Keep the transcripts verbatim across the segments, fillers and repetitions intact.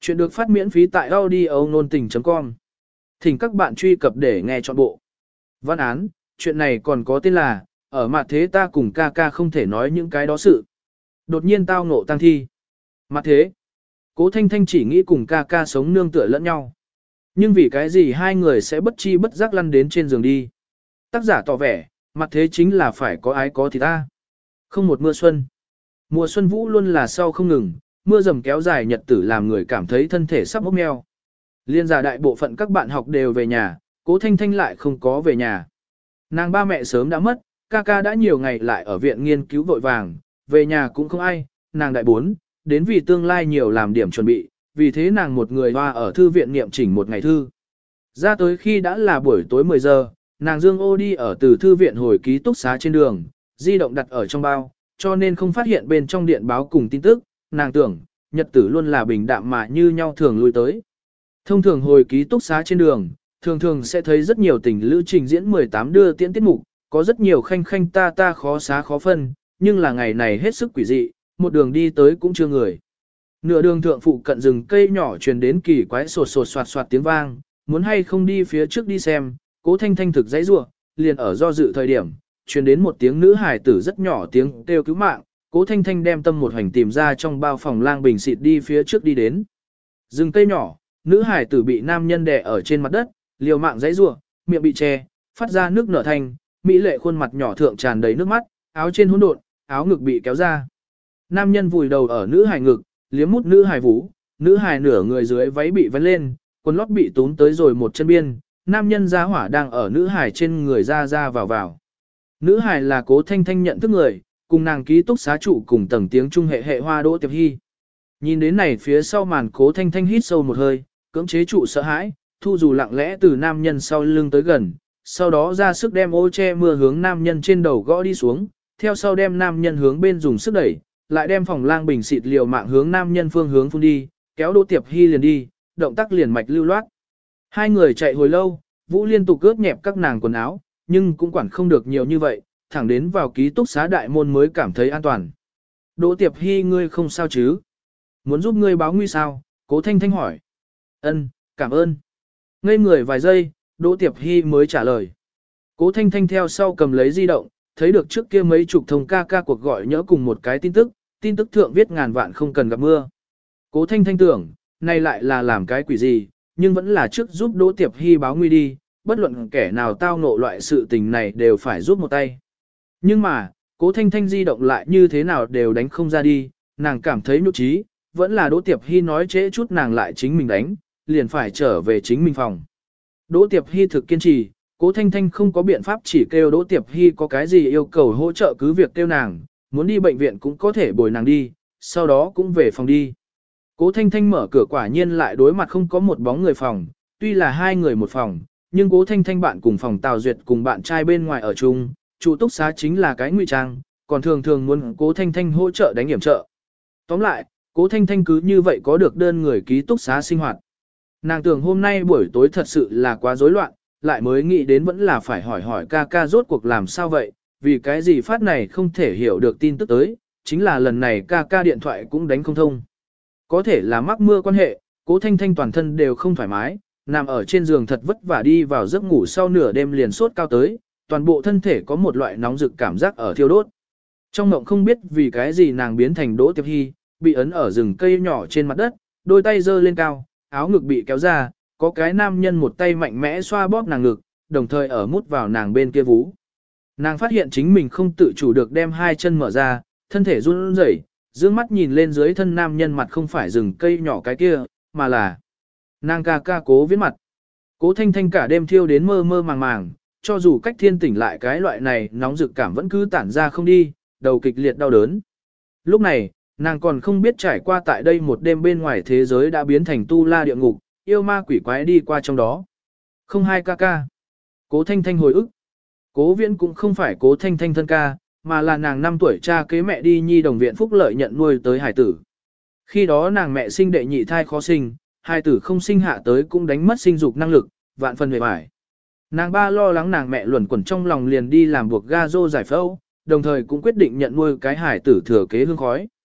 Chuyện được phát miễn phí tại audio nôn tình chấm com. Thỉnh các bạn truy cập để nghe trọn bộ. Văn án, chuyện này còn có tên là, ở mặt thế ta cùng ca ca không thể nói những cái đó sự. Đột nhiên tao ngộ tăng thi. Mặt thế, Cố Thanh Thanh chỉ nghĩ cùng ca ca sống nương tựa lẫn nhau. Nhưng vì cái gì hai người sẽ bất chi bất giác lăn đến trên giường đi. Tác giả tỏ vẻ, mặt thế chính là phải có ái có thì ta. Không một mưa xuân. Mùa xuân vũ luôn là sau không ngừng, mưa dầm kéo dài nhật tử làm người cảm thấy thân thể sắp bốc meo. Liên giả đại bộ phận các bạn học đều về nhà, Cố Thanh Thanh lại không có về nhà. Nàng ba mẹ sớm đã mất, ca ca đã nhiều ngày lại ở viện nghiên cứu vội vàng, về nhà cũng không ai, nàng đại bốn, đến vì tương lai nhiều làm điểm chuẩn bị, vì thế nàng một người hoa ở thư viện niệm chỉnh một ngày thư. Ra tới khi đã là buổi tối mười giờ, nàng dương ô đi ở từ thư viện hồi ký túc xá trên đường, di động đặt ở trong bao, cho nên không phát hiện bên trong điện báo cùng tin tức, nàng tưởng, nhật tử luôn là bình đạm mà như nhau thường lui tới. Thông thường hồi ký túc xá trên đường, thường thường sẽ thấy rất nhiều tình lữ trình diễn mười tám đưa tiễn tiết mục, có rất nhiều khanh khanh ta ta khó xá khó phân, nhưng là ngày này hết sức quỷ dị, một đường đi tới cũng chưa người. Nửa đường thượng phụ cận rừng cây nhỏ truyền đến kỳ quái sột sột soạt soạt tiếng vang, muốn hay không đi phía trước đi xem, Cố Thanh Thanh thực dãy rủa, liền ở do dự thời điểm, truyền đến một tiếng nữ hài tử rất nhỏ tiếng kêu cứu mạng, Cố Thanh Thanh đem tâm một hành tìm ra trong bao phòng lang bình xịt đi phía trước đi đến. Rừng cây nhỏ, nữ hài tử bị nam nhân đè ở trên mặt đất, liều mạng dãy rủa, miệng bị che, phát ra nước nở thanh, mỹ lệ khuôn mặt nhỏ thượng tràn đầy nước mắt, áo trên hỗn độn, áo ngực bị kéo ra. Nam nhân vùi đầu ở nữ hài ngực, liếm mút nữ hài vú, nữ hài nửa người dưới váy bị vén lên, quần lót bị tún tới rồi một chân biên, nam nhân giá hỏa đang ở nữ hài trên người ra ra vào vào. Nữ hài là Cố Thanh Thanh nhận thức người, cùng nàng ký túc xá trụ cùng tầng tiếng trung hệ hệ Hoa Đỗ Tiệp Hy. Nhìn đến này phía sau màn Cố Thanh Thanh hít sâu một hơi, cưỡng chế trụ sợ hãi, thu dù lặng lẽ từ nam nhân sau lưng tới gần, sau đó ra sức đem ô che mưa hướng nam nhân trên đầu gõ đi xuống, theo sau đem nam nhân hướng bên dùng sức đẩy, lại đem phòng lang bình xịt liều mạng hướng nam nhân phương hướng phun đi, kéo Đỗ Tiệp Hy liền đi, động tác liền mạch lưu loát. Hai người chạy hồi lâu, Vũ liên tục cướp nhẹp các nàng quần áo, nhưng cũng quản không được nhiều như vậy, thẳng đến vào ký túc xá đại môn mới cảm thấy an toàn. Đỗ Tiệp Hy ngươi không sao chứ? Muốn giúp ngươi báo nguy sao? Cố Thanh Thanh hỏi. Ân, cảm ơn. Ngây người vài giây, Đỗ Tiệp Hy mới trả lời. Cố Thanh Thanh theo sau cầm lấy di động, thấy được trước kia mấy chục thông ca ca cuộc gọi nhỡ cùng một cái tin tức, tin tức thượng viết ngàn vạn không cần gặp mưa. Cố Thanh Thanh tưởng, này lại là làm cái quỷ gì, nhưng vẫn là trước giúp Đỗ Tiệp Hy báo nguy đi, bất luận kẻ nào tao ngộ loại sự tình này đều phải giúp một tay. Nhưng mà, Cố Thanh Thanh di động lại như thế nào đều đánh không ra đi, nàng cảm thấy nhục trí, vẫn là Đỗ Tiệp Hy nói trễ chút nàng lại chính mình đánh, liền phải trở về chính mình phòng. Đỗ Tiệp Hy thực kiên trì, Cố Thanh Thanh không có biện pháp chỉ kêu Đỗ Tiệp Hy có cái gì yêu cầu hỗ trợ cứ việc kêu nàng, muốn đi bệnh viện cũng có thể bồi nàng đi, sau đó cũng về phòng đi. Cố Thanh Thanh mở cửa quả nhiên lại đối mặt không có một bóng người phòng, tuy là hai người một phòng, nhưng Cố Thanh Thanh bạn cùng phòng Tào Duyệt cùng bạn trai bên ngoài ở chung, chủ túc xá chính là cái ngụy trang, còn thường thường muốn Cố Thanh Thanh hỗ trợ đánh hiểm trợ. Tóm lại, Cố Thanh Thanh cứ như vậy có được đơn người ký túc xá sinh hoạt. Nàng tưởng hôm nay buổi tối thật sự là quá rối loạn, lại mới nghĩ đến vẫn là phải hỏi hỏi ca ca rốt cuộc làm sao vậy, vì cái gì phát này không thể hiểu được tin tức tới, chính là lần này ca ca điện thoại cũng đánh không thông. Có thể là mắc mưa quan hệ, Cố Thanh Thanh toàn thân đều không thoải mái, nằm ở trên giường thật vất vả đi vào giấc ngủ sau nửa đêm liền sốt cao tới, toàn bộ thân thể có một loại nóng rực cảm giác ở thiêu đốt. Trong mộng không biết vì cái gì nàng biến thành Đỗ Tiệp Hy, bị ấn ở rừng cây nhỏ trên mặt đất, đôi tay giơ lên cao, áo ngực bị kéo ra, có cái nam nhân một tay mạnh mẽ xoa bóp nàng ngực, đồng thời ở mút vào nàng bên kia vú. Nàng phát hiện chính mình không tự chủ được đem hai chân mở ra, thân thể run rẩy, dương mắt nhìn lên dưới thân nam nhân mặt không phải rừng cây nhỏ cái kia, mà là nàng ca ca Cố Viễn mặt. Cố Thanh Thanh cả đêm thiêu đến mơ mơ màng màng, cho dù cách thiên tỉnh lại cái loại này nóng rực cảm vẫn cứ tản ra không đi, đầu kịch liệt đau đớn. Lúc này, nàng còn không biết trải qua tại đây một đêm bên ngoài thế giới đã biến thành tu la địa ngục, yêu ma quỷ quái đi qua trong đó. Không hai ca ca. Cố Thanh Thanh hồi ức. Cố Viễn cũng không phải Cố Thanh Thanh thân ca, mà là nàng năm tuổi cha kế mẹ đi nhi đồng viện phúc lợi nhận nuôi tới hải tử. Khi đó nàng mẹ sinh đệ nhị thai khó sinh, hải tử không sinh hạ tới cũng đánh mất sinh dục năng lực, vạn phần về bải. Nàng ba lo lắng nàng mẹ luẩn quẩn trong lòng liền đi làm buộc ga rô giải phẫu, đồng thời cũng quyết định nhận nuôi cái hải tử thừa kế hương khói.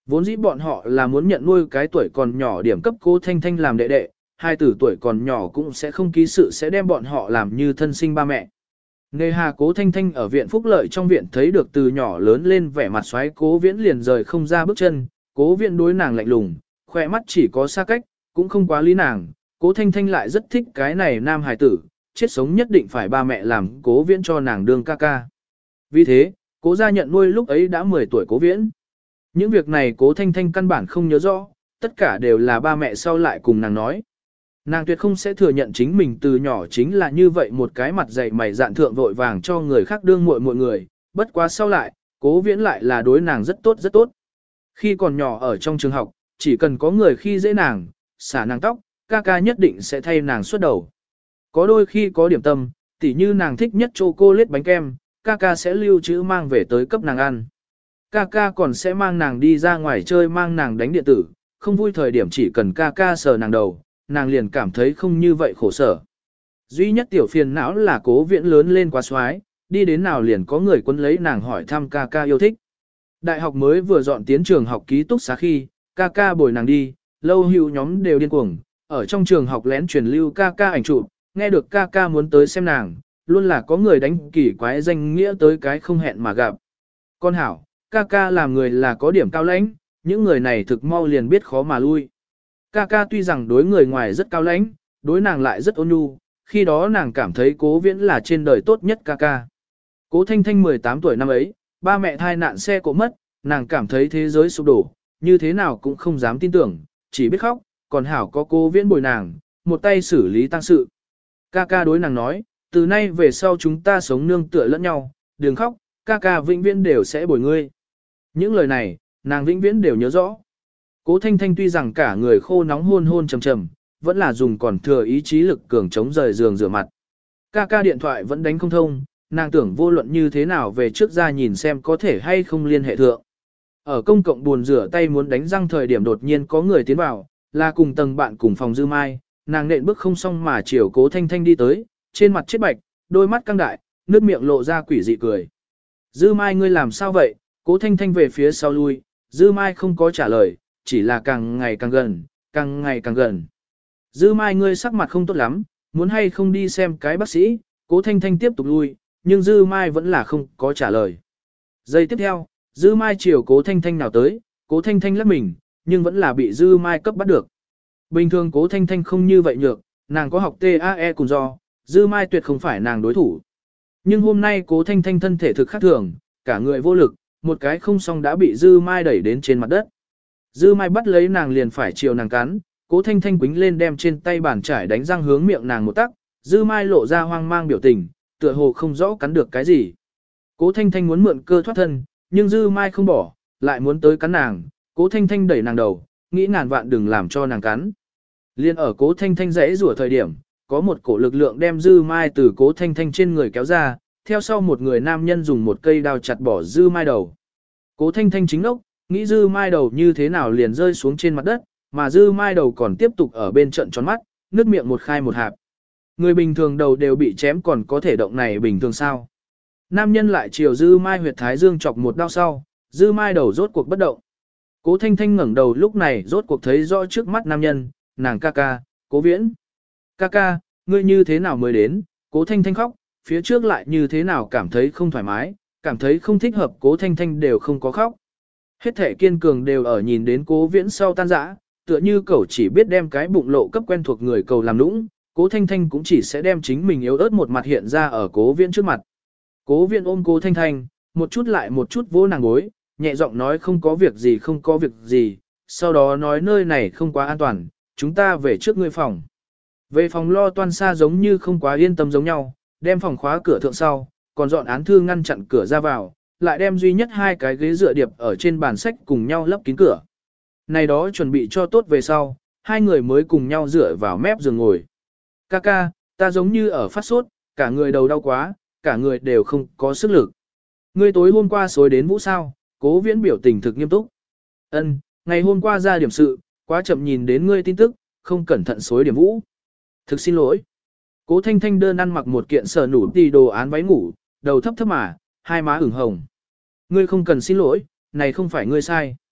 Vốn dĩ bọn họ là muốn nhận nuôi cái tuổi còn nhỏ điểm cấp Cố Thanh Thanh làm đệ đệ, hai tử tuổi còn nhỏ cũng sẽ không ký sự sẽ đem bọn họ làm như thân sinh ba mẹ. Nghề hà Cố Thanh Thanh ở viện phúc lợi trong viện thấy được từ nhỏ lớn lên vẻ mặt xoáy Cố Viễn liền rời không ra bước chân, Cố Viễn đối nàng lạnh lùng, khỏe mắt chỉ có xa cách, cũng không quá lý nàng, Cố Thanh Thanh lại rất thích cái này nam hài tử, chết sống nhất định phải ba mẹ làm Cố Viễn cho nàng đương ca ca. Vì thế, Cố gia nhận nuôi lúc ấy đã mười tuổi Cố Viễn. Những việc này Cố Thanh Thanh căn bản không nhớ rõ, tất cả đều là ba mẹ sau lại cùng nàng nói. Nàng tuyệt không sẽ thừa nhận chính mình từ nhỏ chính là như vậy một cái mặt dày mày dạn thượng vội vàng cho người khác đương muội muội người, bất quá sau lại, Cố Viễn lại là đối nàng rất tốt rất tốt. Khi còn nhỏ ở trong trường học, chỉ cần có người khi dễ nàng, xả nàng tóc, ca ca nhất định sẽ thay nàng suốt đầu. Có đôi khi có điểm tâm, tỉ như nàng thích nhất chocolate bánh kem, ca ca sẽ lưu trữ mang về tới cấp nàng ăn. Ca ca còn sẽ mang nàng đi ra ngoài chơi mang nàng đánh điện tử, không vui thời điểm chỉ cần ca ca sờ nàng đầu, nàng liền cảm thấy không như vậy khổ sở. Duy nhất tiểu phiền não là Cố Viễn lớn lên quá xoái, đi đến nào liền có người quấn lấy nàng hỏi thăm ca ca yêu thích. Đại học mới vừa dọn tiến trường học ký túc xá khi, ca ca bồi nàng đi, lâu hữu nhóm đều điên cuồng, ở trong trường học lén truyền lưu ca ca ảnh chụp, nghe được ca ca muốn tới xem nàng, luôn là có người đánh kỳ quái danh nghĩa tới cái không hẹn mà gặp. Con hảo, ca ca làm người là có điểm cao lãnh, những người này thực mau liền biết khó mà lui. Ca ca tuy rằng đối người ngoài rất cao lãnh, đối nàng lại rất ôn nhu, khi đó nàng cảm thấy Cố Viễn là trên đời tốt nhất ca ca. Cố Thanh Thanh mười tám tuổi năm ấy, ba mẹ thai nạn xe cộ mất, nàng cảm thấy thế giới sụp đổ, như thế nào cũng không dám tin tưởng, chỉ biết khóc, còn hảo có Cố Viễn bồi nàng, một tay xử lý tang sự. Ca ca đối nàng nói, từ nay về sau chúng ta sống nương tựa lẫn nhau, đừng khóc, ca ca vĩnh viễn đều sẽ bồi ngươi. Những lời này, nàng vĩnh viễn đều nhớ rõ. Cố Thanh Thanh tuy rằng cả người khô nóng hôn hôn trầm trầm, vẫn là dùng còn thừa ý chí lực cường chống rời giường rửa mặt. Ca ca điện thoại vẫn đánh không thông, nàng tưởng vô luận như thế nào về trước ra nhìn xem có thể hay không liên hệ thượng. Ở công cộng buồn rửa tay muốn đánh răng thời điểm đột nhiên có người tiến vào, là cùng tầng bạn cùng phòng Dư Mai, nàng nện bước không xong mà chiều Cố Thanh Thanh đi tới, trên mặt chết bạch, đôi mắt căng đại, nước miệng lộ ra quỷ dị cười. Dư Mai ngươi làm sao vậy? Cố Thanh Thanh về phía sau lui, Dư Mai không có trả lời, chỉ là càng ngày càng gần, càng ngày càng gần. Dư Mai ngươi sắc mặt không tốt lắm, muốn hay không đi xem cái bác sĩ, Cố Thanh Thanh tiếp tục lui, nhưng Dư Mai vẫn là không có trả lời. Giây tiếp theo, Dư Mai chiều Cố Thanh Thanh nào tới, Cố Thanh Thanh lắc mình, nhưng vẫn là bị Dư Mai cấp bắt được. Bình thường Cố Thanh Thanh không như vậy nhược, nàng có học tê a e cùng do, Dư Mai tuyệt không phải nàng đối thủ. Nhưng hôm nay Cố Thanh Thanh thân thể thực khác thường, cả người vô lực, một cái không xong đã bị Dư Mai đẩy đến trên mặt đất. Dư Mai bắt lấy nàng liền phải chiều nàng cắn, Cố Thanh Thanh quính lên đem trên tay bàn chải đánh răng hướng miệng nàng một tắc, Dư Mai lộ ra hoang mang biểu tình, tựa hồ không rõ cắn được cái gì. Cố Thanh Thanh muốn mượn cơ thoát thân, nhưng Dư Mai không bỏ, lại muốn tới cắn nàng, Cố Thanh Thanh đẩy nàng đầu, nghĩ ngàn vạn đừng làm cho nàng cắn. Liên ở Cố Thanh Thanh rẽ rủa thời điểm, có một cổ lực lượng đem Dư Mai từ Cố Thanh Thanh trên người kéo ra, theo sau một người nam nhân dùng một cây đao chặt bỏ Dư Mai đầu. Cố Thanh Thanh chính ốc, nghĩ Dư Mai đầu như thế nào liền rơi xuống trên mặt đất, mà Dư Mai đầu còn tiếp tục ở bên trận tròn mắt, nước miệng một khai một hạp. Người bình thường đầu đều bị chém còn có thể động này bình thường sao? Nam nhân lại chiều Dư Mai huyệt thái dương chọc một đao sau, Dư Mai đầu rốt cuộc bất động. Cố Thanh Thanh ngẩng đầu lúc này rốt cuộc thấy rõ trước mắt nam nhân, nàng ca ca, Cố Viễn. Ca ca, ngươi như thế nào mới đến? Cố Thanh Thanh khóc, phía trước lại như thế nào cảm thấy không thoải mái, cảm thấy không thích hợp, Cố Thanh Thanh đều không có khóc. Hết thể kiên cường đều ở nhìn đến Cố Viễn sau tan rã, tựa như cậu chỉ biết đem cái bụng lộ cấp quen thuộc người cầu làm nũng, Cố Thanh Thanh cũng chỉ sẽ đem chính mình yếu ớt một mặt hiện ra ở Cố Viễn trước mặt. Cố Viễn ôm Cố Thanh Thanh, một chút lại một chút vỗ nàng gối, nhẹ giọng nói không có việc gì không có việc gì, sau đó nói nơi này không quá an toàn, chúng ta về trước ngươi phòng. Về phòng lo toan xa giống như không quá yên tâm giống nhau, đem phòng khóa cửa thượng sau, còn dọn án thư ngăn chặn cửa ra vào, lại đem duy nhất hai cái ghế dựa điệp ở trên bàn sách cùng nhau lấp kín cửa. Này đó chuẩn bị cho tốt về sau, hai người mới cùng nhau dựa vào mép giường ngồi. Ca ca, ta giống như ở phát sốt, cả người đầu đau quá, cả người đều không có sức lực. Ngươi tối hôm qua xối đến vũ sao? Cố Viễn biểu tình thực nghiêm túc. Ân, ngày hôm qua ra điểm sự, quá chậm nhìn đến ngươi tin tức, không cẩn thận xối điểm vũ. Thực xin lỗi. Cố Thanh Thanh đơn ăn mặc một kiện sờ nủ tì đồ án váy ngủ, đầu thấp thấp mà, hai má ửng hồng. Ngươi không cần xin lỗi, này không phải ngươi sai.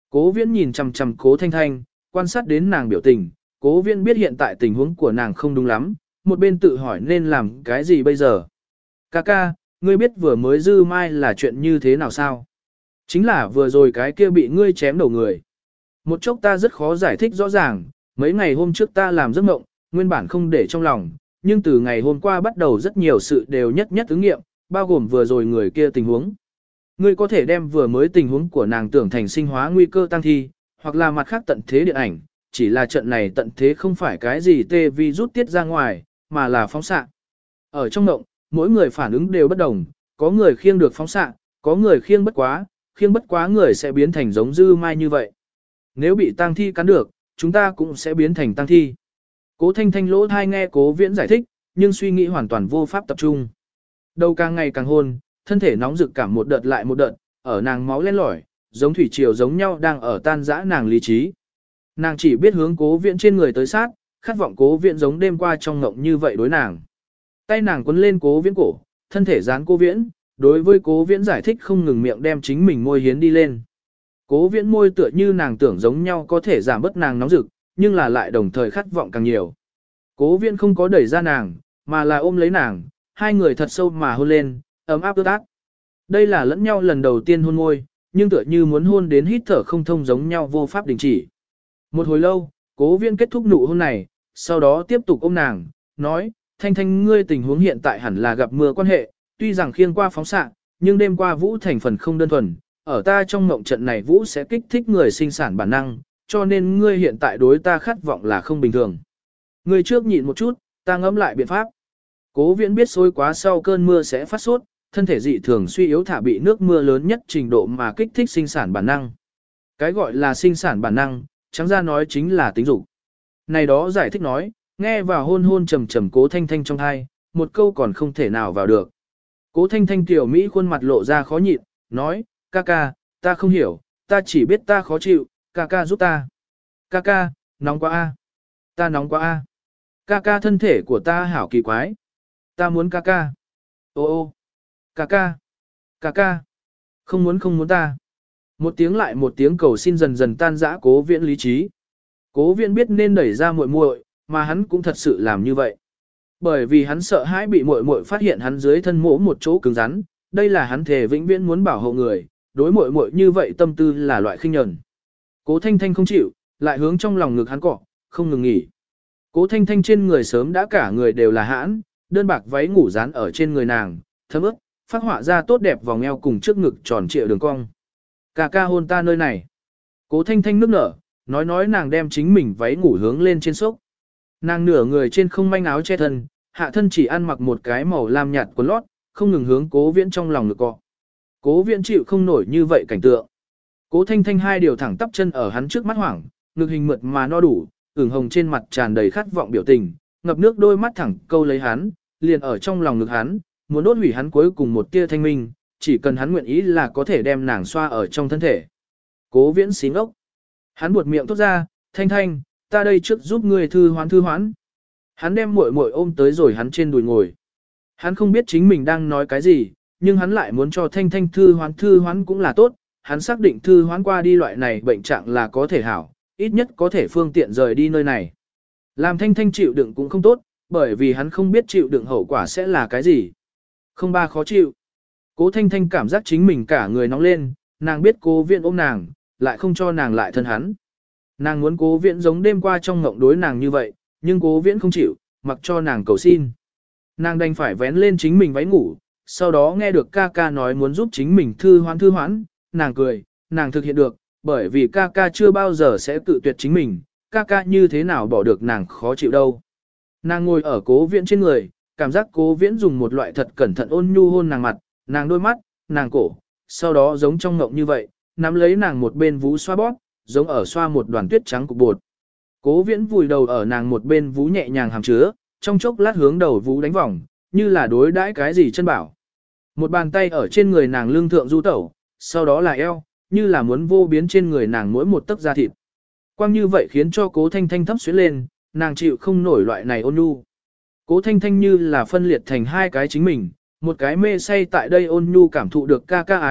Cố viễn nhìn chằm chằm cố thanh thanh, quan sát đến nàng biểu tình, cố viễn biết hiện tại tình huống của nàng không đúng lắm, một bên tự hỏi nên làm cái gì bây giờ. Ca ca, ngươi biết vừa mới dư mai là chuyện như thế nào sao? Chính là vừa rồi cái kia bị ngươi chém đầu người. Một chốc ta rất khó giải thích rõ ràng, mấy ngày hôm trước ta làm giấc mộng, nguyên bản không để trong lòng, nhưng từ ngày hôm qua bắt đầu rất nhiều sự đều nhất nhất ứng nghiệm, bao gồm vừa rồi người kia tình huống. Ngươi có thể đem vừa mới tình huống của nàng tưởng thành sinh hóa nguy cơ tăng thi, hoặc là mặt khác tận thế điện ảnh, chỉ là trận này tận thế không phải cái gì tê vi rút tiết ra ngoài, mà là phóng xạ. Ở trong mộng, mỗi người phản ứng đều bất đồng, có người khiêng được phóng xạ, có người khiêng bất quá, khiêng bất quá người sẽ biến thành giống dư mai như vậy. Nếu bị tang thi cắn được, chúng ta cũng sẽ biến thành tang thi. Cố Thanh Thanh lỗ thai nghe Cố Viễn giải thích, nhưng suy nghĩ hoàn toàn vô pháp tập trung. Đầu càng ngày càng hôn, thân thể nóng rực cảm một đợt lại một đợt, ở nàng máu len lỏi, giống thủy triều giống nhau đang ở tan rã nàng lý trí. Nàng chỉ biết hướng Cố Viễn trên người tới sát, khát vọng Cố Viễn giống đêm qua trong ngộng như vậy đối nàng. Tay nàng quấn lên Cố Viễn cổ, thân thể dán Cố Viễn, đối với Cố Viễn giải thích không ngừng miệng đem chính mình môi hiến đi lên. Cố Viễn môi tựa như nàng tưởng giống nhau có thể giảm bớt nàng nóng rực, nhưng là lại đồng thời khát vọng càng nhiều. Cố Viễn không có đẩy ra nàng, mà là ôm lấy nàng, hai người thật sâu mà hôn lên, ấm áp ướt át. Đây là lẫn nhau lần đầu tiên hôn môi, nhưng tựa như muốn hôn đến hít thở không thông giống nhau vô pháp đình chỉ. Một hồi lâu, Cố Viễn kết thúc nụ hôn này, sau đó tiếp tục ôm nàng, nói, Thanh Thanh ngươi tình huống hiện tại hẳn là gặp mưa quan hệ, tuy rằng khiêng qua phóng xạ, nhưng đêm qua Vũ thành phần không đơn thuần, ở ta trong mộng trận này Vũ sẽ kích thích người sinh sản bản năng, cho nên ngươi hiện tại đối ta khát vọng là không bình thường. Ngươi trước nhịn một chút, ta ngẫm lại biện pháp. Cố Viễn biết xối quá sau cơn mưa sẽ phát sốt, thân thể dị thường suy yếu thả bị nước mưa lớn nhất trình độ mà kích thích sinh sản bản năng. Cái gọi là sinh sản bản năng, trắng ra nói chính là tính dục. Này đó giải thích nói, nghe vào hôn hôn trầm trầm Cố Thanh Thanh trong tai, một câu còn không thể nào vào được. Cố Thanh Thanh tiểu Mỹ khuôn mặt lộ ra khó nhịn, nói, ca ca, ta không hiểu, ta chỉ biết ta khó chịu, ca ca giúp ta. Ca ca, nóng quá a, ta nóng quá a. Ca ca thân thể của ta hảo kỳ quái. Ta muốn ca ca. Ô ô, ca ca, ca ca. Không muốn không muốn ta. Một tiếng lại một tiếng cầu xin dần dần tan rã Cố Viễn lý trí. Cố Viễn biết nên đẩy ra muội muội, mà hắn cũng thật sự làm như vậy. Bởi vì hắn sợ hãi bị muội muội phát hiện hắn dưới thân mỗ một chỗ cứng rắn, đây là hắn thề vĩnh viễn muốn bảo hộ người, đối muội muội như vậy tâm tư là loại khinh nhẫn. Cố Thanh Thanh không chịu, lại hướng trong lòng ngực hắn cọ, không ngừng nghỉ. Cố Thanh Thanh trên người sớm đã cả người đều là hãn, đơn bạc váy ngủ dán ở trên người nàng, thấm ướt, phát họa ra tốt đẹp vòng eo cùng trước ngực tròn trịa đường cong. Ca ca hôn ta nơi này. Cố Thanh Thanh nức nở, nói nói nàng đem chính mình váy ngủ hướng lên trên sốc. Nàng nửa người trên không manh áo che thân, hạ thân chỉ ăn mặc một cái màu lam nhạt quần lót, không ngừng hướng Cố Viễn trong lòng ngực cọ. Cố Viễn chịu không nổi như vậy cảnh tượng. Cố Thanh Thanh hai điều thẳng tắp chân ở hắn trước mắt hoảng, ngực hình mượt mà no đủ, ửng hồng trên mặt tràn đầy khát vọng biểu tình, ngập nước đôi mắt thẳng câu lấy hắn, liền ở trong lòng ngực hắn, muốn đốt hủy hắn cuối cùng một tia thanh minh, chỉ cần hắn nguyện ý là có thể đem nàng xoa ở trong thân thể. Cố Viễn xí ngốc. Hắn buột miệng thốt ra, Thanh Thanh, ta đây trước giúp ngươi thư hoán thư hoán. Hắn đem muội muội ôm tới rồi hắn trên đùi ngồi. Hắn không biết chính mình đang nói cái gì, nhưng hắn lại muốn cho Thanh Thanh thư hoán thư hoán cũng là tốt, hắn xác định thư hoán qua đi loại này bệnh trạng là có thể hảo, ít nhất có thể phương tiện rời đi nơi này. Làm Thanh Thanh chịu đựng cũng không tốt, bởi vì hắn không biết chịu đựng hậu quả sẽ là cái gì. Không ba khó chịu. Cố Thanh Thanh cảm giác chính mình cả người nóng lên, nàng biết Cố Viễn ôm nàng, lại không cho nàng lại thân hắn. Nàng muốn Cố Viễn giống đêm qua trong ngộng đối nàng như vậy, nhưng Cố Viễn không chịu, mặc cho nàng cầu xin. Nàng đành phải vén lên chính mình váy ngủ, sau đó nghe được ca ca nói muốn giúp chính mình thư hoán thư hoán, nàng cười, nàng thực hiện được, bởi vì ca ca chưa bao giờ sẽ tự tuyệt chính mình, ca ca như thế nào bỏ được nàng khó chịu đâu. Nàng ngồi ở Cố Viễn trên người, cảm giác Cố Viễn dùng một loại thật cẩn thận ôn nhu hôn nàng mặt, nàng đôi mắt, nàng cổ, sau đó giống trong ngộng như vậy, nắm lấy nàng một bên vú xoa bóp, giống ở xoa một đoàn tuyết trắng cục bột. Cố Viễn vùi đầu ở nàng một bên vú nhẹ nhàng hàm chứa, trong chốc lát hướng đầu vú đánh vòng, như là đối đãi cái gì chân bảo. Một bàn tay ở trên người nàng lưng thượng du tẩu, sau đó là eo, như là muốn vô biến trên người nàng mỗi một tấc da thịt. Quang như vậy khiến cho Cố Thanh Thanh thấp xuyến lên, nàng chịu không nổi loại này ôn nhu. Cố Thanh Thanh như là phân liệt thành hai cái chính mình, một cái mê say tại đây ôn nhu cảm thụ được ca ca ái,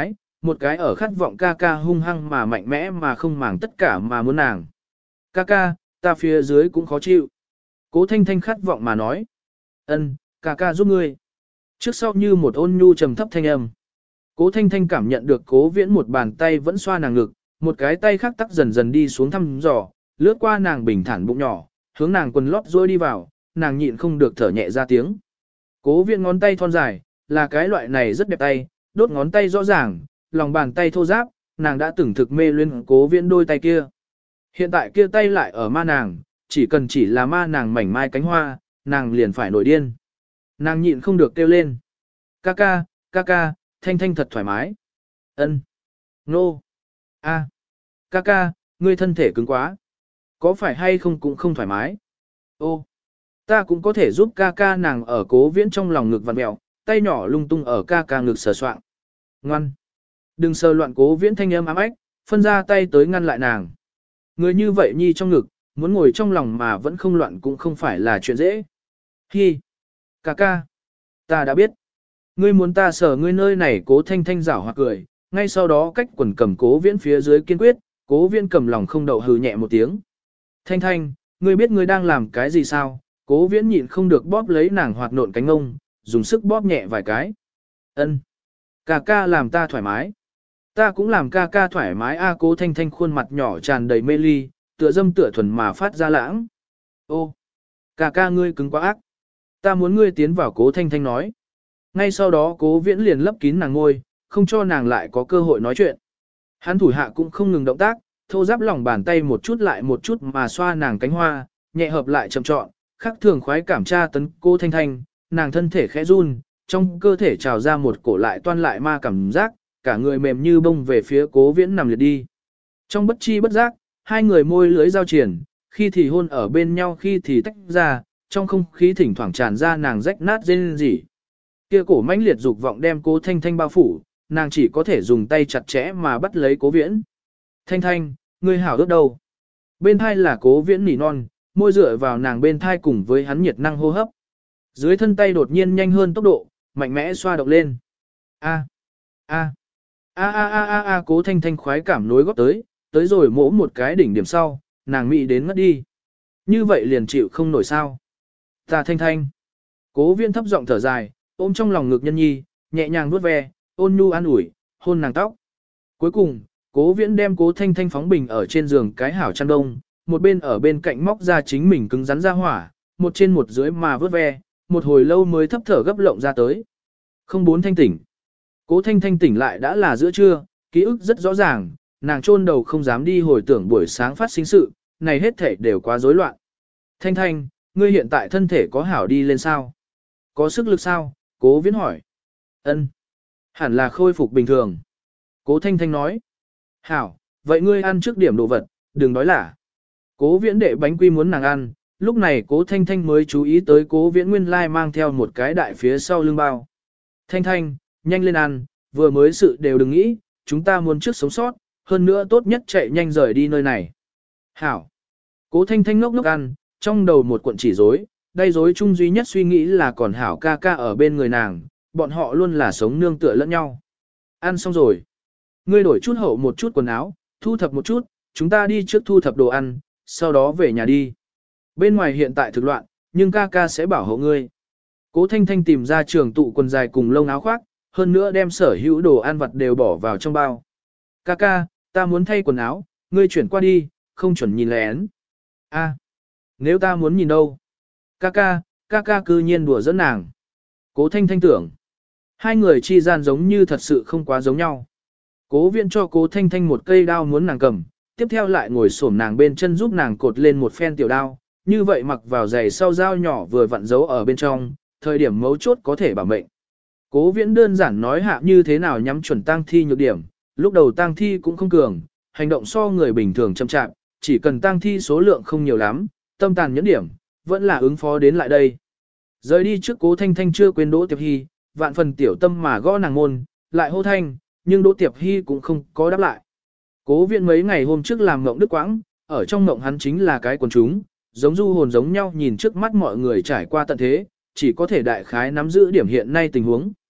một cái ở khát vọng ca ca hung hăng mà mạnh mẽ mà không màng tất cả mà muốn nàng. Ca ca, ta phía dưới cũng khó chịu. Cố Thanh Thanh khát vọng mà nói. Ân, ca ca giúp ngươi. Trước sau như một ôn nhu trầm thấp thanh âm. Cố Thanh Thanh cảm nhận được Cố Viễn một bàn tay vẫn xoa nàng ngực, một cái tay khác tắc dần dần đi xuống thăm dò, lướt qua nàng bình thản bụng nhỏ, hướng nàng quần lót rôi đi vào, nàng nhịn không được thở nhẹ ra tiếng. Cố Viễn ngón tay thon dài, là cái loại này rất đẹp tay, đốt ngón tay rõ ràng, lòng bàn tay thô ráp, nàng đã từng thực mê luyến Cố Viễn đôi tay kia. Hiện tại kia tay lại ở ma nàng, chỉ cần chỉ là ma nàng mảnh mai cánh hoa, nàng liền phải nổi điên. Nàng nhịn không được kêu lên. Ca ca, ca ca, Thanh Thanh thật thoải mái. Ân. Nô. A. Ca ca, ngươi thân thể cứng quá. Có phải hay không cũng không thoải mái. Ô. Ta cũng có thể giúp ca ca nàng ở Cố Viễn trong lòng ngực vặn mẹo, tay nhỏ lung tung ở ca ca ngực sờ soạng. Ngoan. Đừng sờ loạn Cố Viễn thanh âm ám ách, phân ra tay tới ngăn lại nàng. Người như vậy nhi trong ngực, muốn ngồi trong lòng mà vẫn không loạn cũng không phải là chuyện dễ. Hi. Ca ca. Ta đã biết. Ngươi muốn ta sờ ngươi nơi này. Cố Thanh Thanh giảo hoặc cười, ngay sau đó cách quần cầm Cố Viễn phía dưới kiên quyết, Cố Viễn cầm lòng không đậu hừ nhẹ một tiếng. Thanh Thanh, ngươi biết ngươi đang làm cái gì sao? Cố Viễn nhịn không được bóp lấy nàng hoạt nộn cánh ngông, dùng sức bóp nhẹ vài cái. Ân. Ca ca làm ta thoải mái. Ta cũng làm ca ca thoải mái a. Cố Thanh Thanh khuôn mặt nhỏ tràn đầy mê ly, tựa dâm tựa thuần mà phát ra lãng. Ô. Ca ca ngươi cứng quá ác. Ta muốn ngươi tiến vào. Cố Thanh Thanh nói. Ngay sau đó Cố Viễn liền lấp kín nàng ngôi, không cho nàng lại có cơ hội nói chuyện. Hắn thủ hạ cũng không ngừng động tác, thô giáp lòng bàn tay một chút lại một chút mà xoa nàng cánh hoa, nhẹ hợp lại chậm trọn, khắc thường khoái cảm tra tấn Cố Thanh Thanh, nàng thân thể khẽ run, trong cơ thể trào ra một cổ lại toan lại ma cảm giác, cả người mềm như bông về phía Cố Viễn nằm liệt đi. Trong bất chi bất giác, hai người môi lưới giao triển, khi thì hôn ở bên nhau khi thì tách ra, trong không khí thỉnh thoảng tràn ra nàng rách nát rên rỉ. Kia cổ mãnh liệt dục vọng đem Cố Thanh Thanh bao phủ, nàng chỉ có thể dùng tay chặt chẽ mà bắt lấy Cố Viễn. Thanh Thanh, ngươi hảo ước đâu? Bên thai là Cố Viễn nỉ non, môi dựa vào nàng bên thai cùng với hắn nhiệt năng hô hấp. Dưới thân tay đột nhiên nhanh hơn tốc độ, mạnh mẽ xoa động lên. A, a, a a a a a. Cố Thanh Thanh khoái cảm nối góp tới, tới rồi mỗ một cái đỉnh điểm sau, nàng mị đến ngất đi. Như vậy liền chịu không nổi sao? Ta Thanh Thanh. Cố Viễn thấp giọng thở dài, ôm trong lòng ngực nhân nhi, nhẹ nhàng vuốt ve, ôn nhu an ủi, hôn nàng tóc. Cuối cùng, Cố Viễn đem Cố Thanh Thanh phóng bình ở trên giường cái hảo chăn đông, một bên ở bên cạnh móc ra chính mình cứng rắn ra hỏa, một trên một dưới mà vớt ve, một hồi lâu mới thấp thở gấp lộng ra tới. Không bốn thanh tỉnh. Cố Thanh Thanh tỉnh lại đã là giữa trưa, ký ức rất rõ ràng, nàng chôn đầu không dám đi hồi tưởng buổi sáng phát sinh sự, này hết thể đều quá rối loạn. Thanh Thanh, ngươi hiện tại thân thể có hảo đi lên sao? Có sức lực sao? Cố Viễn hỏi. Ân, hẳn là khôi phục bình thường. Cố Thanh Thanh nói. Hảo, vậy ngươi ăn trước điểm đồ vật, đừng nói là. Cố Viễn đệ bánh quy muốn nàng ăn, lúc này Cố Thanh Thanh mới chú ý tới Cố Viễn nguyên lai mang theo một cái đại phía sau lưng bao. Thanh Thanh, nhanh lên ăn, vừa mới sự đều đừng nghĩ, chúng ta muốn trước sống sót, hơn nữa tốt nhất chạy nhanh rời đi nơi này. Hảo. Cố Thanh Thanh ngốc ngốc ăn, trong đầu một cuộn chỉ rối, đây rối chung duy nhất suy nghĩ là còn Hảo ca ca ở bên người nàng, bọn họ luôn là sống nương tựa lẫn nhau. Ăn xong rồi. Ngươi đổi chút hậu một chút quần áo, thu thập một chút, chúng ta đi trước thu thập đồ ăn, sau đó về nhà đi. Bên ngoài hiện tại thực loạn, nhưng ca ca sẽ bảo hộ ngươi. Cố Thanh Thanh tìm ra trường tụ quần dài cùng lông áo khoác, hơn nữa đem sở hữu đồ ăn vặt đều bỏ vào trong bao. Ca ca, ta muốn thay quần áo, ngươi chuyển qua đi, không chuẩn nhìn lén. A, nếu ta muốn nhìn đâu? Ca ca, ca ca cư nhiên đùa dẫn nàng. Cố Thanh Thanh tưởng, hai người chi gian giống như thật sự không quá giống nhau. Cố Viễn cho Cố Thanh Thanh một cây đao muốn nàng cầm, tiếp theo lại ngồi xổm nàng bên chân giúp nàng cột lên một phen tiểu đao, như vậy mặc vào giày sau dao nhỏ vừa vặn giấu ở bên trong, thời điểm mấu chốt có thể bảo mệnh. Cố Viễn đơn giản nói hạ như thế nào nhắm chuẩn tang thi nhược điểm, lúc đầu tang thi cũng không cường, hành động so người bình thường chậm chạp, chỉ cần tang thi số lượng không nhiều lắm, tâm tàn nhẫn điểm, vẫn là ứng phó đến lại đây. Rời đi trước Cố Thanh Thanh chưa quên Đỗ Tiệp Hy, vạn phần tiểu tâm mà gõ nàng môn, lại hô thanh, nhưng Đỗ Tiệp Hy cũng không có đáp lại. Cố Viễn mấy ngày hôm trước làm ngộng đức quãng, ở trong ngộng hắn chính là cái quần chúng, giống du hồn giống nhau nhìn trước mắt mọi người trải qua tận thế, chỉ có thể đại khái nắm giữ điểm hiện nay tình huống.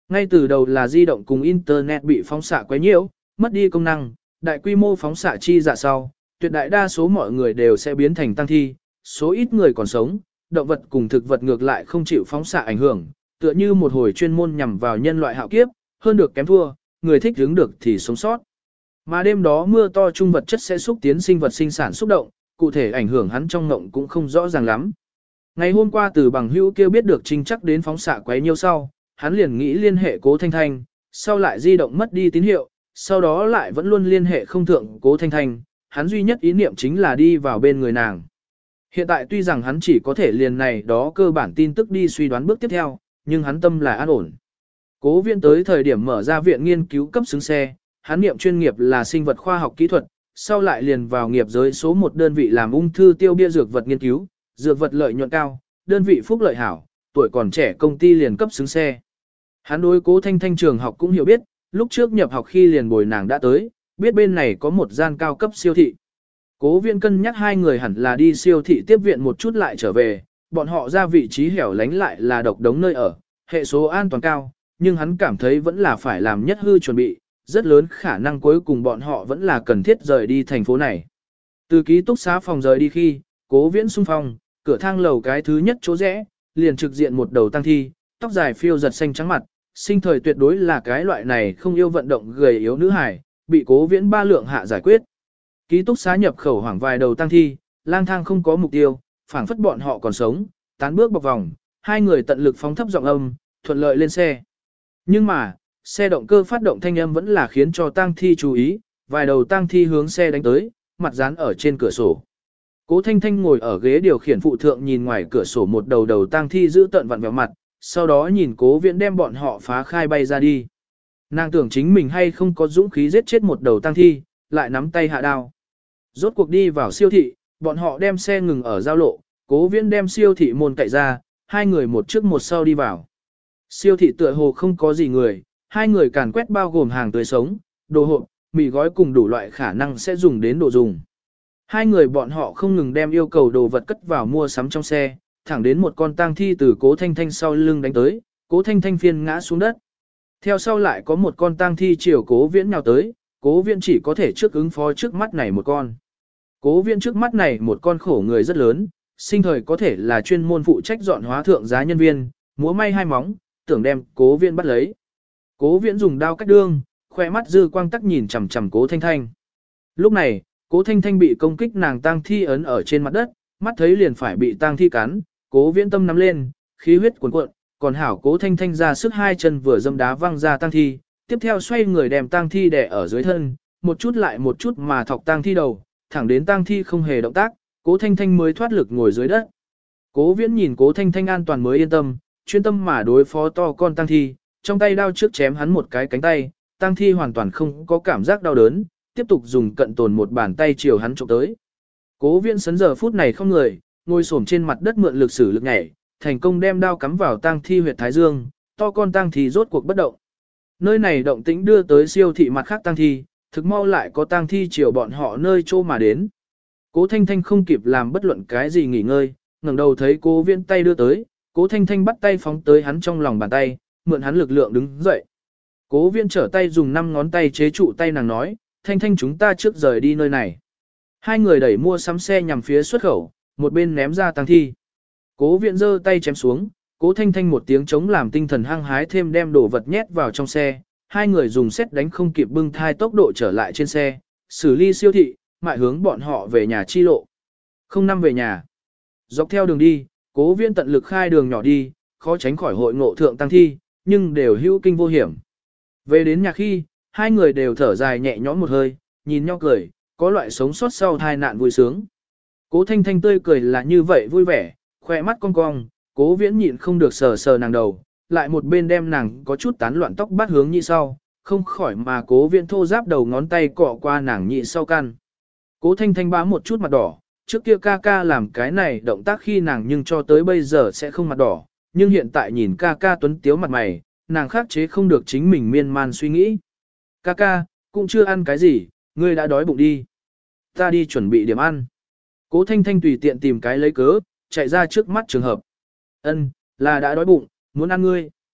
Ngay từ đầu là di động cùng Internet bị phóng xạ quấy nhiễu, mất đi công năng, đại quy mô phóng xạ chi dạ sau, tuyệt đại đa số mọi người đều sẽ biến thành tang thi, số ít người còn sống, động vật cùng thực vật ngược lại không chịu phóng xạ ảnh hưởng, tựa như một hồi chuyên môn nhằm vào nhân loại hạo kiếp, hơn được kém thua, người thích hứng được thì sống sót. Mà đêm đó mưa to trung vật chất sẽ xúc tiến sinh vật sinh sản xúc động, cụ thể ảnh hưởng hắn trong ngộng cũng không rõ ràng lắm. Ngày hôm qua từ bằng hữu kia biết được trinh chắc đến phóng xạ quấy nhiêu sau, hắn liền nghĩ liên hệ Cố Thanh Thanh, sau lại di động mất đi tín hiệu, sau đó lại vẫn luôn liên hệ không thượng Cố Thanh Thanh, hắn duy nhất ý niệm chính là đi vào bên người nàng. Hiện tại tuy rằng hắn chỉ có thể liền này đó cơ bản tin tức đi suy đoán bước tiếp theo, nhưng hắn tâm là an ổn. Cố Viễn tới thời điểm mở ra viện nghiên cứu cấp xứng xe, hắn niệm chuyên nghiệp là sinh vật khoa học kỹ thuật, sau lại liền vào nghiệp giới số một đơn vị làm ung thư tiêu bia dược vật nghiên cứu, dược vật lợi nhuận cao, đơn vị phúc lợi hảo, tuổi còn trẻ công ty liền cấp xứng xe. Hắn đối Cố Thanh Thanh trường học cũng hiểu biết, lúc trước nhập học khi liền bồi nàng đã tới, biết bên này có một gian cao cấp siêu thị. Cố Viễn cân nhắc hai người hẳn là đi siêu thị tiếp viện một chút lại trở về, bọn họ ra vị trí hẻo lánh lại là độc đống nơi ở, hệ số an toàn cao, nhưng hắn cảm thấy vẫn là phải làm nhất hư chuẩn bị, rất lớn khả năng cuối cùng bọn họ vẫn là cần thiết rời đi thành phố này. Từ ký túc xá phòng rời đi khi, Cố Viễn xung phong, cửa thang lầu cái thứ nhất chỗ rẽ, liền trực diện một đầu tăng thi, tóc dài phiêu giật xanh trắng mặt, sinh thời tuyệt đối là cái loại này không yêu vận động gầy yếu nữ hài, bị Cố Viễn ba lượng hạ giải quyết. Ký túc xá nhập khẩu hoảng vài đầu tăng thi, lang thang không có mục tiêu, phảng phất bọn họ còn sống, tán bước bọc vòng, hai người tận lực phóng thấp giọng âm, thuận lợi lên xe. Nhưng mà, xe động cơ phát động thanh âm vẫn là khiến cho tang thi chú ý, vài đầu tang thi hướng xe đánh tới, mặt dán ở trên cửa sổ. Cố Thanh Thanh ngồi ở ghế điều khiển phụ thượng nhìn ngoài cửa sổ một đầu đầu tang thi giữ tận vặn vẹo mặt, sau đó nhìn Cố Viễn đem bọn họ phá khai bay ra đi. Nàng tưởng chính mình hay không có dũng khí giết chết một đầu tang thi, lại nắm tay hạ đao. Rốt cuộc đi vào siêu thị, bọn họ đem xe ngừng ở giao lộ, Cố Viễn đem siêu thị môn cậy ra, hai người một trước một sau đi vào. Siêu thị tựa hồ không có gì người, hai người càn quét bao gồm hàng tươi sống, đồ hộp, mì gói cùng đủ loại khả năng sẽ dùng đến đồ dùng. Hai người bọn họ không ngừng đem yêu cầu đồ vật cất vào mua sắm trong xe, thẳng đến một con tang thi từ Cố Thanh Thanh sau lưng đánh tới, Cố Thanh Thanh phiên ngã xuống đất. Theo sau lại có một con tang thi chiều Cố Viễn nhào tới, Cố Viễn chỉ có thể trước ứng phó trước mắt này một con. Cố Viễn trước mắt này một con khổ người rất lớn, sinh thời có thể là chuyên môn phụ trách dọn hóa thượng giá nhân viên, múa may hai móng, tưởng đem Cố Viễn bắt lấy. Cố Viễn dùng đao cách đương, khoe mắt dư quang tắc nhìn chằm chằm Cố Thanh Thanh. Lúc này, Cố Thanh Thanh bị công kích nàng tang thi ấn ở trên mặt đất, mắt thấy liền phải bị tang thi cắn, Cố Viễn tâm nắm lên, khí huyết cuồn cuộn, còn hảo Cố Thanh Thanh ra sức hai chân vừa dâm đá văng ra tang thi, tiếp theo xoay người đem tang thi đè ở dưới thân, một chút lại một chút mà thọc tang thi đầu, thẳng đến tang thi không hề động tác, Cố Thanh Thanh mới thoát lực ngồi dưới đất. Cố Viễn nhìn Cố Thanh Thanh an toàn mới yên tâm, chuyên tâm mà đối phó to con tang thi, trong tay đao trước chém hắn một cái cánh tay, tang thi hoàn toàn không có cảm giác đau đớn, tiếp tục dùng cận tồn một bàn tay chiều hắn chụp tới. Cố Viễn sấn giờ phút này không người, ngồi xổm trên mặt đất mượn lực sử lực nhảy, thành công đem đao cắm vào tang thi huyệt thái dương, to con tang thi rốt cuộc bất động. Nơi này động tĩnh đưa tới siêu thị mặt khác tang thi, thực mau lại có tang thi chiều bọn họ nơi chỗ mà đến. Cố Thanh Thanh không kịp làm bất luận cái gì nghỉ ngơi, ngẩng đầu thấy Cố Viễn tay đưa tới, Cố Thanh Thanh bắt tay phóng tới hắn trong lòng bàn tay, mượn hắn lực lượng đứng dậy. Cố Viễn trở tay dùng năm ngón tay chế trụ tay nàng nói, Thanh Thanh chúng ta trước rời đi nơi này. Hai người đẩy mua sắm xe nhằm phía xuất khẩu, một bên ném ra tang thi. Cố Viễn giơ tay chém xuống, Cố Thanh Thanh một tiếng chống làm tinh thần hăng hái thêm đem đồ vật nhét vào trong xe. Hai người dùng xét đánh không kịp bưng thai tốc độ trở lại trên xe, xử lý siêu thị, mại hướng bọn họ về nhà chi lộ. Không năm về nhà. Dọc theo đường đi, Cố Viễn tận lực khai đường nhỏ đi, khó tránh khỏi hội ngộ thượng tăng thi, nhưng đều hữu kinh vô hiểm. Về đến nhà khi, hai người đều thở dài nhẹ nhõm một hơi, nhìn nhau cười, có loại sống sót sau tai nạn vui sướng. Cố Thanh Thanh tươi cười là như vậy vui vẻ, khoe mắt cong cong, Cố Viễn nhịn không được sờ sờ nàng đầu, lại một bên đem nàng có chút tán loạn tóc bắt hướng nhị sau, không khỏi mà Cố Viễn thô giáp đầu ngón tay cọ qua nàng nhị sau căn. Cố Thanh Thanh bám một chút mặt đỏ, trước kia ca ca làm cái này động tác khi nàng nhưng cho tới bây giờ sẽ không mặt đỏ, nhưng hiện tại nhìn ca ca tuấn tiếu mặt mày, nàng khắc chế không được chính mình miên man suy nghĩ. Ca ca, cũng chưa ăn cái gì, ngươi đã đói bụng đi. Ta đi chuẩn bị điểm ăn. Cố Thanh Thanh tùy tiện tìm cái lấy cớ, chạy ra trước mắt trường hợp. Ân, là đã đói bụng, muốn ăn ngươi.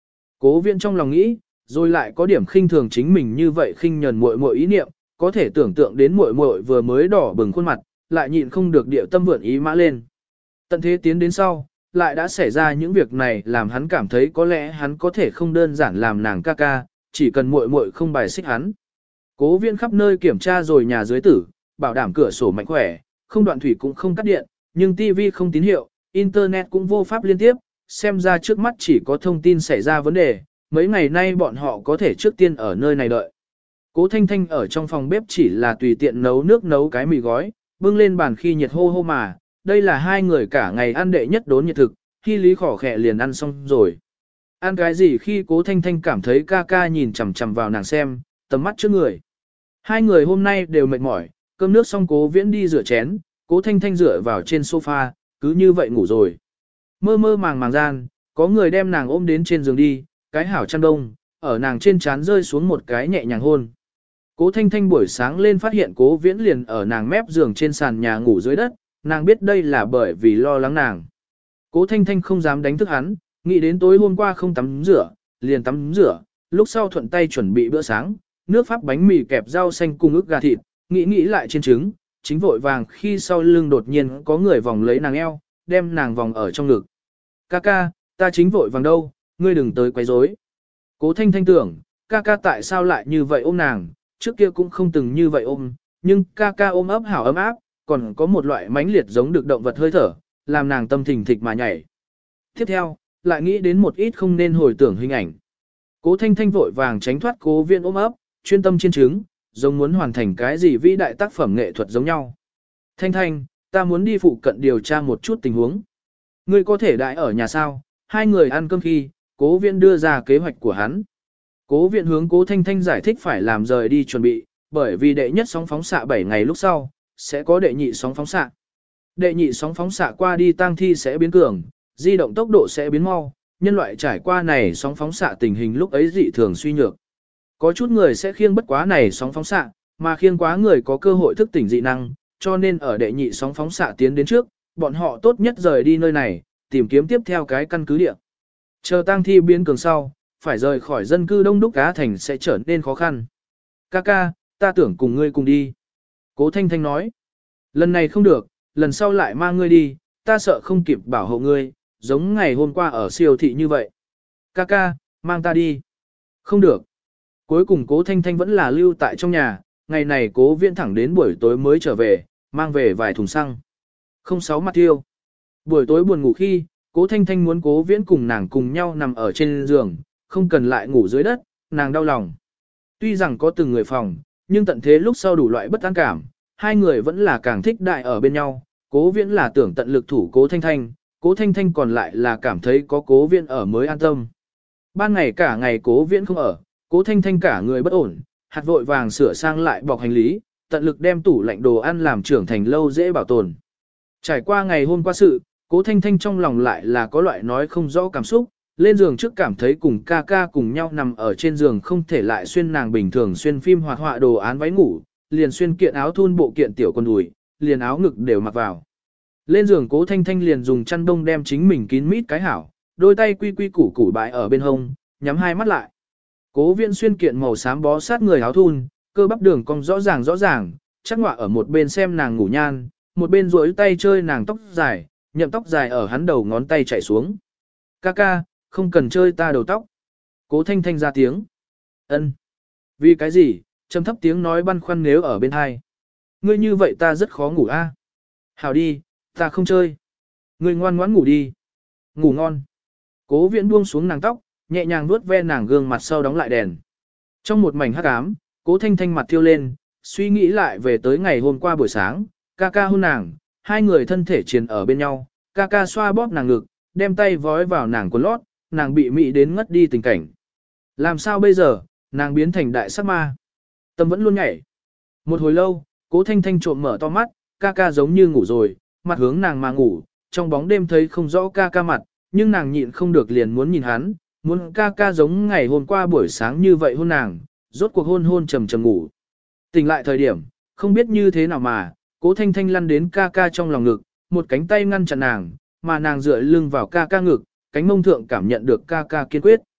Cố Viễn trong lòng nghĩ, rồi lại có điểm khinh thường chính mình như vậy khinh nhẫn muội muội ý niệm, có thể tưởng tượng đến muội muội vừa mới đỏ bừng khuôn mặt, lại nhịn không được điệu tâm vượn ý mã lên. Tận thế tiến đến sau, lại đã xảy ra những việc này làm hắn cảm thấy có lẽ hắn có thể không đơn giản làm nàng ca ca, chỉ cần muội muội không bài xích hắn. Cố Viễn khắp nơi kiểm tra rồi nhà dưới tử, bảo đảm cửa sổ mạnh khỏe, không đoạn thủy cũng không cắt điện, nhưng tivi không tín hiệu, internet cũng vô pháp liên tiếp, xem ra trước mắt chỉ có thông tin xảy ra vấn đề, mấy ngày nay bọn họ có thể trước tiên ở nơi này đợi. Cố Thanh Thanh ở trong phòng bếp chỉ là tùy tiện nấu nước nấu cái mì gói, bưng lên bàn khi nhiệt hô hô mà, đây là hai người cả ngày ăn đệ nhất đốn nhiệt thực, khi lý khỏ khẽ liền ăn xong rồi. Ăn cái gì khi Cố Thanh Thanh cảm thấy ca ca nhìn chằm chằm vào nàng xem, tầm mắt trước người. Hai người hôm nay đều mệt mỏi, cơm nước xong Cố Viễn đi rửa chén, Cố Thanh Thanh dựa vào trên sofa, cứ như vậy ngủ rồi. Mơ mơ màng màng gian, có người đem nàng ôm đến trên giường đi, cái hảo chăn đông, ở nàng trên trán rơi xuống một cái nhẹ nhàng hôn. Cố Thanh Thanh buổi sáng lên phát hiện Cố Viễn liền ở nàng mép giường trên sàn nhà ngủ dưới đất, nàng biết đây là bởi vì lo lắng nàng. Cố Thanh Thanh không dám đánh thức hắn, nghĩ đến tối hôm qua không tắm rửa, liền tắm rửa, lúc sau thuận tay chuẩn bị bữa sáng, nước pháp bánh mì kẹp rau xanh cùng ức gà thịt, nghĩ nghĩ lại trên trứng, chính vội vàng khi sau lưng đột nhiên có người vòng lấy nàng eo, đem nàng vòng ở trong ngực. Ca ca, ta chính vội vàng đâu, ngươi đừng tới quấy rối. Cố Thanh Thanh tưởng, ca ca tại sao lại như vậy ôm nàng, trước kia cũng không từng như vậy ôm, nhưng ca ca ôm ấp hảo ấm áp, còn có một loại mãnh liệt giống được động vật hơi thở, làm nàng tâm thình thịch mà nhảy. Tiếp theo, lại nghĩ đến một ít không nên hồi tưởng hình ảnh. Cố Thanh Thanh vội vàng tránh thoát Cố Viễn ôm ấp, chuyên tâm chiên trứng, giống muốn hoàn thành cái gì vĩ đại tác phẩm nghệ thuật giống nhau. Thanh Thanh, ta muốn đi phụ cận điều tra một chút tình huống. Ngươi có thể đãi ở nhà sao? Hai người ăn cơm khi, Cố Viễn đưa ra kế hoạch của hắn. Cố Viễn hướng Cố Thanh Thanh giải thích phải làm rời đi chuẩn bị, bởi vì đệ nhất sóng phóng xạ bảy ngày lúc sau, sẽ có đệ nhị sóng phóng xạ. Đệ nhị sóng phóng xạ qua đi tang thi sẽ biến cường, di động tốc độ sẽ biến mau, nhân loại trải qua này sóng phóng xạ tình hình lúc ấy dị thường suy nhược. Có chút người sẽ khiêng bất quá này sóng phóng xạ, mà khiêng quá người có cơ hội thức tỉnh dị năng, cho nên ở đệ nhị sóng phóng xạ tiến đến trước, bọn họ tốt nhất rời đi nơi này, tìm kiếm tiếp theo cái căn cứ địa. Chờ tang thi biến cường sau, phải rời khỏi dân cư đông đúc Cá Thành sẽ trở nên khó khăn. Ca ca, ta tưởng cùng ngươi cùng đi. Cố Thanh Thanh nói, lần này không được, lần sau lại mang ngươi đi, ta sợ không kịp bảo hộ ngươi, giống ngày hôm qua ở siêu thị như vậy. Ca ca, mang ta đi. Không được. Cuối cùng Cố Thanh Thanh vẫn là lưu tại trong nhà, ngày này Cố Viễn thẳng đến buổi tối mới trở về, mang về vài thùng xăng. Không sáu mặt tiêu. Buổi tối buồn ngủ khi, Cố Thanh Thanh muốn Cố Viễn cùng nàng cùng nhau nằm ở trên giường, không cần lại ngủ dưới đất, nàng đau lòng. Tuy rằng có từng người phòng, nhưng tận thế lúc sau đủ loại bất an cảm, hai người vẫn là càng thích đại ở bên nhau. Cố Viễn là tưởng tận lực thủ Cố Thanh Thanh, Cố Thanh Thanh còn lại là cảm thấy có Cố Viễn ở mới an tâm. Ban ngày cả ngày Cố Viễn không ở, Cố Thanh Thanh cả người bất ổn, hạt vội vàng sửa sang lại bọc hành lý, tận lực đem tủ lạnh đồ ăn làm trưởng thành lâu dễ bảo tồn. Trải qua ngày hôm qua sự, Cố Thanh Thanh trong lòng lại là có loại nói không rõ cảm xúc, lên giường trước cảm thấy cùng ca ca cùng nhau nằm ở trên giường không thể lại xuyên nàng bình thường xuyên phim hoạt họa đồ án váy ngủ, liền xuyên kiện áo thun bộ kiện tiểu quần đùi, liền áo ngực đều mặc vào. Lên giường Cố Thanh Thanh liền dùng chăn đông đem chính mình kín mít cái hảo, đôi tay quy quy củ củ bãi ở bên hông, nhắm hai mắt lại. Cố Viễn xuyên kiện màu xám bó sát người áo thun, cơ bắp đường cong rõ ràng rõ ràng, chắc ngọa ở một bên xem nàng ngủ nhan, một bên duỗi tay chơi nàng tóc dài, nhậm tóc dài ở hắn đầu ngón tay chảy xuống. Ca ca, không cần chơi ta đầu tóc. Cố Thanh Thanh ra tiếng. Ân. Vì cái gì? Trầm thấp tiếng nói băn khoăn nếu ở bên hai. Ngươi như vậy ta rất khó ngủ a. Hảo đi, ta không chơi. Ngươi ngoan ngoãn ngủ đi. Ngủ ngon. Cố Viễn buông xuống nàng tóc, nhẹ nhàng vuốt ve nàng gương mặt sau đóng lại đèn. Trong một mảnh hắc ám, Cố Thanh Thanh mặt thiêu lên, suy nghĩ lại về tới ngày hôm qua buổi sáng, ca ca hôn nàng, hai người thân thể triền ở bên nhau, ca ca xoa bóp nàng ngực, đem tay vói vào nàng quần lót, nàng bị mị đến ngất đi tình cảnh. Làm sao bây giờ, nàng biến thành đại sắc ma. Tâm vẫn luôn nhảy. Một hồi lâu, Cố Thanh Thanh trộm mở to mắt, ca ca giống như ngủ rồi, mặt hướng nàng mà ngủ, trong bóng đêm thấy không rõ ca ca mặt, nhưng nàng nhịn không được liền muốn nhìn hắn, muốn ca ca giống ngày hôm qua buổi sáng như vậy hôn nàng, rốt cuộc hôn hôn trầm trầm ngủ. Tỉnh lại thời điểm, không biết như thế nào mà, Cố Thanh Thanh lăn đến ca ca trong lòng ngực, một cánh tay ngăn chặn nàng, mà nàng dựa lưng vào ca ca ngực, cánh mông thượng cảm nhận được ca ca kiên quyết.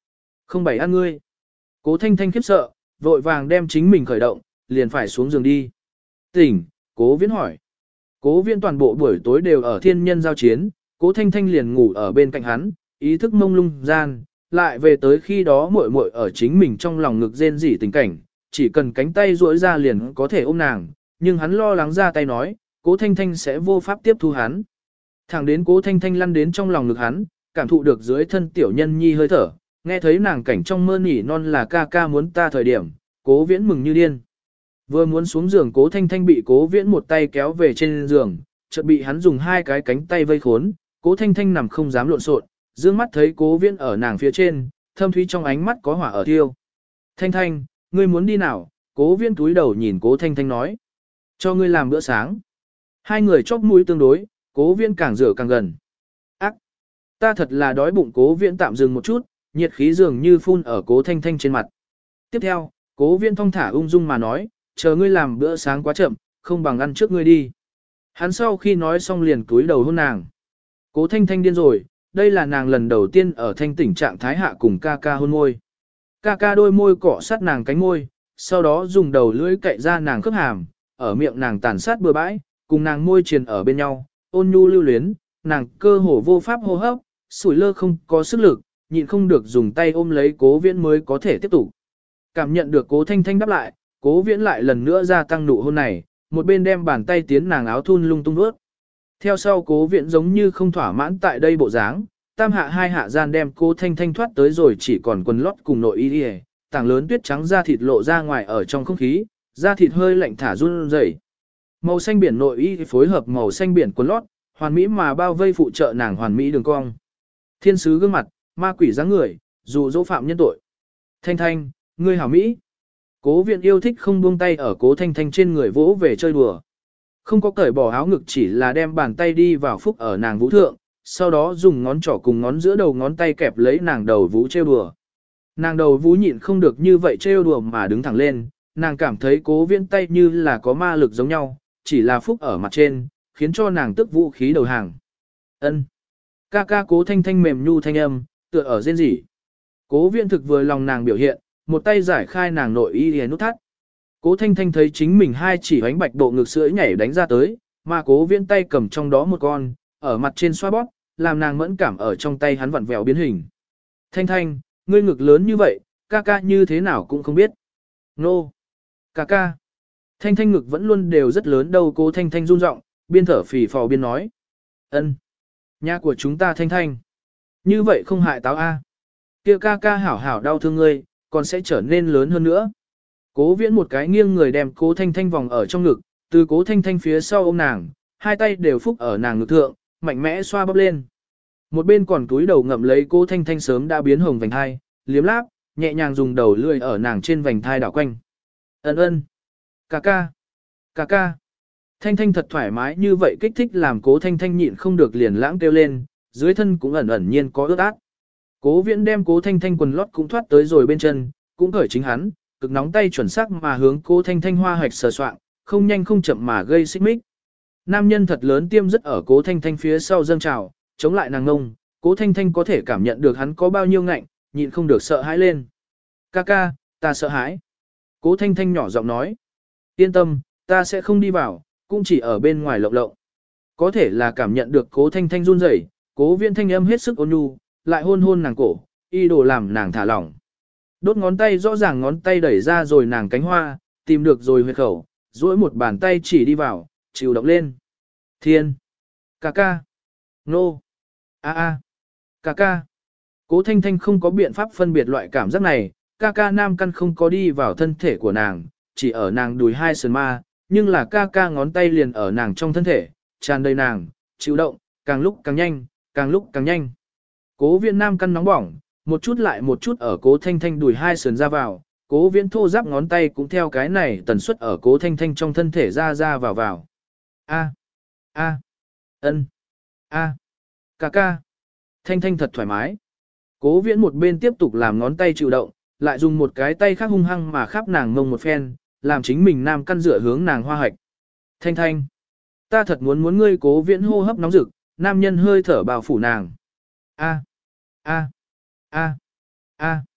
Không bảy ăn ngươi. Cố Thanh Thanh khiếp sợ, vội vàng đem chính mình khởi động, liền phải xuống giường đi. Tỉnh, Cố Viễn hỏi. Cố Viễn toàn bộ buổi tối đều ở thiên nhân giao chiến, Cố Thanh Thanh liền ngủ ở bên cạnh hắn, ý thức mông lung gian, lại về tới khi đó muội muội ở chính mình trong lòng ngực rên rỉ tình cảnh, chỉ cần cánh tay duỗi ra liền có thể ôm nàng, nhưng hắn lo lắng ra tay nói, Cố Thanh Thanh sẽ vô pháp tiếp thu hắn. Thẳng đến Cố Thanh Thanh lăn đến trong lòng ngực hắn, cảm thụ được dưới thân tiểu nhân nhi hơi thở, nghe thấy nàng cảnh trong mơ nỉ non là ca ca muốn ta thời điểm, Cố Viễn mừng như điên. Vừa muốn xuống giường Cố Thanh Thanh bị Cố Viễn một tay kéo về trên giường, chợt bị hắn dùng hai cái cánh tay vây khốn, Cố Thanh Thanh nằm không dám lộn xộn, dương mắt thấy Cố Viễn ở nàng phía trên, thâm thúy trong ánh mắt có hỏa ở thiêu. Thanh Thanh, ngươi muốn đi nào? Cố Viễn túi đầu nhìn Cố Thanh Thanh nói. Cho ngươi làm bữa sáng. Hai người chóp mũi tương đối, Cố Viễn càng rửa càng gần. Ác! Ta thật là đói bụng. Cố Viễn tạm dừng một chút, nhiệt khí dường như phun ở Cố Thanh Thanh trên mặt. Tiếp theo, Cố Viễn thong thả ung dung mà nói, chờ ngươi làm bữa sáng quá chậm, không bằng ăn trước ngươi đi. Hắn sau khi nói xong liền túi đầu hôn nàng. Cố Thanh Thanh điên rồi, đây là nàng lần đầu tiên ở thanh tỉnh trạng thái hạ cùng ca ca hôn môi. Ca ca đôi môi cọ sát nàng cánh môi, sau đó dùng đầu lưỡi cậy ra nàng khớp hàm, ở miệng nàng tàn sát bừa bãi, cùng nàng môi triền ở bên nhau, ôn nhu lưu luyến, nàng cơ hồ vô pháp hô hấp, sủi lơ không có sức lực, nhịn không được dùng tay ôm lấy Cố Viễn mới có thể tiếp tục. Cảm nhận được Cố Thanh Thanh đáp lại, Cố Viễn lại lần nữa gia tăng nụ hôn này, một bên đem bàn tay tiến nàng áo thun lung tung nuốt. Theo sau Cố Viễn giống như không thỏa mãn tại đây bộ dáng, tam hạ hai hạ gian đem Cố Thanh Thanh thoát tới rồi chỉ còn quần lót cùng nội y, tảng lớn tuyết trắng da thịt lộ ra ngoài ở trong không khí, da thịt hơi lạnh thả run rẩy. Màu xanh biển nội y phối hợp màu xanh biển quần lót, hoàn mỹ mà bao vây phụ trợ nàng hoàn mỹ đường cong. Thiên sứ gương mặt, ma quỷ dáng người, dù dỗ phạm nhân tội. Thanh Thanh, ngươi hảo mỹ. Cố Viễn yêu thích không buông tay ở Cố Thanh Thanh trên người vỗ về chơi đùa. Không có cởi bỏ áo ngực, chỉ là đem bàn tay đi vào phúc ở nàng vũ thượng, sau đó dùng ngón trỏ cùng ngón giữa đầu ngón tay kẹp lấy nàng đầu vũ trêu đùa. Nàng đầu vũ nhịn không được như vậy trêu đùa mà đứng thẳng lên, nàng cảm thấy Cố Viễn tay như là có ma lực giống nhau, chỉ là phúc ở mặt trên, khiến cho nàng tức vũ khí đầu hàng. Ân. Ca ca. Cố Thanh Thanh mềm nhu thanh âm, tựa ở rên rỉ. Cố Viễn thực vừa lòng nàng biểu hiện, một tay giải khai nàng nội y hề nút thắt. Cố Thanh Thanh thấy chính mình hai chỉ bánh bạch bộ ngực sữa nhảy đánh ra tới, mà Cố Viễn tay cầm trong đó một con, ở mặt trên xoa bóp, làm nàng mẫn cảm ở trong tay hắn vặn vẹo biến hình. Thanh Thanh, ngươi ngực lớn như vậy, ca ca như thế nào cũng không biết. Nô! Ca ca! Thanh Thanh ngực vẫn luôn đều rất lớn đâu. Cố Thanh Thanh run giọng, biên thở phì phò biên nói. Ân, nhà của chúng ta Thanh Thanh. Như vậy không hại táo a. Kia ca ca hảo hảo đau thương ngươi, còn sẽ trở nên lớn hơn nữa. Cố Viễn một cái nghiêng người đem Cố Thanh Thanh vòng ở trong ngực, từ Cố Thanh Thanh phía sau ôm nàng, hai tay đều phúc ở nàng ngực thượng, mạnh mẽ xoa bóp lên. Một bên còn túi đầu ngậm lấy Cố Thanh Thanh sớm đã biến hồng vành thai, liếm láp, nhẹ nhàng dùng đầu lưỡi ở nàng trên vành thai đảo quanh. Ân ân. Ca ca. Ca ca. Thanh Thanh thật thoải mái như vậy kích thích làm Cố Thanh Thanh nhịn không được liền lãng kêu lên, dưới thân cũng ẩn ẩn nhiên có ướt át. Cố Viễn đem Cố Thanh Thanh quần lót cũng thoát tới rồi bên chân, cũng cởi chính hắn, cực nóng tay chuẩn xác mà hướng Cố Thanh Thanh hoa hoạch sờ soạng, không nhanh không chậm mà gây xích mích. Nam nhân thật lớn tiêm rất ở Cố Thanh Thanh phía sau dâng trào, chống lại nàng ngông, Cố Thanh Thanh có thể cảm nhận được hắn có bao nhiêu ngạnh, nhịn không được sợ hãi lên. Ca ca, ta sợ hãi. Cố Thanh Thanh nhỏ giọng nói. Yên tâm, ta sẽ không đi vào, cũng chỉ ở bên ngoài lộng lộng. Có thể là cảm nhận được Cố Thanh Thanh run rẩy, Cố Viễn thanh âm hết sức ôn nhu, lại hôn hôn nàng cổ, y đồ làm nàng thả lỏng. Đốt ngón tay rõ ràng ngón tay đẩy ra rồi nàng cánh hoa, tìm được rồi huyệt khẩu, duỗi một bàn tay chỉ đi vào, chịu động lên. Thiên! Ca ca! Nô! A a! Ca ca! Cố Thanh Thanh không có biện pháp phân biệt loại cảm giác này, ca ca nam căn không có đi vào thân thể của nàng, chỉ ở nàng đùi hai sườn ma, nhưng là ca ca ngón tay liền ở nàng trong thân thể, tràn đầy nàng, chịu động, càng lúc càng nhanh, càng lúc càng nhanh. Cố Viễn nam căn nóng bỏng, một chút lại một chút ở Cố Thanh Thanh đùi hai sườn ra vào, Cố Viễn thô giáp ngón tay cũng theo cái này tần suất ở Cố Thanh Thanh trong thân thể ra ra vào vào. A, a, ân, a, ca ca. Thanh Thanh thật thoải mái. Cố Viễn một bên tiếp tục làm ngón tay chịu động, lại dùng một cái tay khác hung hăng mà khắp nàng mông một phen, làm chính mình nam căn dựa hướng nàng hoa hạch. Thanh Thanh, ta thật muốn muốn ngươi. Cố Viễn hô hấp nóng rực, nam nhân hơi thở bao phủ nàng. A, a, a, a.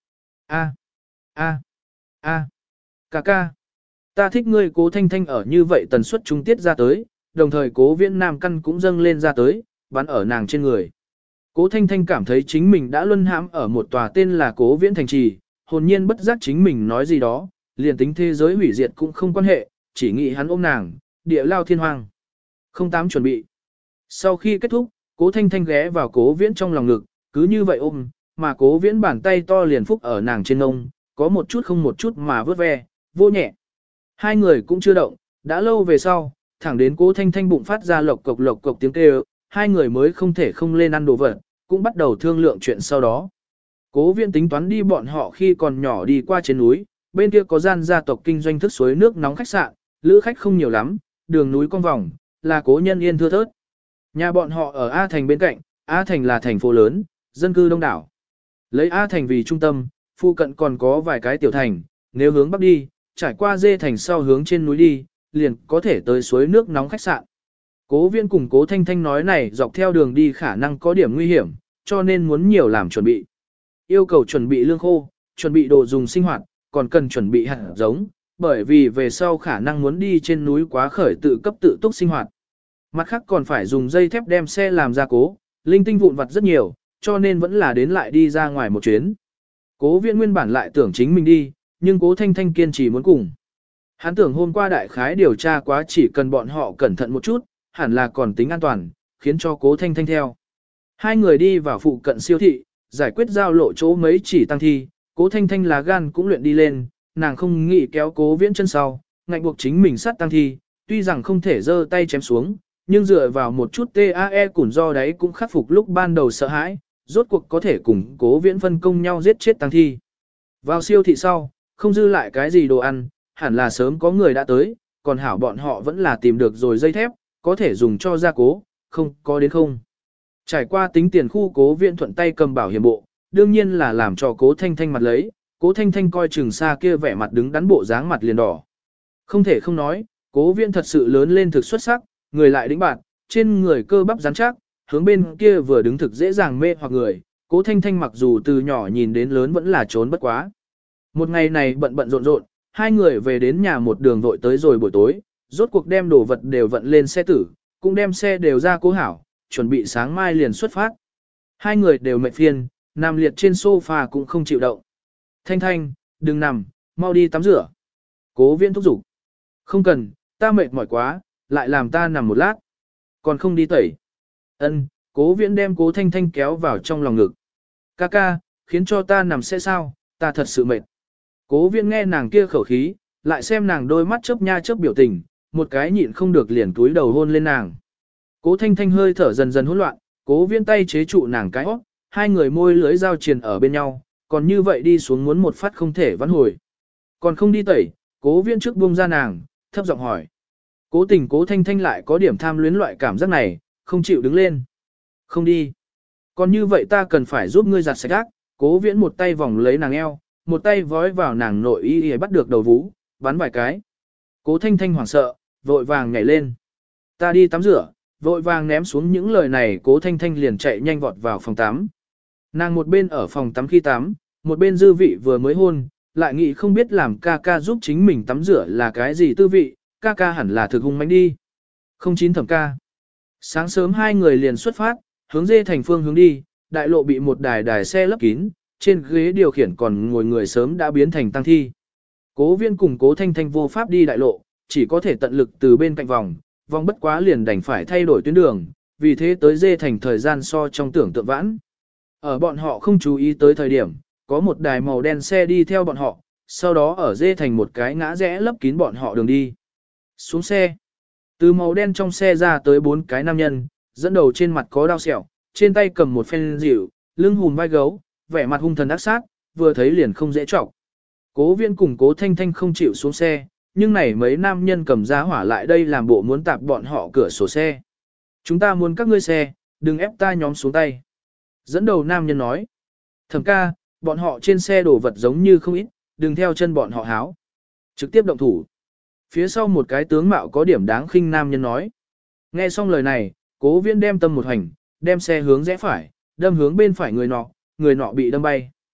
A, a, a, ca ca. Ta thích ngươi. Cố Thanh Thanh ở như vậy tần suất trung tiết ra tới, đồng thời Cố Viễn Nam căn cũng dâng lên ra tới, bắn ở nàng trên người. Cố Thanh Thanh cảm thấy chính mình đã luân hãm ở một tòa tên là Cố Viễn thành trì, hồn nhiên bất giác chính mình nói gì đó, liền tính thế giới hủy diệt cũng không quan hệ, chỉ nghĩ hắn ôm nàng, địa lao thiên hoàng. Không tám chuẩn bị. Sau khi kết thúc, Cố Thanh Thanh ghé vào Cố Viễn trong lòng ngực, cứ như vậy ôm, mà Cố Viễn bàn tay to liền phúc ở nàng trên ngông, có một chút không một chút mà vớt ve, vô nhẹ. Hai người cũng chưa động, đã lâu về sau, thẳng đến Cố Thanh Thanh bụng phát ra lộc cộc lộc cộc tiếng kêu, hai người mới không thể không lên ăn đồ vật, cũng bắt đầu thương lượng chuyện sau đó. Cố Viễn tính toán đi bọn họ khi còn nhỏ đi qua trên núi, bên kia có gian gia tộc kinh doanh thức suối nước nóng khách sạn, lữ khách không nhiều lắm, đường núi cong vòng, là cố nhân yên thưa thớt. Nhà bọn họ ở A Thành bên cạnh, A Thành là thành phố lớn, dân cư đông đảo. Lấy A Thành vì trung tâm, phụ cận còn có vài cái tiểu thành, nếu hướng bắc đi, trải qua Dê Thành sau hướng trên núi đi, liền có thể tới suối nước nóng khách sạn. Cố Viễn cùng Cố Thanh Thanh nói này dọc theo đường đi khả năng có điểm nguy hiểm, cho nên muốn nhiều làm chuẩn bị. Yêu cầu chuẩn bị lương khô, chuẩn bị đồ dùng sinh hoạt, còn cần chuẩn bị hạt giống, bởi vì về sau khả năng muốn đi trên núi quá khởi tự cấp tự túc sinh hoạt. Mặt khác còn phải dùng dây thép đem xe làm gia cố, linh tinh vụn vặt rất nhiều, cho nên vẫn là đến lại đi ra ngoài một chuyến. Cố Viễn nguyên bản lại tưởng chính mình đi, nhưng Cố Thanh Thanh kiên trì muốn cùng. Hắn tưởng hôm qua đại khái điều tra quá chỉ cần bọn họ cẩn thận một chút, hẳn là còn tính an toàn, khiến cho Cố Thanh Thanh theo. Hai người đi vào phụ cận siêu thị, giải quyết giao lộ chỗ mấy chỉ tăng thi, Cố Thanh Thanh lá gan cũng luyện đi lên, nàng không nghĩ kéo Cố Viễn chân sau, ngạnh buộc chính mình sát tăng thi, tuy rằng không thể giơ tay chém xuống, nhưng dựa vào một chút tê a e củn do đấy cũng khắc phục lúc ban đầu sợ hãi, rốt cuộc có thể cùng Cố Viễn phân công nhau giết chết tăng thi. Vào siêu thị sau, không dư lại cái gì đồ ăn, hẳn là sớm có người đã tới, còn hảo bọn họ vẫn là tìm được rồi dây thép, có thể dùng cho gia cố, không có đến không. Trải qua tính tiền khu, Cố Viễn thuận tay cầm bảo hiểm bộ, đương nhiên là làm cho Cố Thanh Thanh mặt lấy, Cố Thanh Thanh coi chừng xa kia vẻ mặt đứng đắn bộ dáng mặt liền đỏ. Không thể không nói, Cố Viễn thật sự lớn lên thực xuất sắc, người lại đĩnh bạn, trên người cơ bắp rắn chắc, hướng bên kia vừa đứng thực dễ dàng mê hoặc người, Cố Thanh Thanh mặc dù từ nhỏ nhìn đến lớn vẫn là trốn bất quá. Một ngày này bận bận rộn rộn, hai người về đến nhà một đường vội tới rồi buổi tối, rốt cuộc đem đồ vật đều vận lên xe tử, cũng đem xe đều ra cố hảo, chuẩn bị sáng mai liền xuất phát. Hai người đều mệt phiền, nằm liệt trên sofa cũng không chịu động. Thanh Thanh, đừng nằm, mau đi tắm rửa. Cố Viễn thúc giục. Không cần, ta mệt mỏi quá, lại làm ta nằm một lát. Còn không đi tẩy. Ân, Cố Viễn đem Cố Thanh Thanh kéo vào trong lòng ngực. Ca ca, khiến cho ta nằm sẽ sao, ta thật sự mệt. Cố Viễn nghe nàng kia khẩu khí, lại xem nàng đôi mắt chớp nha chớp biểu tình, một cái nhịn không được liền túi đầu hôn lên nàng. Cố Thanh Thanh hơi thở dần dần hỗn loạn, Cố Viễn tay chế trụ nàng cái óc, hai người môi lưỡi giao triền ở bên nhau, còn như vậy đi xuống muốn một phát không thể vãn hồi. Còn không đi tẩy, Cố Viễn trước buông ra nàng, thấp giọng hỏi. Cố Tình Cố Thanh Thanh lại có điểm tham luyến loại cảm giác này, không chịu đứng lên. Không đi. Còn như vậy ta cần phải giúp ngươi giặt sạch ác. Cố Viễn một tay vòng lấy nàng eo, một tay vói vào nàng nội y y bắt được đầu vú, bắn vài cái. Cố Thanh Thanh hoảng sợ, vội vàng nhảy lên. Ta đi tắm rửa, vội vàng ném xuống những lời này, Cố Thanh Thanh liền chạy nhanh vọt vào phòng tắm. Nàng một bên ở phòng tắm khi tắm, một bên dư vị vừa mới hôn, lại nghĩ không biết làm ca ca giúp chính mình tắm rửa là cái gì tư vị, ca ca hẳn là thực hung mãnh đi. Không chín thẩm ca. Sáng sớm hai người liền xuất phát, hướng Dê Thành phương hướng đi, đại lộ bị một đài đài xe lấp kín, trên ghế điều khiển còn ngồi người sớm đã biến thành tăng thi. Cố Viễn cùng Cố Thanh Thanh vô pháp đi đại lộ, chỉ có thể tận lực từ bên cạnh vòng, vòng bất quá liền đành phải thay đổi tuyến đường, vì thế tới Dê Thành thời gian so trong tưởng tượng vãn. Ở bọn họ không chú ý tới thời điểm, có một đài màu đen xe đi theo bọn họ, sau đó ở Dê Thành một cái ngã rẽ lấp kín bọn họ đường đi. Xuống xe. Từ màu đen trong xe ra tới bốn cái nam nhân, dẫn đầu trên mặt có đao sẹo, trên tay cầm một phen rượu, lưng hùm vai gấu, vẻ mặt hung thần ác sát, vừa thấy liền không dễ trọng. Cố Viễn cùng Cố Thanh Thanh không chịu xuống xe, nhưng này mấy nam nhân cầm giá hỏa lại đây làm bộ muốn tạp bọn họ cửa sổ xe. Chúng ta muốn các ngươi xe, đừng ép ta nhóm xuống tay. Dẫn đầu nam nhân nói. Thẩm ca, bọn họ trên xe đổ vật giống như không ít, đừng theo chân bọn họ háo. Trực tiếp động thủ. Phía sau một cái tướng mạo có điểm đáng khinh nam nhân nói. Nghe xong lời này, Cố Viễn đem tâm một hành, đem xe hướng rẽ phải, đâm hướng bên phải người nọ, người nọ bị đâm bay.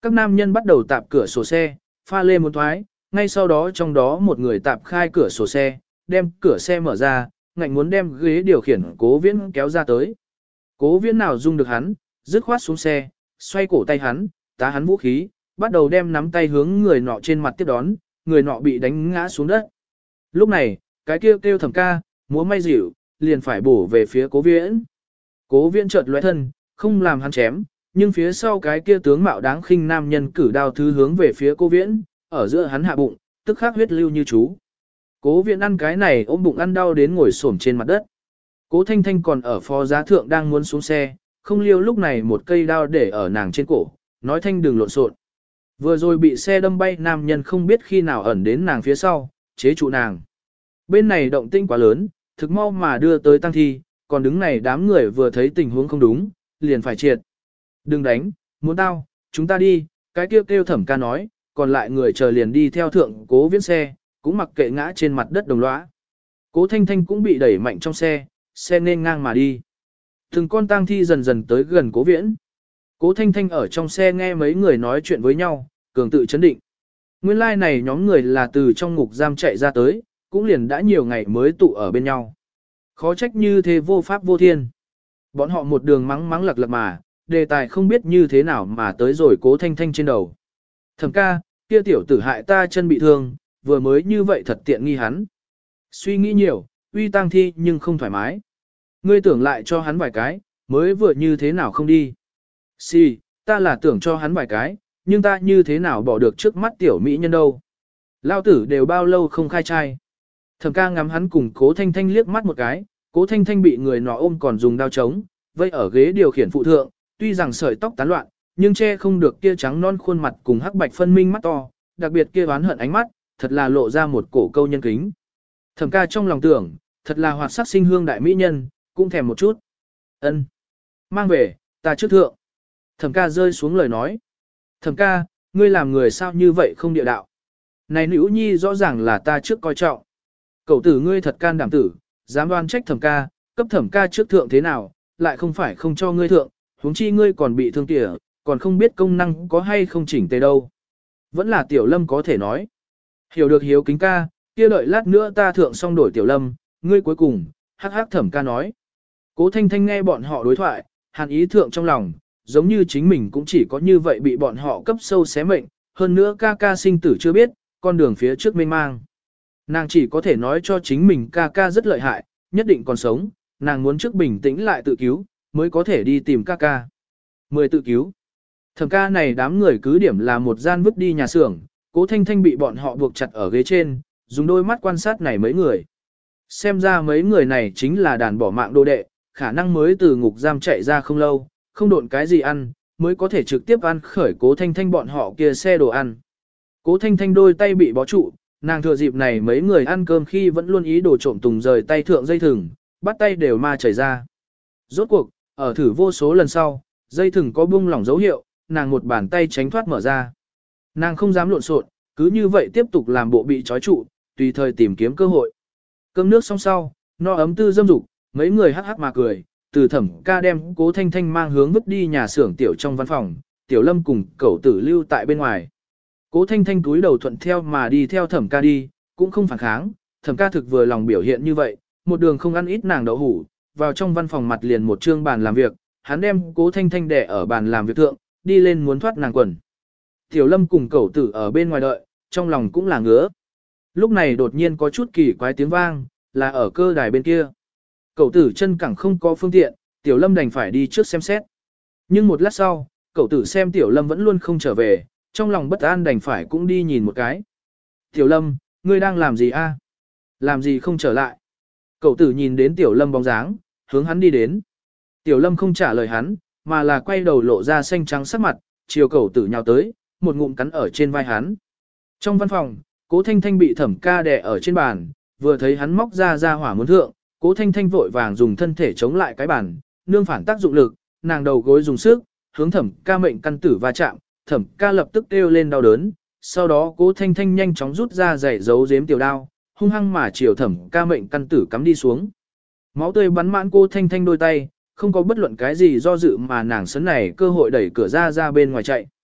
Các nam nhân bắt đầu tạp cửa sổ xe, pha lê một thoái, ngay sau đó trong đó một người tạp khai cửa sổ xe, đem cửa xe mở ra, ngạnh muốn đem ghế điều khiển Cố Viễn kéo ra tới. Cố Viễn nào dung được hắn, dứt khoát xuống xe, xoay cổ tay hắn, tá hắn vũ khí, bắt đầu đem nắm tay hướng người nọ trên mặt tiếp đón, người nọ bị đánh ngã xuống đất. Lúc này, cái kêu kêu Thẩm Ca, múa may dịu, liền phải bổ về phía Cố Viễn. Cố Viễn chợt lóe thân, không làm hắn chém, nhưng phía sau cái kia tướng mạo đáng khinh nam nhân cử đao thứ hướng về phía Cố Viễn, ở giữa hắn hạ bụng, tức khắc huyết lưu như chú. Cố Viễn ăn cái này ôm bụng ăn đau đến ngồi xổm trên mặt đất. Cố Thanh Thanh còn ở phó giá thượng đang muốn xuống xe, không liêu lúc này một cây đao để ở nàng trên cổ, nói Thanh đừng lộn xộn. Vừa rồi bị xe đâm bay nam nhân không biết khi nào ẩn đến nàng phía sau, chế trụ nàng. Bên này động tĩnh quá lớn, thực mau mà đưa tới tăng thi, còn đứng này đám người vừa thấy tình huống không đúng, liền phải triệt. Đừng đánh, muốn tao, chúng ta đi, cái kêu kêu Thẩm Ca nói, còn lại người chờ liền đi theo thượng Cố Viễn xe, cũng mặc kệ ngã trên mặt đất đồng lõa. Cố Thanh Thanh cũng bị đẩy mạnh trong xe, xe nên ngang mà đi. Từng con tang thi dần dần tới gần Cố Viễn. Cố Thanh Thanh ở trong xe nghe mấy người nói chuyện với nhau, cường tự chấn định. Nguyên lai like này nhóm người là từ trong ngục giam chạy ra tới, cũng liền đã nhiều ngày mới tụ ở bên nhau. Khó trách như thế vô pháp vô thiên. Bọn họ một đường mắng mắng lặc lặc mà, đề tài không biết như thế nào mà tới rồi Cố Thanh Thanh trên đầu. Thẩm Ca, kia tiểu tử hại ta chân bị thương, vừa mới như vậy thật tiện nghi hắn. Suy nghĩ nhiều, uy tang thi nhưng không thoải mái. Ngươi tưởng lại cho hắn vài cái, mới vừa như thế nào không đi. Si, ta là tưởng cho hắn vài cái, nhưng ta như thế nào bỏ được trước mắt tiểu mỹ nhân đâu. Lao tử đều bao lâu không khai trai. Thẩm Ca ngắm hắn cùng Cố Thanh Thanh liếc mắt một cái, Cố Thanh Thanh bị người nọ ôm còn dùng đao chống, vây ở ghế điều khiển phụ thượng, tuy rằng sợi tóc tán loạn, nhưng che không được kia trắng non khuôn mặt cùng hắc bạch phân minh mắt to, đặc biệt kia oán hận ánh mắt, thật là lộ ra một cổ câu nhân kính. Thẩm Ca trong lòng tưởng, thật là hoạt sắc sinh hương đại mỹ nhân, cũng thèm một chút. Ân, mang về, ta trước thượng. Thẩm Ca rơi xuống lời nói. Thẩm Ca, ngươi làm người sao như vậy không địa đạo. Này nữ nhi rõ ràng là ta trước coi trọng. Cậu tử ngươi thật can đảm tử, dám đoan trách Thẩm Ca, cấp Thẩm Ca trước thượng thế nào, lại không phải không cho ngươi thượng, huống chi ngươi còn bị thương tỉa, còn không biết công năng có hay không chỉnh tề đâu. Vẫn là Tiểu Lâm có thể nói. Hiểu được hiếu kính ca, kia đợi lát nữa ta thượng xong đổi Tiểu Lâm, ngươi cuối cùng, hắc hắc Thẩm Ca nói. Cố Thanh Thanh nghe bọn họ đối thoại, hàn ý thượng trong lòng, giống như chính mình cũng chỉ có như vậy bị bọn họ cấp sâu xé mệnh, hơn nữa ca ca sinh tử chưa biết, con đường phía trước mênh mang. Nàng chỉ có thể nói cho chính mình ca ca rất lợi hại, nhất định còn sống, nàng muốn trước bình tĩnh lại tự cứu, mới có thể đi tìm ca ca. Mười tự cứu. Thẩm Ca này đám người cứ điểm là một gian vứt đi nhà xưởng, Cố Thanh Thanh bị bọn họ buộc chặt ở ghế trên, dùng đôi mắt quan sát này mấy người. Xem ra mấy người này chính là đàn bỏ mạng đồ đệ, khả năng mới từ ngục giam chạy ra không lâu, không độn cái gì ăn, mới có thể trực tiếp ăn khởi Cố Thanh Thanh bọn họ kia xe đồ ăn. Cố Thanh Thanh đôi tay bị bó trụ, nàng thừa dịp này mấy người ăn cơm khi vẫn luôn ý đồ trộm tùng rời tay thượng dây thừng, bắt tay đều ma chảy ra. Rốt cuộc, ở thử vô số lần sau, dây thừng có buông lỏng dấu hiệu, nàng một bàn tay tránh thoát mở ra. Nàng không dám lộn xộn, cứ như vậy tiếp tục làm bộ bị trói trụ, tùy thời tìm kiếm cơ hội. Cơm nước xong sau, no ấm tư dâm dục, mấy người hắc hắc mà cười, từ Thẩm Ca đem Cố Thanh Thanh mang hướng vứt đi nhà xưởng tiểu trong văn phòng, Tiểu Lâm cùng cẩu tử lưu tại bên ngoài. Cố Thanh Thanh túi đầu thuận theo mà đi theo Thẩm Ca đi, cũng không phản kháng, Thẩm Ca thực vừa lòng biểu hiện như vậy, một đường không ăn ít nàng đậu hủ, vào trong văn phòng mặt liền một trương bàn làm việc, hắn đem Cố Thanh Thanh đè ở bàn làm việc thượng, đi lên muốn thoát nàng quần. Tiểu Lâm cùng cẩu tử ở bên ngoài đợi, trong lòng cũng là ngứa. Lúc này đột nhiên có chút kỳ quái tiếng vang, là ở cơ đài bên kia. Cẩu tử chân cẳng không có phương tiện, Tiểu Lâm đành phải đi trước xem xét. Nhưng một lát sau, cẩu tử xem Tiểu Lâm vẫn luôn không trở về, trong lòng bất an đành phải cũng đi nhìn một cái. Tiểu Lâm, ngươi đang làm gì a? Làm gì không trở lại? Cẩu tử nhìn đến Tiểu Lâm bóng dáng, hướng hắn đi đến. Tiểu Lâm không trả lời hắn, mà là quay đầu lộ ra xanh trắng sắc mặt, chiều cẩu tử nhào tới, một ngụm cắn ở trên vai hắn. Trong văn phòng, Cố Thanh Thanh bị Thẩm Ca đè ở trên bàn, vừa thấy hắn móc ra ra hỏa muốn thượng, Cố Thanh Thanh vội vàng dùng thân thể chống lại cái bàn, nương phản tác dụng lực, nàng đầu gối dùng sức, hướng Thẩm Ca mệnh căn tử va chạm, Thẩm Ca lập tức kêu lên đau đớn, sau đó Cố Thanh Thanh nhanh chóng rút ra giày giấu giếm tiểu đao, hung hăng mà chiều Thẩm Ca mệnh căn tử cắm đi xuống. Máu tươi bắn mãn Cố Thanh Thanh đôi tay, không có bất luận cái gì do dự mà nàng sấn này cơ hội đẩy cửa ra ra bên ngoài chạy.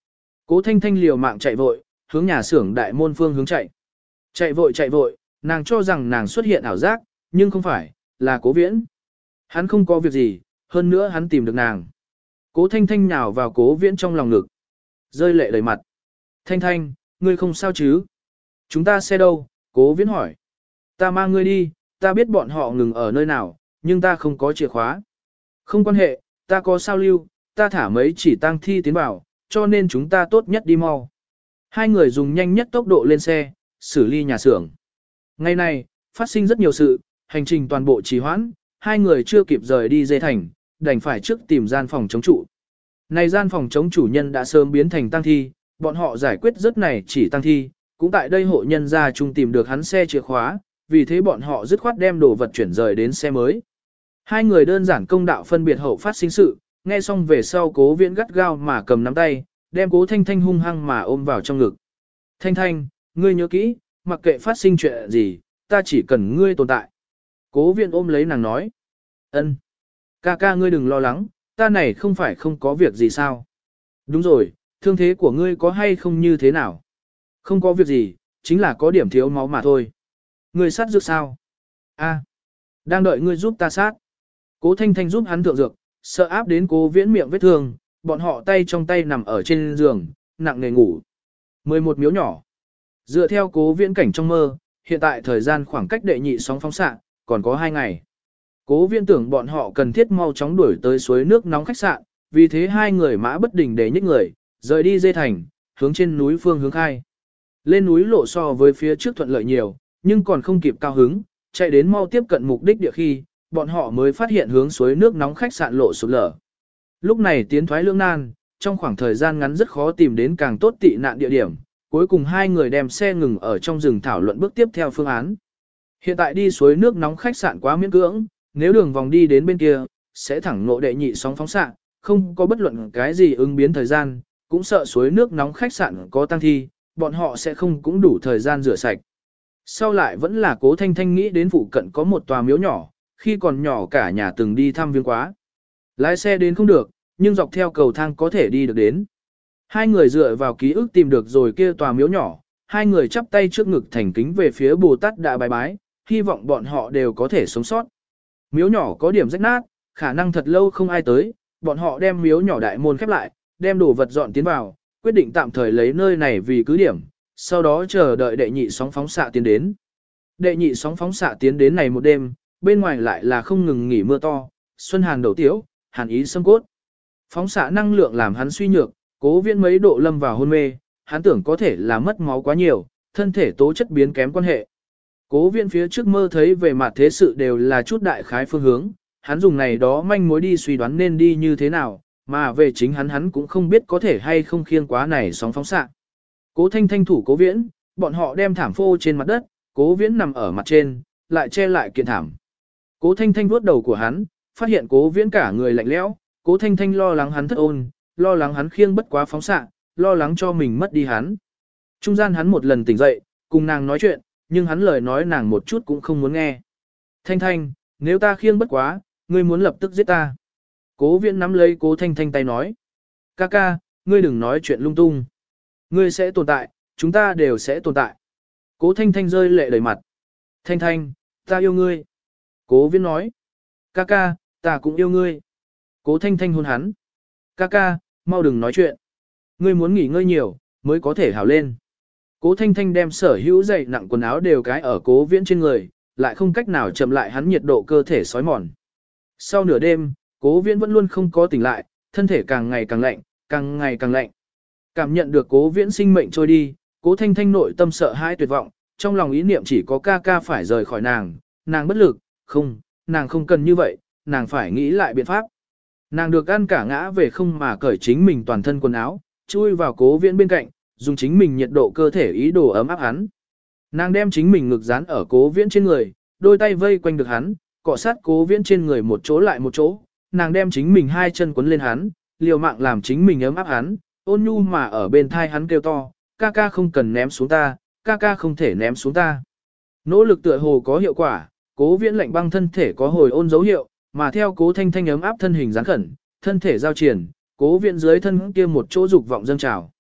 Cố Thanh Thanh liều mạng chạy vội, hướng nhà xưởng đại môn phương hướng chạy. Chạy vội chạy vội, nàng cho rằng nàng xuất hiện ảo giác, nhưng không phải, là Cố Viễn. Hắn không có việc gì, hơn nữa hắn tìm được nàng. Cố Thanh Thanh nhào vào Cố Viễn trong lòng ngực, rơi lệ đầy mặt. Thanh Thanh, ngươi không sao chứ? Chúng ta xe đâu? Cố Viễn hỏi. Ta mang ngươi đi, ta biết bọn họ ngừng ở nơi nào, nhưng ta không có chìa khóa. Không quan hệ, ta có sao lưu, ta thả mấy chỉ tang thi tiến vào, cho nên chúng ta tốt nhất đi mau. Hai người dùng nhanh nhất tốc độ lên xe, xử lý nhà xưởng. Ngày này, phát sinh rất nhiều sự, hành trình toàn bộ trì hoãn, hai người chưa kịp rời đi dê thành, đành phải trước tìm gian phòng chống trụ. Này gian phòng chống chủ nhân đã sớm biến thành tang thi, bọn họ giải quyết rất này chỉ tang thi, cũng tại đây hộ nhân gia chung tìm được hắn xe chìa khóa, vì thế bọn họ dứt khoát đem đồ vật chuyển rời đến xe mới. Hai người đơn giản công đạo phân biệt hậu phát sinh sự, nghe xong về sau Cố Viễn gắt gao mà cầm nắm tay, đem Cố Thanh Thanh hung hăng mà ôm vào trong ngực. Thanh Thanh, ngươi nhớ kỹ, mặc kệ phát sinh chuyện gì, ta chỉ cần ngươi tồn tại. Cố Viễn ôm lấy nàng nói. Ân, ca ca ngươi đừng lo lắng, ta này không phải không có việc gì sao. Đúng rồi, thương thế của ngươi có hay không như thế nào? Không có việc gì, chính là có điểm thiếu máu mà thôi. Ngươi sát dược sao? A, đang đợi ngươi giúp ta sát. Cố Thanh Thanh giúp hắn thượng dược, sợ áp đến Cố Viễn miệng vết thương, bọn họ tay trong tay nằm ở trên giường, nặng nề ngủ. mười một miếu nhỏ. Dựa theo Cố Viễn cảnh trong mơ, hiện tại thời gian khoảng cách đệ nhị sóng phóng xạ, còn có hai ngày. Cố Viễn tưởng bọn họ cần thiết mau chóng đuổi tới suối nước nóng khách sạn, vì thế hai người mã bất đình để nhích người, rời đi dê thành, hướng trên núi phương hướng khai. Lên núi lộ so với phía trước thuận lợi nhiều, nhưng còn không kịp cao hứng, chạy đến mau tiếp cận mục đích địa khi, bọn họ mới phát hiện hướng suối nước nóng khách sạn lộ sụt lở. Lúc này tiến thoái lưỡng nan, trong khoảng thời gian ngắn rất khó tìm đến càng tốt tị nạn địa điểm, cuối cùng hai người đem xe ngừng ở trong rừng thảo luận bước tiếp theo phương án. Hiện tại đi suối nước nóng khách sạn quá miễn cưỡng, nếu đường vòng đi đến bên kia, sẽ thẳng ngộ đệ nhị sóng phóng xạ, không có bất luận cái gì ứng biến thời gian, cũng sợ suối nước nóng khách sạn có tăng thi, bọn họ sẽ không cũng đủ thời gian rửa sạch. Sau lại vẫn là Cố Thanh Thanh nghĩ đến phụ cận có một tòa miếu nhỏ, khi còn nhỏ cả nhà từng đi thăm viếng quá. Lái xe đến không được, nhưng dọc theo cầu thang có thể đi được đến. Hai người dựa vào ký ức tìm được rồi kia tòa miếu nhỏ, hai người chắp tay trước ngực thành kính về phía Bồ Tát Đại Bái Bái, hy vọng bọn họ đều có thể sống sót. Miếu nhỏ có điểm rách nát, khả năng thật lâu không ai tới, bọn họ đem miếu nhỏ đại môn khép lại, đem đồ vật dọn tiến vào, quyết định tạm thời lấy nơi này vì cứ điểm, sau đó chờ đợi đệ nhị sóng phóng xạ tiến đến. Đệ nhị sóng phóng xạ tiến đến này một đêm, bên ngoài lại là không ngừng nghỉ mưa to, xuân hàn đầu tiếu, hàn ý xâm cốt. Phóng xạ năng lượng làm hắn suy nhược, Cố Viễn mấy độ lâm vào hôn mê, hắn tưởng có thể là mất máu quá nhiều, thân thể tố chất biến kém quan hệ. Cố Viễn phía trước mơ thấy về mặt thế sự đều là chút đại khái phương hướng, hắn dùng này đó manh mối đi suy đoán nên đi như thế nào, mà về chính hắn hắn cũng không biết có thể hay không khiêng quá này sóng phóng xạ. Cố Thanh Thanh thủ Cố Viễn, bọn họ đem thảm phô trên mặt đất, Cố Viễn nằm ở mặt trên, lại che lại kiện thảm. Cố Thanh Thanh vuốt đầu của hắn, phát hiện Cố Viễn cả người lạnh lẽo, Cố Thanh Thanh lo lắng hắn thất ôn, lo lắng hắn khiêng bất quá phóng xạ, lo lắng cho mình mất đi hắn. Trung gian hắn một lần tỉnh dậy, cùng nàng nói chuyện, nhưng hắn lời nói nàng một chút cũng không muốn nghe. Thanh Thanh, nếu ta khiêng bất quá, ngươi muốn lập tức giết ta. Cố Viễn nắm lấy Cố Thanh Thanh tay nói. Ca ca, ngươi đừng nói chuyện lung tung. Ngươi sẽ tồn tại, chúng ta đều sẽ tồn tại. Cố Thanh Thanh rơi lệ đầy mặt. Thanh Thanh, ta yêu ngươi. Cố Viễn nói. Ca ca, ta cũng yêu ngươi. Cố Thanh Thanh hôn hắn. Ca ca, mau đừng nói chuyện. Ngươi muốn nghỉ ngơi nhiều, mới có thể hảo lên. Cố Thanh Thanh đem sở hữu dày nặng quần áo đều cái ở Cố Viễn trên người, lại không cách nào chậm lại hắn nhiệt độ cơ thể sói mòn. Sau nửa đêm, Cố Viễn vẫn luôn không có tỉnh lại, thân thể càng ngày càng lạnh, càng ngày càng lạnh. Cảm nhận được Cố Viễn sinh mệnh trôi đi, Cố Thanh Thanh nội tâm sợ hãi tuyệt vọng, trong lòng ý niệm chỉ có ca ca phải rời khỏi nàng, nàng bất lực, không, nàng không cần như vậy, nàng phải nghĩ lại biện pháp. Nàng được ăn cả ngã về không mà cởi chính mình toàn thân quần áo, chui vào Cố Viễn bên cạnh, dùng chính mình nhiệt độ cơ thể ý đồ ấm áp hắn. Nàng đem chính mình ngực dán ở Cố Viễn trên người, đôi tay vây quanh được hắn, cọ sát Cố Viễn trên người một chỗ lại một chỗ, nàng đem chính mình hai chân quấn lên hắn, liều mạng làm chính mình ấm áp hắn, ôn nhu mà ở bên thai hắn kêu to, ca ca không cần ném xuống ta, ca ca không thể ném xuống ta. Nỗ lực tựa hồ có hiệu quả, Cố Viễn lạnh băng thân thể có hồi ôn dấu hiệu, mà theo Cố Thanh Thanh ấm áp thân hình dán khẩn, thân thể giao triển, Cố Viễn dưới thân kia một chỗ dục vọng dâng trào.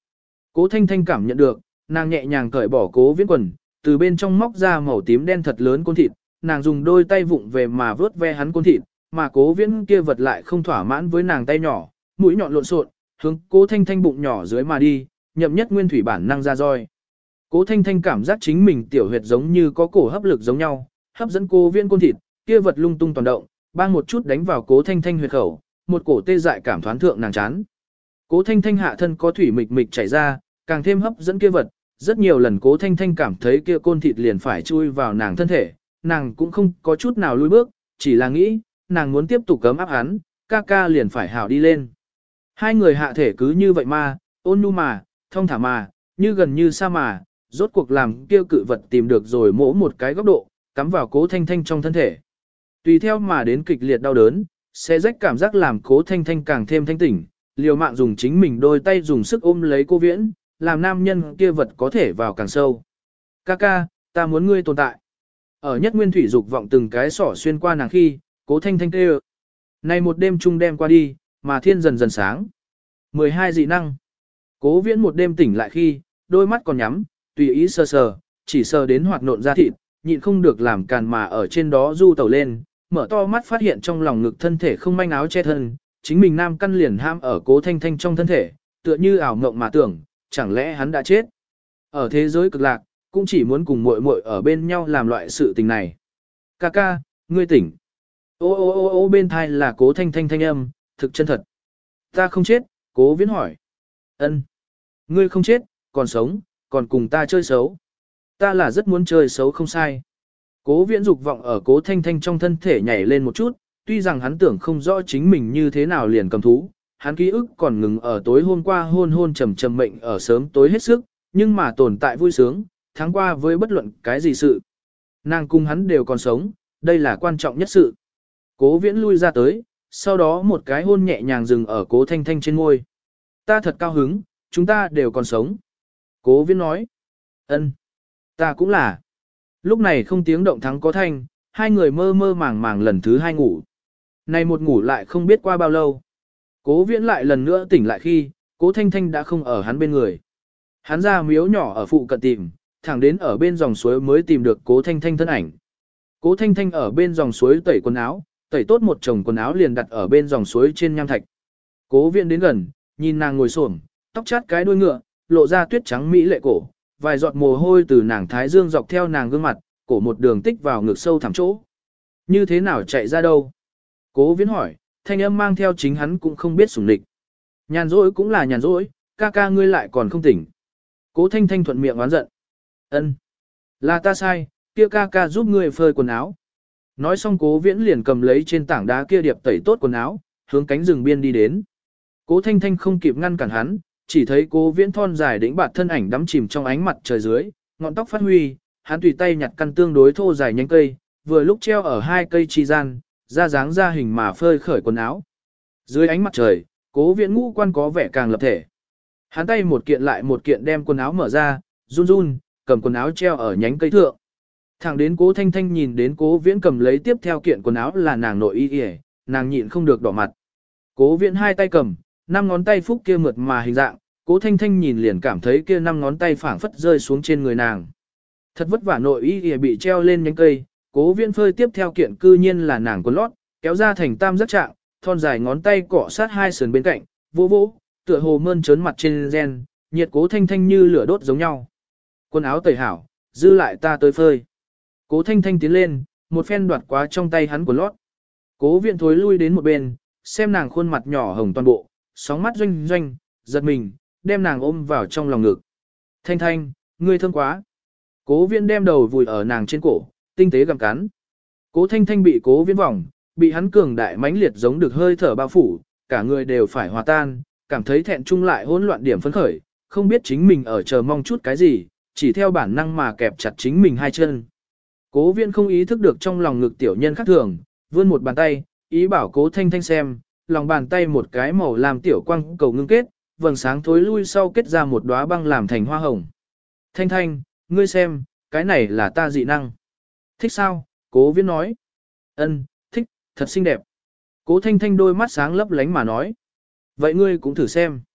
Cố Thanh Thanh cảm nhận được, nàng nhẹ nhàng cởi bỏ Cố Viễn quần, từ bên trong móc ra màu tím đen thật lớn côn thịt, nàng dùng đôi tay vụng về mà vớt ve hắn côn thịt, mà Cố Viễn kia vật lại không thỏa mãn với nàng tay nhỏ, mũi nhọn lộn xộn, hướng Cố Thanh Thanh bụng nhỏ dưới mà đi, nhậm nhất nguyên thủy bản năng ra roi. Cố Thanh Thanh cảm giác chính mình tiểu huyệt giống như có cổ hấp lực giống nhau, hấp dẫn Cố Viễn côn thịt, kia vật lung tung toàn động, bang một chút đánh vào Cố Thanh Thanh huyệt khẩu, một cổ tê dại cảm thoáng thượng nàng chán. Cố Thanh Thanh hạ thân có thủy mịch mịch chảy ra, càng thêm hấp dẫn kia vật, rất nhiều lần Cố Thanh Thanh cảm thấy kia côn thịt liền phải chui vào nàng thân thể, nàng cũng không có chút nào lùi bước, chỉ là nghĩ, nàng muốn tiếp tục cấm áp hắn, ca ca liền phải hảo đi lên. Hai người hạ thể cứ như vậy mà, ôn nhu mà, thông thả mà, như gần như xa mà, rốt cuộc làm kia cự vật tìm được rồi mỗ một cái góc độ, cắm vào Cố Thanh Thanh trong thân thể. Tùy theo mà đến kịch liệt đau đớn, sẽ rách cảm giác làm Cố Thanh Thanh càng thêm thanh tỉnh, liều mạng dùng chính mình đôi tay dùng sức ôm lấy Cố Viễn, làm nam nhân kia vật có thể vào càng sâu. Ca ca, ta muốn ngươi tồn tại. Ở nhất nguyên thủy dục vọng từng cái sỏ xuyên qua nàng khi, Cố Thanh Thanh kêu. Này một đêm chung đêm qua đi, mà thiên dần dần sáng. mười hai dị năng. Cố Viễn một đêm tỉnh lại khi, đôi mắt còn nhắm, tùy ý sờ sờ, chỉ sờ đến hoạt nộn da thịt, nhịn không được làm càn mà ở trên đó du tẩu lên, mở to mắt phát hiện trong lòng ngực thân thể không manh áo che thân, chính mình nam căn liền ham ở Cố Thanh Thanh trong thân thể, tựa như ảo mộng mà tưởng, chẳng lẽ hắn đã chết. Ở thế giới cực lạc, cũng chỉ muốn cùng muội muội ở bên nhau làm loại sự tình này. Ca ca, ngươi tỉnh. Ô ô ô ô bên thai là Cố Thanh Thanh thanh âm, thực chân thật. Ta không chết, Cố Viễn hỏi. Ân, ngươi không chết, còn sống, còn cùng ta chơi xấu. Ta là rất muốn chơi xấu không sai. Cố Viễn dục vọng ở Cố Thanh Thanh trong thân thể nhảy lên một chút, tuy rằng hắn tưởng không rõ chính mình như thế nào liền cầm thú, hắn ký ức còn ngừng ở tối hôm qua hôn hôn trầm trầm mệnh ở sớm tối hết sức, nhưng mà tồn tại vui sướng, tháng qua với bất luận cái gì sự. Nàng cùng hắn đều còn sống, đây là quan trọng nhất sự. Cố Viễn lui ra tới, sau đó một cái hôn nhẹ nhàng dừng ở Cố Thanh Thanh trên môi. Ta thật cao hứng, chúng ta đều còn sống. Cố Viễn nói. Ân, ta cũng là. Lúc này không tiếng động thắng có thanh, hai người mơ mơ màng màng lần thứ hai ngủ. Này một ngủ lại không biết qua bao lâu. Cố Viễn lại lần nữa tỉnh lại khi, Cố Thanh Thanh đã không ở hắn bên người. Hắn ra miếu nhỏ ở phụ cận tìm, thẳng đến ở bên dòng suối mới tìm được Cố Thanh Thanh thân ảnh. Cố Thanh Thanh ở bên dòng suối tẩy quần áo, tẩy tốt một chồng quần áo liền đặt ở bên dòng suối trên nham thạch. Cố Viễn đến gần, nhìn nàng ngồi xổm, tóc chát cái đuôi ngựa, lộ ra tuyết trắng mỹ lệ cổ, vài giọt mồ hôi từ nàng thái dương dọc theo nàng gương mặt, cổ một đường tích vào ngực sâu thẳm chỗ. Như thế nào chạy ra đâu? Cố Viễn hỏi, thanh âm mang theo chính hắn cũng không biết sủng địch. Nhàn rỗi cũng là nhàn rỗi, ca ca ngươi lại còn không tỉnh. Cố Thanh Thanh thuận miệng oán giận. Ân, là ta sai, kia ca ca giúp ngươi phơi quần áo. Nói xong Cố Viễn liền cầm lấy trên tảng đá kia điệp tẩy tốt quần áo, hướng cánh rừng biên đi đến. Cố Thanh Thanh không kịp ngăn cản hắn, chỉ thấy Cố Viễn thon dài đĩnh bạt thân ảnh đắm chìm trong ánh mặt trời dưới, ngọn tóc phát huy, hắn tùy tay nhặt căn tương đối thô dài nhánh cây, vừa lúc treo ở hai cây chi gian, ra dáng ra hình mà phơi khởi quần áo. Dưới ánh mặt trời, Cố Viễn ngũ quan có vẻ càng lập thể. Hắn tay một kiện lại một kiện đem quần áo mở ra, run run, cầm quần áo treo ở nhánh cây thượng. Thẳng đến Cố Thanh Thanh nhìn đến Cố Viễn cầm lấy tiếp theo kiện quần áo là nàng nội y y, nàng nhịn không được đỏ mặt. Cố Viễn hai tay cầm, năm ngón tay phúc kia mượt mà hình dạng, Cố Thanh Thanh nhìn liền cảm thấy kia năm ngón tay phảng phất rơi xuống trên người nàng. Thật vất vả nội y y bị treo lên nhánh cây, Cố Viễn phơi tiếp theo kiện cư nhiên là nàng quần lót, kéo ra thành tam giác trạng, thon dài ngón tay cọ sát hai sườn bên cạnh, vô vô, tựa hồ mơn trớn mặt trên gen, nhiệt Cố Thanh Thanh như lửa đốt giống nhau. Quần áo tẩy hảo, dư lại ta tới phơi. Cố Thanh Thanh tiến lên, một phen đoạt quá trong tay hắn quần lót. Cố Viễn thối lui đến một bên, xem nàng khuôn mặt nhỏ hồng toàn bộ, sóng mắt doanh doanh, giật mình, đem nàng ôm vào trong lòng ngực. Thanh Thanh, ngươi thương quá. Cố Viễn đem đầu vùi ở nàng trên cổ, tinh tế gặm cắn. Cố Thanh Thanh bị Cố Viễn vòng, bị hắn cường đại mãnh liệt giống được hơi thở bao phủ, cả người đều phải hòa tan, cảm thấy thẹn chung lại hỗn loạn điểm phấn khởi, không biết chính mình ở chờ mong chút cái gì, chỉ theo bản năng mà kẹp chặt chính mình hai chân. Cố Viễn không ý thức được trong lòng ngực tiểu nhân khác thường, vươn một bàn tay, ý bảo Cố Thanh Thanh xem, lòng bàn tay một cái màu làm tiểu quang cầu ngưng kết, vầng sáng thối lui sau kết ra một đóa băng làm thành hoa hồng. Thanh Thanh, ngươi xem, cái này là ta dị năng. Thích sao? Cố Viễn nói. Ân, thích, thật xinh đẹp. Cố Thanh Thanh đôi mắt sáng lấp lánh mà nói. Vậy ngươi cũng thử xem.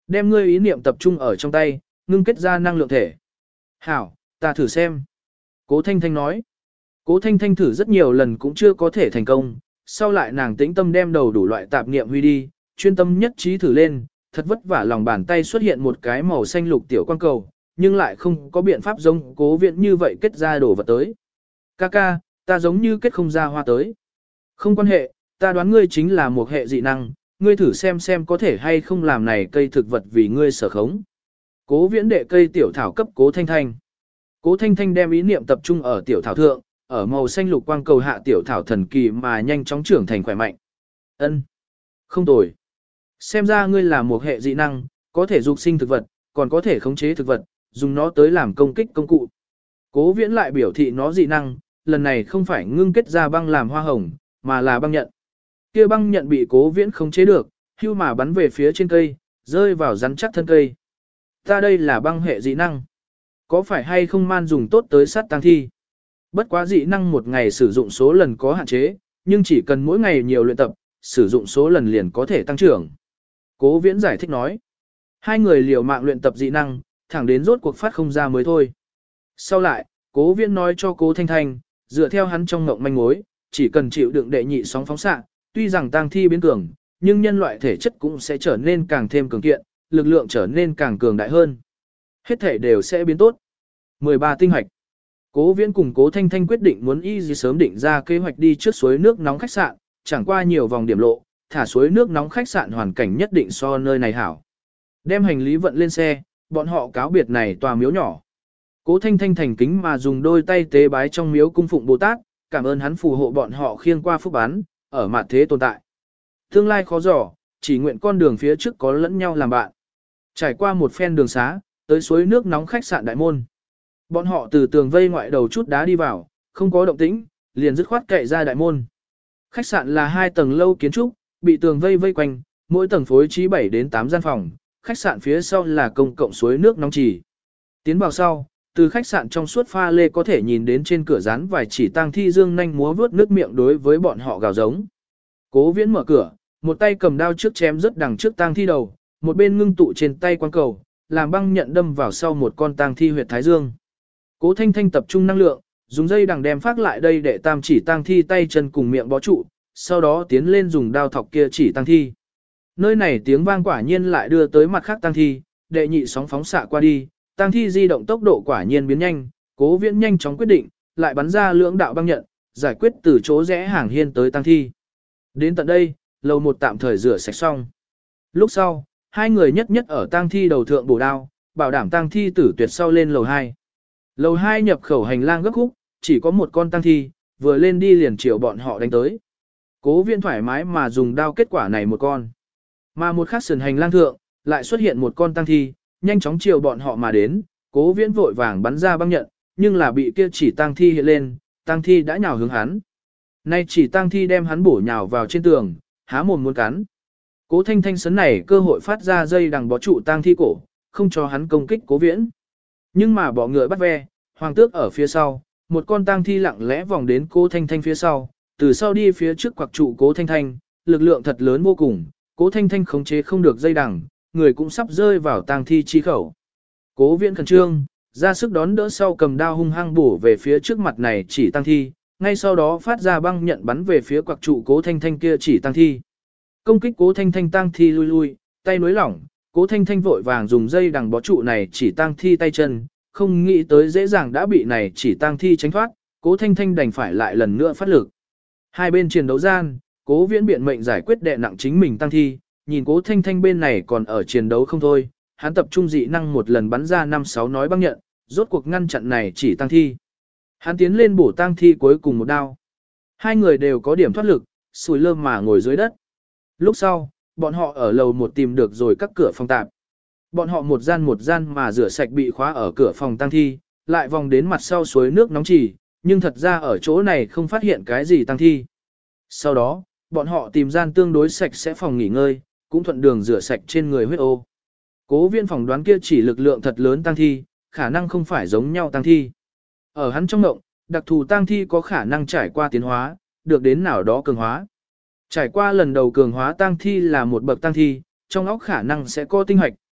Đem ngươi ý niệm tập trung ở trong tay, ngưng kết ra năng lượng thể. Hảo, ta thử xem. Cố Thanh Thanh nói. Cố Thanh Thanh thử rất nhiều lần cũng chưa có thể thành công, sau lại nàng tĩnh tâm đem đầu đủ loại tạp niệm huy đi, chuyên tâm nhất trí thử lên, thật vất vả lòng bàn tay xuất hiện một cái màu xanh lục tiểu quang cầu, nhưng lại không có biện pháp giống Cố Viễn như vậy kết ra đồ vật tới. Ca ca, ta giống như kết không ra hoa tới. Không quan hệ, ta đoán ngươi chính là một hệ dị năng, ngươi thử xem xem có thể hay không làm này cây thực vật vì ngươi sở khống. Cố Viễn đệ cây tiểu thảo cấp Cố Thanh Thanh. Cố Thanh Thanh đem ý niệm tập trung ở tiểu thảo thượng, ở màu xanh lục quang cầu hạ tiểu thảo thần kỳ mà nhanh chóng trưởng thành khỏe mạnh. Ân, không tồi. Xem ra ngươi là một hệ dị năng, có thể dục sinh thực vật, còn có thể khống chế thực vật, dùng nó tới làm công kích công cụ. Cố Viễn lại biểu thị nó dị năng, lần này không phải ngưng kết ra băng làm hoa hồng, mà là băng nhận. Kia băng nhận bị Cố Viễn khống chế được, hưu mà bắn về phía trên cây, rơi vào rắn chắc thân cây. Ta đây là băng hệ dị năng. Có phải hay không man dùng tốt tới sát tang thi? Bất quá dị năng một ngày sử dụng số lần có hạn chế, nhưng chỉ cần mỗi ngày nhiều luyện tập, sử dụng số lần liền có thể tăng trưởng. Cố Viễn giải thích nói. Hai người liều mạng luyện tập dị năng, thẳng đến rốt cuộc phát không ra mới thôi. Sau lại, Cố Viễn nói cho Cố Thanh Thanh, dựa theo hắn trong ngộng manh mối, chỉ cần chịu đựng đệ nhị sóng phóng xạ, tuy rằng tang thi biến cường, nhưng nhân loại thể chất cũng sẽ trở nên càng thêm cường kiện, lực lượng trở nên càng cường đại hơn. Hết thể đều sẽ biến tốt. mười ba tinh hoạch. Cố Viễn cùng Cố Thanh Thanh quyết định muốn y gì sớm định ra kế hoạch đi trước suối nước nóng khách sạn, chẳng qua nhiều vòng điểm lộ, thả suối nước nóng khách sạn hoàn cảnh nhất định so nơi này hảo. Đem hành lý vận lên xe, bọn họ cáo biệt này tòa miếu nhỏ. Cố Thanh Thanh thành kính mà dùng đôi tay tế bái trong miếu cung phụng Bồ Tát, cảm ơn hắn phù hộ bọn họ khiêng qua phúc bán, ở mặt thế tồn tại. Tương lai khó dò, chỉ nguyện con đường phía trước có lẫn nhau làm bạn. Trải qua một phen đường xá, tới suối nước nóng khách sạn đại môn. Bọn họ từ tường vây ngoại đầu chút đá đi vào, không có động tĩnh, liền dứt khoát cậy ra đại môn. Khách sạn là hai tầng lâu kiến trúc, bị tường vây vây quanh, mỗi tầng phối trí bảy đến tám gian phòng, khách sạn phía sau là công cộng suối nước nóng chỉ. Tiến vào sau, từ khách sạn trong suốt pha lê có thể nhìn đến trên cửa dán vài chỉ tang thi dương nhanh múa vướt nước miệng đối với bọn họ gào giống. Cố Viễn mở cửa, một tay cầm đao trước chém rất đằng trước tang thi đầu, một bên ngưng tụ trên tay quang cầu, làm băng nhận đâm vào sau một con tang thi huyệt thái dương. Cố Thanh Thanh tập trung năng lượng, dùng dây đằng đem phát lại đây để tam chỉ tang thi tay chân cùng miệng bó trụ, sau đó tiến lên dùng đao thọc kia chỉ tang thi. Nơi này tiếng vang quả nhiên lại đưa tới mặt khác tang thi, đệ nhị sóng phóng xạ qua đi, tang thi di động tốc độ quả nhiên biến nhanh, Cố Viễn nhanh chóng quyết định, lại bắn ra lưỡng đạo băng nhận, giải quyết từ chỗ rẽ hàng hiên tới tang thi. Đến tận đây, lầu một tạm thời rửa sạch xong. Lúc sau, hai người nhất nhất ở tang thi đầu thượng bổ đao, bảo đảm tang thi tử tuyệt sau lên lầu hai. Lầu hai nhập khẩu hành lang gấp khúc, chỉ có một con tang thi, vừa lên đi liền chiều bọn họ đánh tới. Cố Viễn thoải mái mà dùng đao kết quả này một con. Mà một khắc sườn hành lang thượng, lại xuất hiện một con tang thi, nhanh chóng chiều bọn họ mà đến, Cố Viễn vội vàng bắn ra băng nhận, nhưng là bị kia chỉ tang thi hiện lên, tang thi đã nhào hướng hắn. Nay chỉ tang thi đem hắn bổ nhào vào trên tường, há mồm muốn cắn. Cố Thanh Thanh sấn này cơ hội phát ra dây đằng bó trụ tang thi cổ, không cho hắn công kích Cố Viễn. Nhưng mà bỏ ngựa bắt ve, hoàng tước ở phía sau, một con tang thi lặng lẽ vòng đến Cố Thanh Thanh phía sau, từ sau đi phía trước quặc trụ Cố Thanh Thanh, lực lượng thật lớn vô cùng, Cố Thanh Thanh khống chế không được dây đằng, người cũng sắp rơi vào tang thi chi khẩu. Cố Viễn khẩn trương, ra sức đón đỡ sau cầm đao hung hăng bổ về phía trước mặt này chỉ tang thi, ngay sau đó phát ra băng nhận bắn về phía quặc trụ Cố Thanh Thanh kia chỉ tang thi. Công kích Cố Thanh Thanh tang thi lui lui, tay nối lỏng, Cố Thanh Thanh vội vàng dùng dây đằng bó trụ này chỉ tang thi tay chân, không nghĩ tới dễ dàng đã bị này chỉ tang thi tránh thoát, Cố Thanh Thanh đành phải lại lần nữa phát lực. Hai bên chiến đấu gian, Cố Viễn biện mệnh giải quyết đè nặng chính mình tang thi, nhìn Cố Thanh Thanh bên này còn ở chiến đấu không thôi, hắn tập trung dị năng một lần bắn ra năm sáu nói băng nhận, rốt cuộc ngăn chặn này chỉ tang thi. Hắn tiến lên bổ tang thi cuối cùng một đao. Hai người đều có điểm thoát lực, sùi lơm mà ngồi dưới đất. Lúc sau, bọn họ ở lầu một tìm được rồi các cửa phòng tạp. Bọn họ một gian một gian mà rửa sạch bị khóa ở cửa phòng tang thi, lại vòng đến mặt sau suối nước nóng chỉ, nhưng thật ra ở chỗ này không phát hiện cái gì tang thi. Sau đó, bọn họ tìm gian tương đối sạch sẽ phòng nghỉ ngơi, cũng thuận đường rửa sạch trên người huyết ô. Cố Viễn phỏng đoán kia chỉ lực lượng thật lớn tang thi, khả năng không phải giống nhau tang thi. Ở hắn trong ngộng, đặc thù tang thi có khả năng trải qua tiến hóa, được đến nào đó cường hóa. Trải qua lần đầu cường hóa tang thi là một bậc tang thi, trong óc khả năng sẽ có tinh hoạch,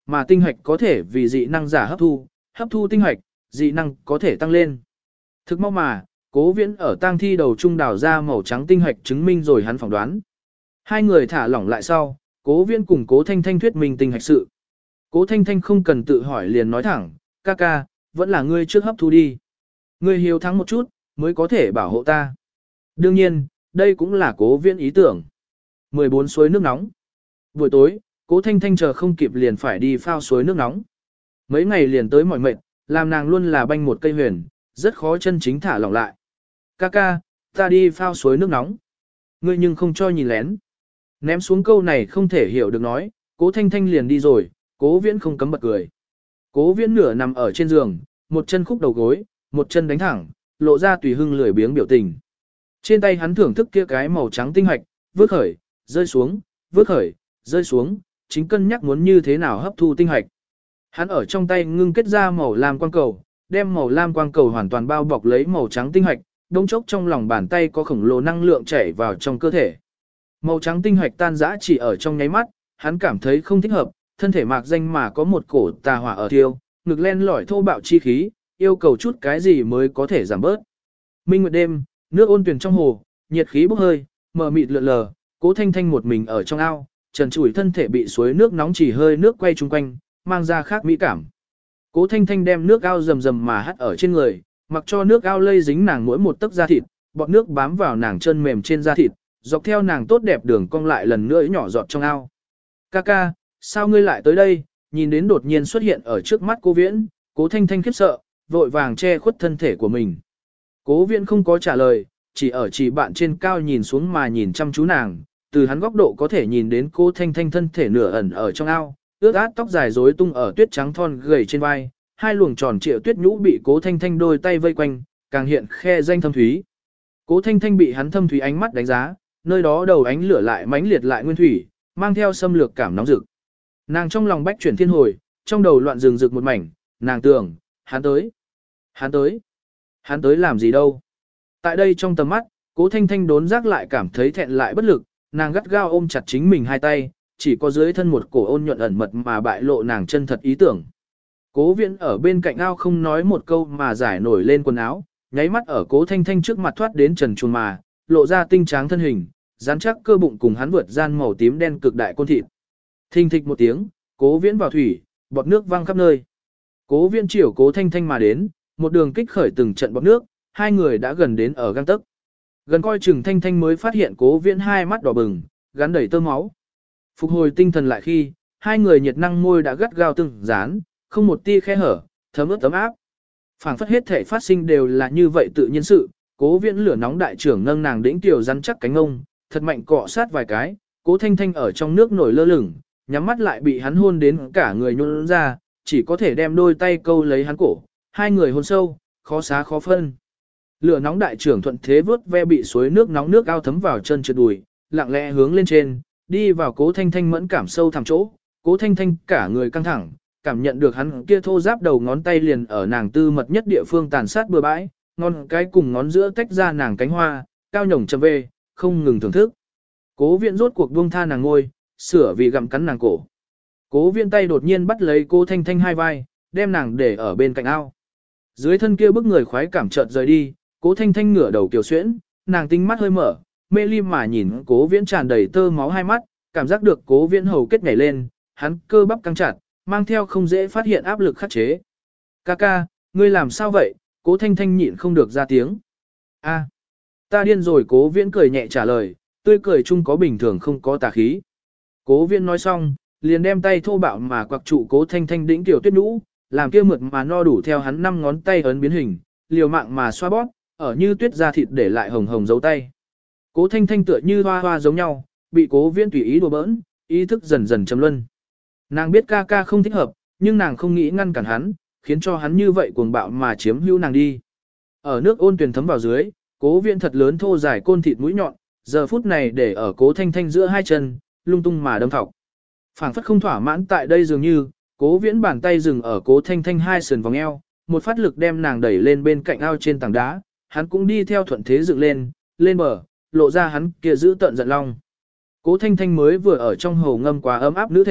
mà tinh hạch có thể vì dị năng giả hấp thu, hấp thu tinh hạch, dị năng có thể tăng lên. Thực mau mà, Cố Viễn ở tang thi đầu trung đào ra màu trắng tinh hạch chứng minh rồi hắn phỏng đoán. Hai người thả lỏng lại sau, Cố Viễn cùng Cố Thanh Thanh thuyết minh tinh hạch sự. Cố Thanh Thanh không cần tự hỏi liền nói thẳng, ca ca, vẫn là ngươi trước hấp thu đi. Ngươi hiếu thắng một chút, mới có thể bảo hộ ta. Đương nhiên, đây cũng là Cố Viễn ý tưởng. mười bốn suối nước nóng. Buổi tối, Cố Thanh Thanh chờ không kịp liền phải đi phao suối nước nóng. Mấy ngày liền tới mỏi mệt, làm nàng luôn là banh một cây huyền, rất khó chân chính thả lỏng lại. Ca ca, ta đi phao suối nước nóng. Ngươi nhưng không cho nhìn lén. Ném xuống câu này không thể hiểu được nói, Cố Thanh Thanh liền đi rồi, Cố Viễn không cấm bật cười. Cố Viễn nửa nằm ở trên giường, một chân khúc đầu gối, một chân đánh thẳng, lộ ra tùy hưng lười biếng biểu tình. Trên tay hắn thưởng thức kia cái màu trắng tinh hạch, vớt khởi, rơi xuống, vớt khởi, rơi xuống, chính cân nhắc muốn như thế nào hấp thu tinh hạch. Hắn ở trong tay ngưng kết ra màu lam quang cầu, đem màu lam quang cầu hoàn toàn bao bọc lấy màu trắng tinh hạch, đống chốc trong lòng bàn tay có khổng lồ năng lượng chảy vào trong cơ thể. Màu trắng tinh hạch tan rã chỉ ở trong nháy mắt, hắn cảm thấy không thích hợp, thân thể mạc danh mà có một cổ tà hỏa ở thiêu, ngực len lỏi thô bạo chi khí, yêu cầu chút cái gì mới có thể giảm bớt. Minh nguyệt đêm, nước ôn tuyền trong hồ, nhiệt khí bốc hơi, mờ mịt lượn lờ, Cố Thanh Thanh một mình ở trong ao, trần trụi thân thể bị suối nước nóng chỉ hơi nước quay chung quanh, mang ra khác mỹ cảm. Cố Thanh Thanh đem nước ao rầm rầm mà hắt ở trên người, mặc cho nước ao lây dính nàng mỗi một tấc da thịt, bọt nước bám vào nàng chân mềm trên da thịt, dọc theo nàng tốt đẹp đường cong lại lần nữa nhỏ giọt trong ao. Ca ca, sao ngươi lại tới đây? Nhìn đến đột nhiên xuất hiện ở trước mắt Cố Viễn, Cố Thanh Thanh khiếp sợ, vội vàng che khuất thân thể của mình. Cố Viễn không có trả lời, chỉ ở chỉ bạn trên cao nhìn xuống mà nhìn chăm chú nàng, từ hắn góc độ có thể nhìn đến Cố Thanh Thanh thân thể nửa ẩn ở trong ao, ướt át tóc dài rối tung ở tuyết trắng thon gầy trên vai, hai luồng tròn trịa tuyết nhũ bị Cố Thanh Thanh đôi tay vây quanh, càng hiện khe danh thâm thúy. Cố Thanh Thanh bị hắn thâm thúy ánh mắt đánh giá, nơi đó đầu ánh lửa lại mãnh liệt lại nguyên thủy, mang theo xâm lược cảm nóng rực. Nàng trong lòng bách chuyển thiên hồi, trong đầu loạn rừng rực một mảnh, nàng tưởng, hắn tới, hắn tới, hắn tới làm gì đâu. Tại đây trong tầm mắt, Cố Thanh Thanh đốn giác lại cảm thấy thẹn lại bất lực, nàng gắt gao ôm chặt chính mình hai tay, chỉ có dưới thân một cổ ôn nhuận ẩn mật mà bại lộ nàng chân thật ý tưởng. Cố Viễn ở bên cạnh ao không nói một câu mà giải nổi lên quần áo, nháy mắt ở Cố Thanh Thanh trước mặt thoát đến trần truồng mà, lộ ra tinh tráng thân hình, rắn chắc cơ bụng cùng hắn vượt gian màu tím đen cực đại côn thịt. Thình thịch một tiếng, Cố Viễn vào thủy, bọt nước văng khắp nơi. Cố Viễn chiều Cố Thanh Thanh mà đến, một đường kích khởi từng trận bọt nước, hai người đã gần đến ở gang tấc. Gần coi chừng Thanh Thanh mới phát hiện Cố Viễn hai mắt đỏ bừng, gắn đầy tơ máu. Phục hồi tinh thần lại khi, hai người nhiệt năng môi đã gắt gao từng dán, không một tia khe hở, thấm ướt tấm áp. Phảng phất hết thể phát sinh đều là như vậy tự nhiên sự, Cố Viễn lửa nóng đại trưởng nâng nàng đĩnh tiểu rắn chắc cánh ông, thật mạnh cọ sát vài cái, Cố Thanh Thanh ở trong nước nổi lơ lửng, nhắm mắt lại bị hắn hôn đến cả người nhũn ra, chỉ có thể đem đôi tay câu lấy hắn cổ, hai người hôn sâu, khó xá khó phân. Lửa nóng đại trưởng thuận thế vớt ve bị suối nước nóng nước ao thấm vào chân trượt đùi, lặng lẽ hướng lên trên, đi vào Cố Thanh Thanh mẫn cảm sâu thẳm chỗ, Cố Thanh Thanh cả người căng thẳng, cảm nhận được hắn kia thô giáp đầu ngón tay liền ở nàng tư mật nhất địa phương tàn sát bừa bãi, ngón cái cùng ngón giữa tách ra nàng cánh hoa, cao nhổng chầm về, không ngừng thưởng thức. Cố Viễn rốt cuộc buông tha nàng ngôi, sửa vì gặm cắn nàng cổ. Cố Viễn tay đột nhiên bắt lấy Cố Thanh Thanh hai vai, đem nàng để ở bên cạnh ao. Dưới thân kia bức người khoái cảm chợt rời đi, Cố Thanh Thanh ngửa đầu kiều xuyễn, nàng tinh mắt hơi mở, mê ly mà nhìn Cố Viễn tràn đầy tơ máu hai mắt, cảm giác được Cố Viễn hầu kết nhảy lên, hắn cơ bắp căng chặt, mang theo không dễ phát hiện áp lực khắc chế. Ca ca, ngươi làm sao vậy? Cố Thanh Thanh nhịn không được ra tiếng. A, ta điên rồi. Cố Viễn cười nhẹ trả lời, tươi cười chung có bình thường không có tà khí. Cố Viễn nói xong, liền đem tay thô bạo mà quặc trụ Cố Thanh Thanh đĩnh tiểu tuyết nhũ, làm kia mượt mà no đủ theo hắn năm ngón tay ấn biến hình, liều mạng mà xoa bóp, ở như tuyết da thịt để lại hồng hồng dấu tay. Cố Thanh Thanh tựa như hoa hoa giống nhau, bị Cố Viễn tùy ý đùa bỡn, ý thức dần dần trầm luân. Nàng biết ca ca không thích hợp, nhưng nàng không nghĩ ngăn cản hắn, khiến cho hắn như vậy cuồng bạo mà chiếm hữu nàng đi. Ở nước ôn tuyền thấm vào dưới, Cố Viễn thật lớn thô dài côn thịt mũi nhọn, giờ phút này để ở Cố Thanh Thanh giữa hai chân, lung tung mà đâm thọc. Phảng phất không thỏa mãn tại đây dường như, Cố Viễn bàn tay dừng ở Cố Thanh Thanh hai sườn vòng eo, một phát lực đem nàng đẩy lên bên cạnh ao trên tảng đá, hắn cũng đi theo thuận thế dựng lên, lên bờ, lộ ra hắn kia giữ tận giận long. Cố Thanh Thanh mới vừa ở trong hồ ngâm quá ấm áp nữ thể,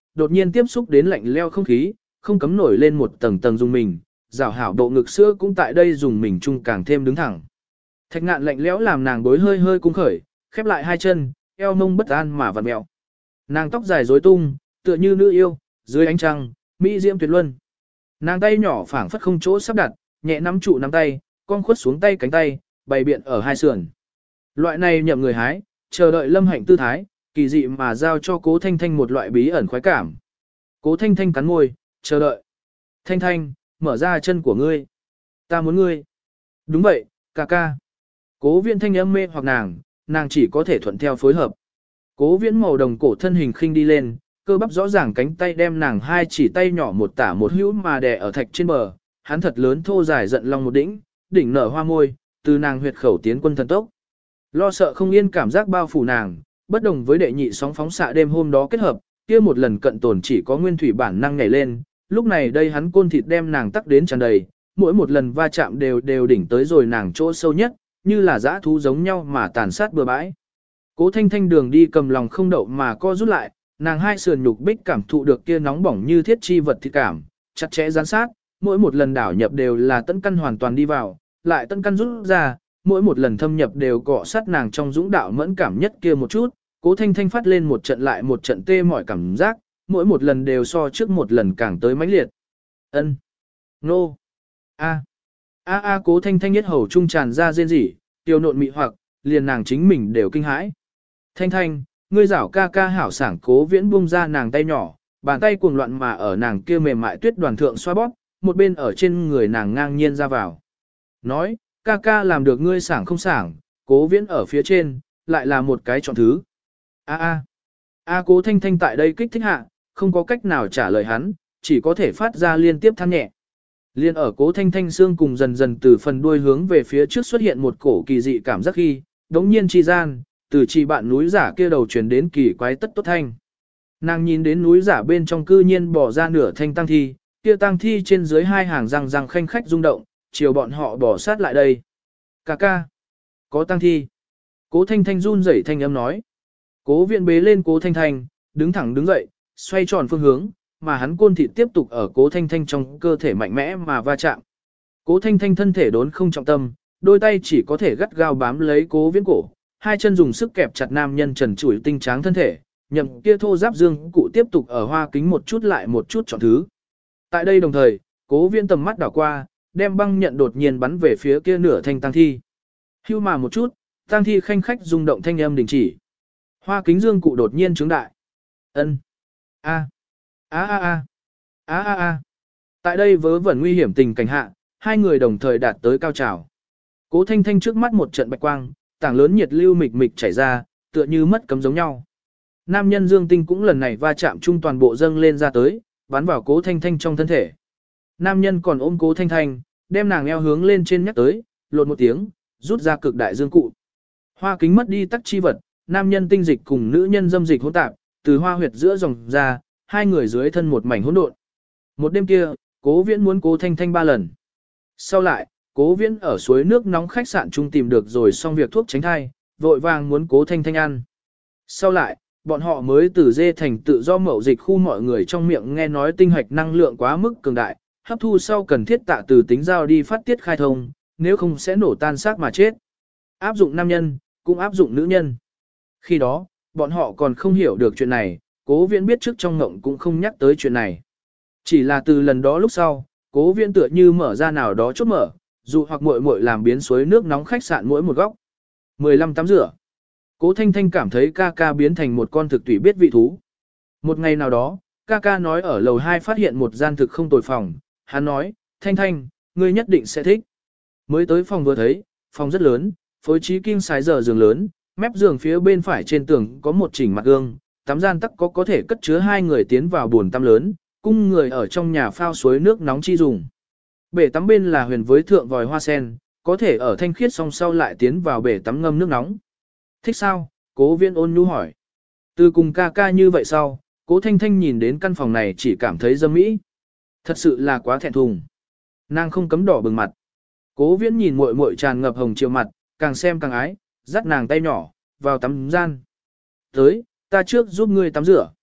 đột nhiên tiếp xúc đến lạnh leo không khí, không cấm nổi lên một tầng tầng dùng mình, rào hảo độ ngực sữa cũng tại đây dùng mình chung càng thêm đứng thẳng. Thạch ngạn lạnh lẽo làm nàng bối hơi hơi cung khởi, khép lại hai chân, eo mông bất an mà vặn mẹo. Nàng tóc dài rối tung, tựa như nữ yêu, dưới ánh trăng, mỹ diễm tuyệt luân. Nàng tay nhỏ phảng phất không chỗ sắp đặt, nhẹ nắm trụ nắm tay, con khuất xuống tay cánh tay, bày biện ở hai sườn. Loại này nhậm người hái, chờ đợi lâm hạnh tư thái, kỳ dị mà giao cho Cố Thanh Thanh một loại bí ẩn khoái cảm. Cố Thanh Thanh cắn môi, chờ đợi. Thanh Thanh, mở ra chân của ngươi. Ta muốn ngươi. Đúng vậy, ca ca. Cố Viễn thanh âm mê hoặc nàng, nàng chỉ có thể thuận theo phối hợp. Cố Viễn màu đồng cổ thân hình khinh đi lên, cơ bắp rõ ràng cánh tay đem nàng hai chỉ tay nhỏ một tả một hữu mà đè ở thạch trên bờ, hắn thật lớn thô dài giận long một đỉnh, đỉnh nở hoa môi, từ nàng huyệt khẩu tiến quân thần tốc. Lo sợ không yên cảm giác bao phủ nàng, bất đồng với đệ nhị sóng phóng xạ đêm hôm đó kết hợp, kia một lần cận tồn chỉ có nguyên thủy bản năng nhảy lên, lúc này đây hắn côn thịt đem nàng tắc đến tràn đầy, mỗi một lần va chạm đều đều đỉnh tới rồi nàng chỗ sâu nhất, như là dã thú giống nhau mà tàn sát bừa bãi. Cố Thanh Thanh đường đi cầm lòng không đậu mà co rút lại, nàng hai sườn nhục bích cảm thụ được kia nóng bỏng như thiết chi vật thịt cảm, chặt chẽ gián sát, mỗi một lần đảo nhập đều là tận căn hoàn toàn đi vào, lại tận căn rút ra, mỗi một lần thâm nhập đều cọ sát nàng trong dũng đạo mẫn cảm nhất kia một chút, Cố Thanh Thanh phát lên một trận lại một trận tê mỏi cảm giác, mỗi một lần đều so trước một lần càng tới mãnh liệt. Ân, nô, a, a a Cố Thanh Thanh nhất hầu trung tràn ra rên rỉ, tiêu nộn mị hoặc, liền nàng chính mình đều kinh hãi. Thanh Thanh, ngươi rảo ca ca hảo sảng. Cố Viễn buông ra nàng tay nhỏ, bàn tay cuồng loạn mà ở nàng kia mềm mại tuyết đoàn thượng xoa bóp, một bên ở trên người nàng ngang nhiên ra vào. Nói, ca ca làm được ngươi sảng không sảng, Cố Viễn ở phía trên, lại là một cái chọn thứ. A a, a Cố Thanh Thanh tại đây kích thích hạ, không có cách nào trả lời hắn, chỉ có thể phát ra liên tiếp than nhẹ. Liên ở Cố Thanh Thanh xương cùng dần dần từ phần đuôi hướng về phía trước xuất hiện một cổ kỳ dị cảm giác khi, đống nhiên chi gian, từ chỉ bạn núi giả kia đầu truyền đến kỳ quái tất tốt thanh. Nàng nhìn đến núi giả bên trong cư nhiên bỏ ra nửa thanh tăng thi, kia tăng thi trên dưới hai hàng răng răng khanh khách rung động, chiều bọn họ bỏ sát lại đây. Cà ca, có tăng thi. Cố Thanh Thanh run rẩy thanh âm nói. Cố Viễn bế lên Cố Thanh Thanh, đứng thẳng đứng dậy, xoay tròn phương hướng, mà hắn côn thịt tiếp tục ở Cố Thanh Thanh trong cơ thể mạnh mẽ mà va chạm. Cố Thanh Thanh thân thể đốn không trọng tâm, đôi tay chỉ có thể gắt gao bám lấy Cố Viễn cổ, hai chân dùng sức kẹp chặt nam nhân trần trụi tinh tráng thân thể, nhậm kia thô giáp dương cụ tiếp tục ở hoa kính một chút lại một chút chọn thứ. Tại đây đồng thời, Cố Viễn tầm mắt đảo qua, đem băng nhận đột nhiên bắn về phía kia nửa thanh tăng thi. Hưu mà một chút, tăng thi khanh khách rung động thanh âm đình chỉ. Hoa kính dương cụ đột nhiên trướng đại. Ân. A. A a a. A a a. Tại đây vớ vẩn nguy hiểm tình cảnh hạ, hai người đồng thời đạt tới cao trào. Cố Thanh Thanh trước mắt một trận bạch quang, tảng lớn nhiệt lưu mịch mịch chảy ra, tựa như mất cấm giống nhau. Nam nhân dương tinh cũng lần này va chạm chung toàn bộ dâng lên ra tới, bắn vào Cố Thanh Thanh trong thân thể. Nam nhân còn ôm Cố Thanh Thanh, đem nàng eo hướng lên trên nhắc tới, lột một tiếng, rút ra cực đại dương cụ. Hoa kính mất đi tắc chi vật, nam nhân tinh dịch cùng nữ nhân dâm dịch hỗn tạp, từ hoa huyệt giữa dòng ra, hai người dưới thân một mảnh hỗn độn. Một đêm kia, Cố Viễn muốn Cố Thanh Thanh ba lần. Sau lại, Cố Viễn ở suối nước nóng khách sạn chung tìm được rồi xong việc thuốc tránh thai, vội vàng muốn Cố Thanh Thanh ăn. Sau lại, bọn họ mới từ dê thành tự do mậu dịch khu mọi người trong miệng nghe nói tinh hạch năng lượng quá mức cường đại, hấp thu sau cần thiết tạ từ tính giao đi phát tiết khai thông, nếu không sẽ nổ tan xác mà chết. Áp dụng nam nhân, cũng áp dụng nữ nhân. Khi đó, bọn họ còn không hiểu được chuyện này, Cố Viễn biết trước trong ngộng cũng không nhắc tới chuyện này. Chỉ là từ lần đó lúc sau, Cố Viễn tựa như mở ra nào đó chốt mở, dụ hoặc muội muội làm biến suối nước nóng khách sạn mỗi một góc. mười lăm tắm rửa. Cố Thanh Thanh cảm thấy ca ca biến thành một con thực tùy biết vị thú. Một ngày nào đó, ca ca nói ở lầu hai phát hiện một gian thực không tồi phòng, hắn nói, Thanh Thanh, ngươi nhất định sẽ thích. Mới tới phòng vừa thấy, phòng rất lớn, phối trí king size giờ giường lớn, mép giường phía bên phải trên tường có một chỉnh mặt gương, tắm gian tắc có có thể cất chứa hai người tiến vào bồn tắm lớn, cung người ở trong nhà phao suối nước nóng chi dùng. Bể tắm bên là huyền với thượng vòi hoa sen, có thể ở thanh khiết song sau lại tiến vào bể tắm ngâm nước nóng. Thích sao? Cố Viễn ôn nhu hỏi. Từ cùng ca ca như vậy sau, Cố Thanh Thanh nhìn đến căn phòng này chỉ cảm thấy dâm mỹ. Thật sự là quá thẹn thùng. Nàng không cấm đỏ bừng mặt. Cố Viễn nhìn muội muội tràn ngập hồng chiều mặt, càng xem càng ái, dắt nàng tay nhỏ, vào tắm gian. Tới, ta trước giúp ngươi tắm rửa.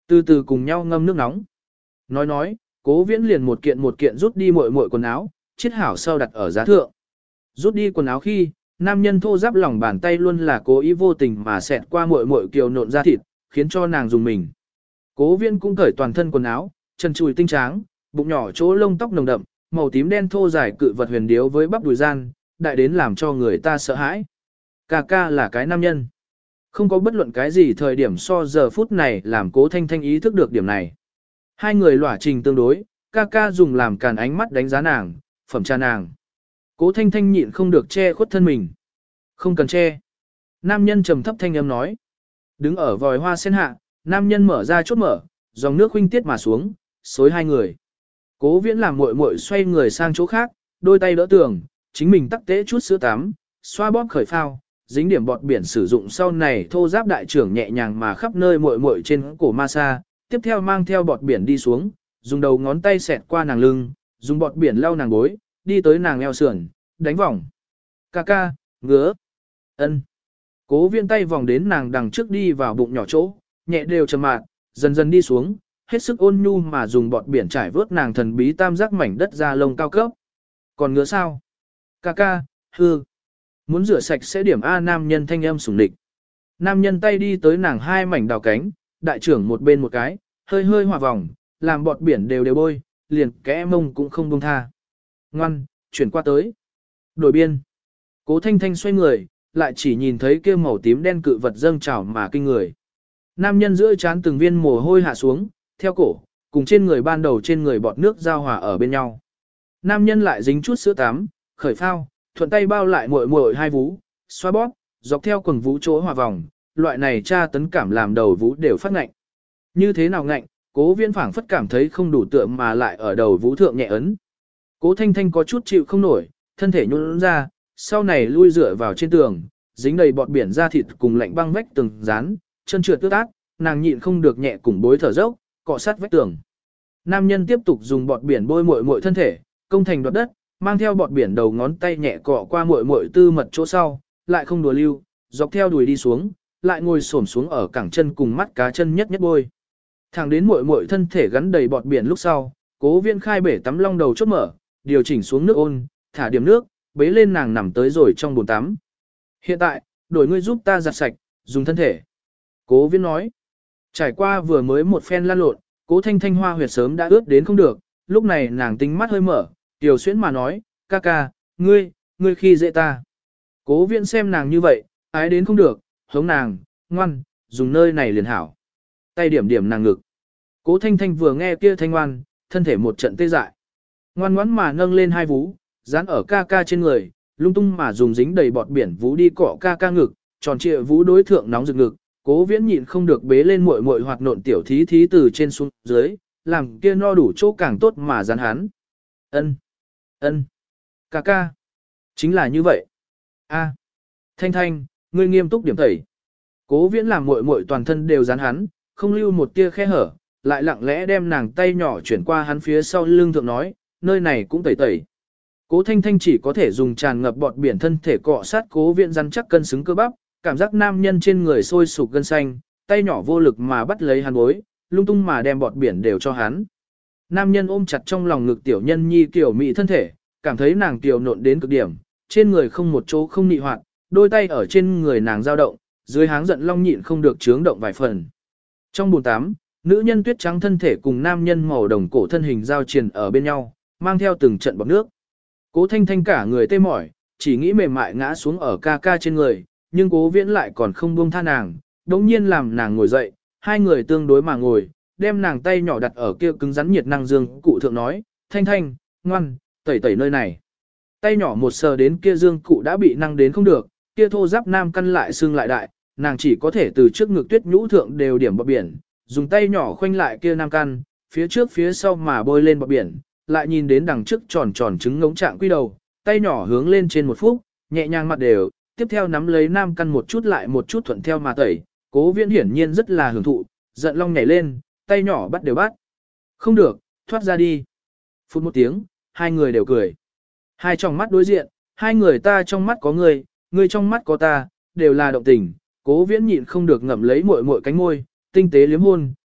Từ từ cùng nhau ngâm nước nóng. Nói nói, Cố Viễn liền một kiện một kiện rút đi muội muội quần áo, chiết hảo sau đặt ở giá thượng. Rút đi quần áo khi, nam nhân thô ráp lòng bàn tay luôn là cố ý vô tình mà xẹt qua muội muội kiều nộn da thịt, khiến cho nàng dùng mình. Cố Viễn cũng cởi toàn thân quần áo, chân chùi tinh tráng, bụng nhỏ chỗ lông tóc nồng đậm, màu tím đen thô dài cự vật huyền điếu với bắp đùi gian, đại đến làm cho người ta sợ hãi. Ca ca là cái nam nhân. Không có bất luận cái gì thời điểm so giờ phút này làm Cố Thanh Thanh ý thức được điểm này. Hai người lỏa trình tương đối, ca ca dùng làm càn ánh mắt đánh giá nàng, phẩm tra nàng. Cố Thanh Thanh nhịn không được che khuất thân mình. Không cần che. Nam nhân trầm thấp thanh âm nói. Đứng ở vòi hoa sen hạ, nam nhân mở ra chốt mở, dòng nước huynh tiết mà xuống, xối hai người. Cố Viễn làm muội muội xoay người sang chỗ khác, đôi tay đỡ tường, chính mình tắc tế chút sữa tắm, xoa bóp khởi phao, dính điểm bọt biển sử dụng sau này thô giáp đại trưởng nhẹ nhàng mà khắp nơi muội muội trên cổ ma sa, tiếp theo mang theo bọt biển đi xuống, dùng đầu ngón tay xẹt qua nàng lưng, dùng bọt biển lau nàng gối, đi tới nàng eo sườn, đánh vòng. Ca ca, ngứa. Ân. Cố Viễn tay vòng đến nàng đằng trước đi vào bụng nhỏ chỗ, nhẹ đều trầm mạt, dần dần đi xuống, hết sức ôn nhu mà dùng bọt biển trải vớt nàng thần bí tam giác mảnh đất da lông cao cấp. Còn ngứa sao? Ca ca, hư. Muốn rửa sạch sẽ điểm A nam nhân thanh âm sủng địch. Nam nhân tay đi tới nàng hai mảnh đào cánh, đại trưởng một bên một cái, hơi hơi hòa vòng, làm bọt biển đều đều bôi, liền kẽ mông cũng không buông tha. Ngoan, chuyển qua tới. Đổi biên. Cố Thanh Thanh xoay người, lại chỉ nhìn thấy kia màu tím đen cự vật dâng trào mà kinh người. Nam nhân giữa trán từng viên mồ hôi hạ xuống, theo cổ, cùng trên người ban đầu trên người bọt nước giao hòa ở bên nhau. Nam nhân lại dính chút sữa tắm, khởi phao, thuận tay bao lại muội muội hai vú, xoa bóp, dọc theo quần vú chỗ hòa vòng, loại này tra tấn cảm làm đầu vú đều phát ngạnh. Như thế nào ngạnh, Cố Viễn phảng phất cảm thấy không đủ tượng mà lại ở đầu vú thượng nhẹ ấn. Cố Thanh Thanh có chút chịu không nổi, thân thể nhũn ra, sau này lui dựa vào trên tường, dính đầy bọt biển da thịt cùng lạnh băng vách tường dán, chân trượt ướt át, nàng nhịn không được nhẹ cùng bối thở dốc, cọ sát vách tường. Nam nhân tiếp tục dùng bọt biển bôi muội muội thân thể, công thành đoạt đất, mang theo bọt biển đầu ngón tay nhẹ cọ qua muội muội tư mật chỗ sau, lại không đùa lưu, dọc theo đùi đi xuống, lại ngồi xổm xuống ở cẳng chân cùng mắt cá chân nhất nhất bôi. Thẳng đến muội muội thân thể gắn đầy bọt biển lúc sau, Cố Viễn khai bể tắm long đầu chốt mở, điều chỉnh xuống nước ôn, thả điểm nước, bế lên nàng nằm tới rồi trong bồn tắm. Hiện tại, đổi ngươi giúp ta giặt sạch, dùng thân thể. Cố Viễn nói. Trải qua vừa mới một phen lan lộn, Cố Thanh Thanh hoa huyệt sớm đã ướt đến không được, lúc này nàng tinh mắt hơi mở, tiểu xuyễn mà nói, ca ca, ngươi, ngươi khi dễ ta. Cố Viễn xem nàng như vậy, ái đến không được, hống nàng, ngoan, dùng nơi này liền hảo. Tay điểm điểm nàng ngực. Cố Thanh Thanh vừa nghe kia thanh ngoan, thân thể một trận tê dại. Ngoan ngoãn mà nâng lên hai vú, dán ở ca ca trên người, lung tung mà dùng dính đầy bọt biển vú đi cọ ca ca ngực, tròn trịa vú đối thượng nóng rực ngực. Cố Viễn nhịn không được bế lên muội muội hoạt nộn tiểu thí thí từ trên xuống dưới, làm kia no đủ chỗ càng tốt mà dán hắn. Ân, ân, ca ca, chính là như vậy. A, Thanh Thanh, ngươi nghiêm túc điểm tẩy. Cố Viễn làm muội muội toàn thân đều dán hắn, không lưu một tia khe hở, lại lặng lẽ đem nàng tay nhỏ chuyển qua hắn phía sau lưng thượng nói, nơi này cũng tẩy tẩy. Cố Thanh Thanh chỉ có thể dùng tràn ngập bọt biển thân thể cọ sát Cố Viễn rắn chắc cân xứng cơ bắp, cảm giác nam nhân trên người sôi sục gân xanh, tay nhỏ vô lực mà bắt lấy hắn bối, lung tung mà đem bọt biển đều cho hắn. Nam nhân ôm chặt trong lòng ngực tiểu nhân nhi kiểu mị thân thể, cảm thấy nàng tiểu nộn đến cực điểm, trên người không một chỗ không nị hoạt, đôi tay ở trên người nàng dao động, dưới háng giận long nhịn không được chướng động vài phần. Trong bồn tắm, nữ nhân tuyết trắng thân thể cùng nam nhân màu đồng cổ thân hình giao triền ở bên nhau, mang theo từng trận bọt nước. Cố Thanh Thanh cả người tê mỏi, chỉ nghĩ mềm mại ngã xuống ở ca ca trên người, nhưng Cố Viễn lại còn không buông tha nàng, đống nhiên làm nàng ngồi dậy, hai người tương đối mà ngồi, đem nàng tay nhỏ đặt ở kia cứng rắn nhiệt năng dương cụ thượng nói, Thanh Thanh, ngoan, tẩy tẩy nơi này. Tay nhỏ một sờ đến kia dương cụ đã bị năng đến không được, kia thô giáp nam căn lại xương lại đại, nàng chỉ có thể từ trước ngực tuyết nhũ thượng đều điểm bọt biển, dùng tay nhỏ khoanh lại kia nam căn, phía trước phía sau mà bôi lên bọt biển, lại nhìn đến đằng trước tròn tròn trứng ngỗng trạng quy đầu, tay nhỏ hướng lên trên một phút, nhẹ nhàng mặt đều, tiếp theo nắm lấy nam căn một chút lại một chút thuận theo mà tẩy. Cố Viễn hiển nhiên rất là hưởng thụ, giận long nhảy lên, tay nhỏ bắt đều bắt. Không được, thoát ra đi. Phút một tiếng, hai người đều cười. Hai trong mắt đối diện, hai người ta trong mắt có người, người trong mắt có ta, đều là động tình. Cố Viễn nhịn không được ngậm lấy muội muội cánh môi, tinh tế liếm hôn,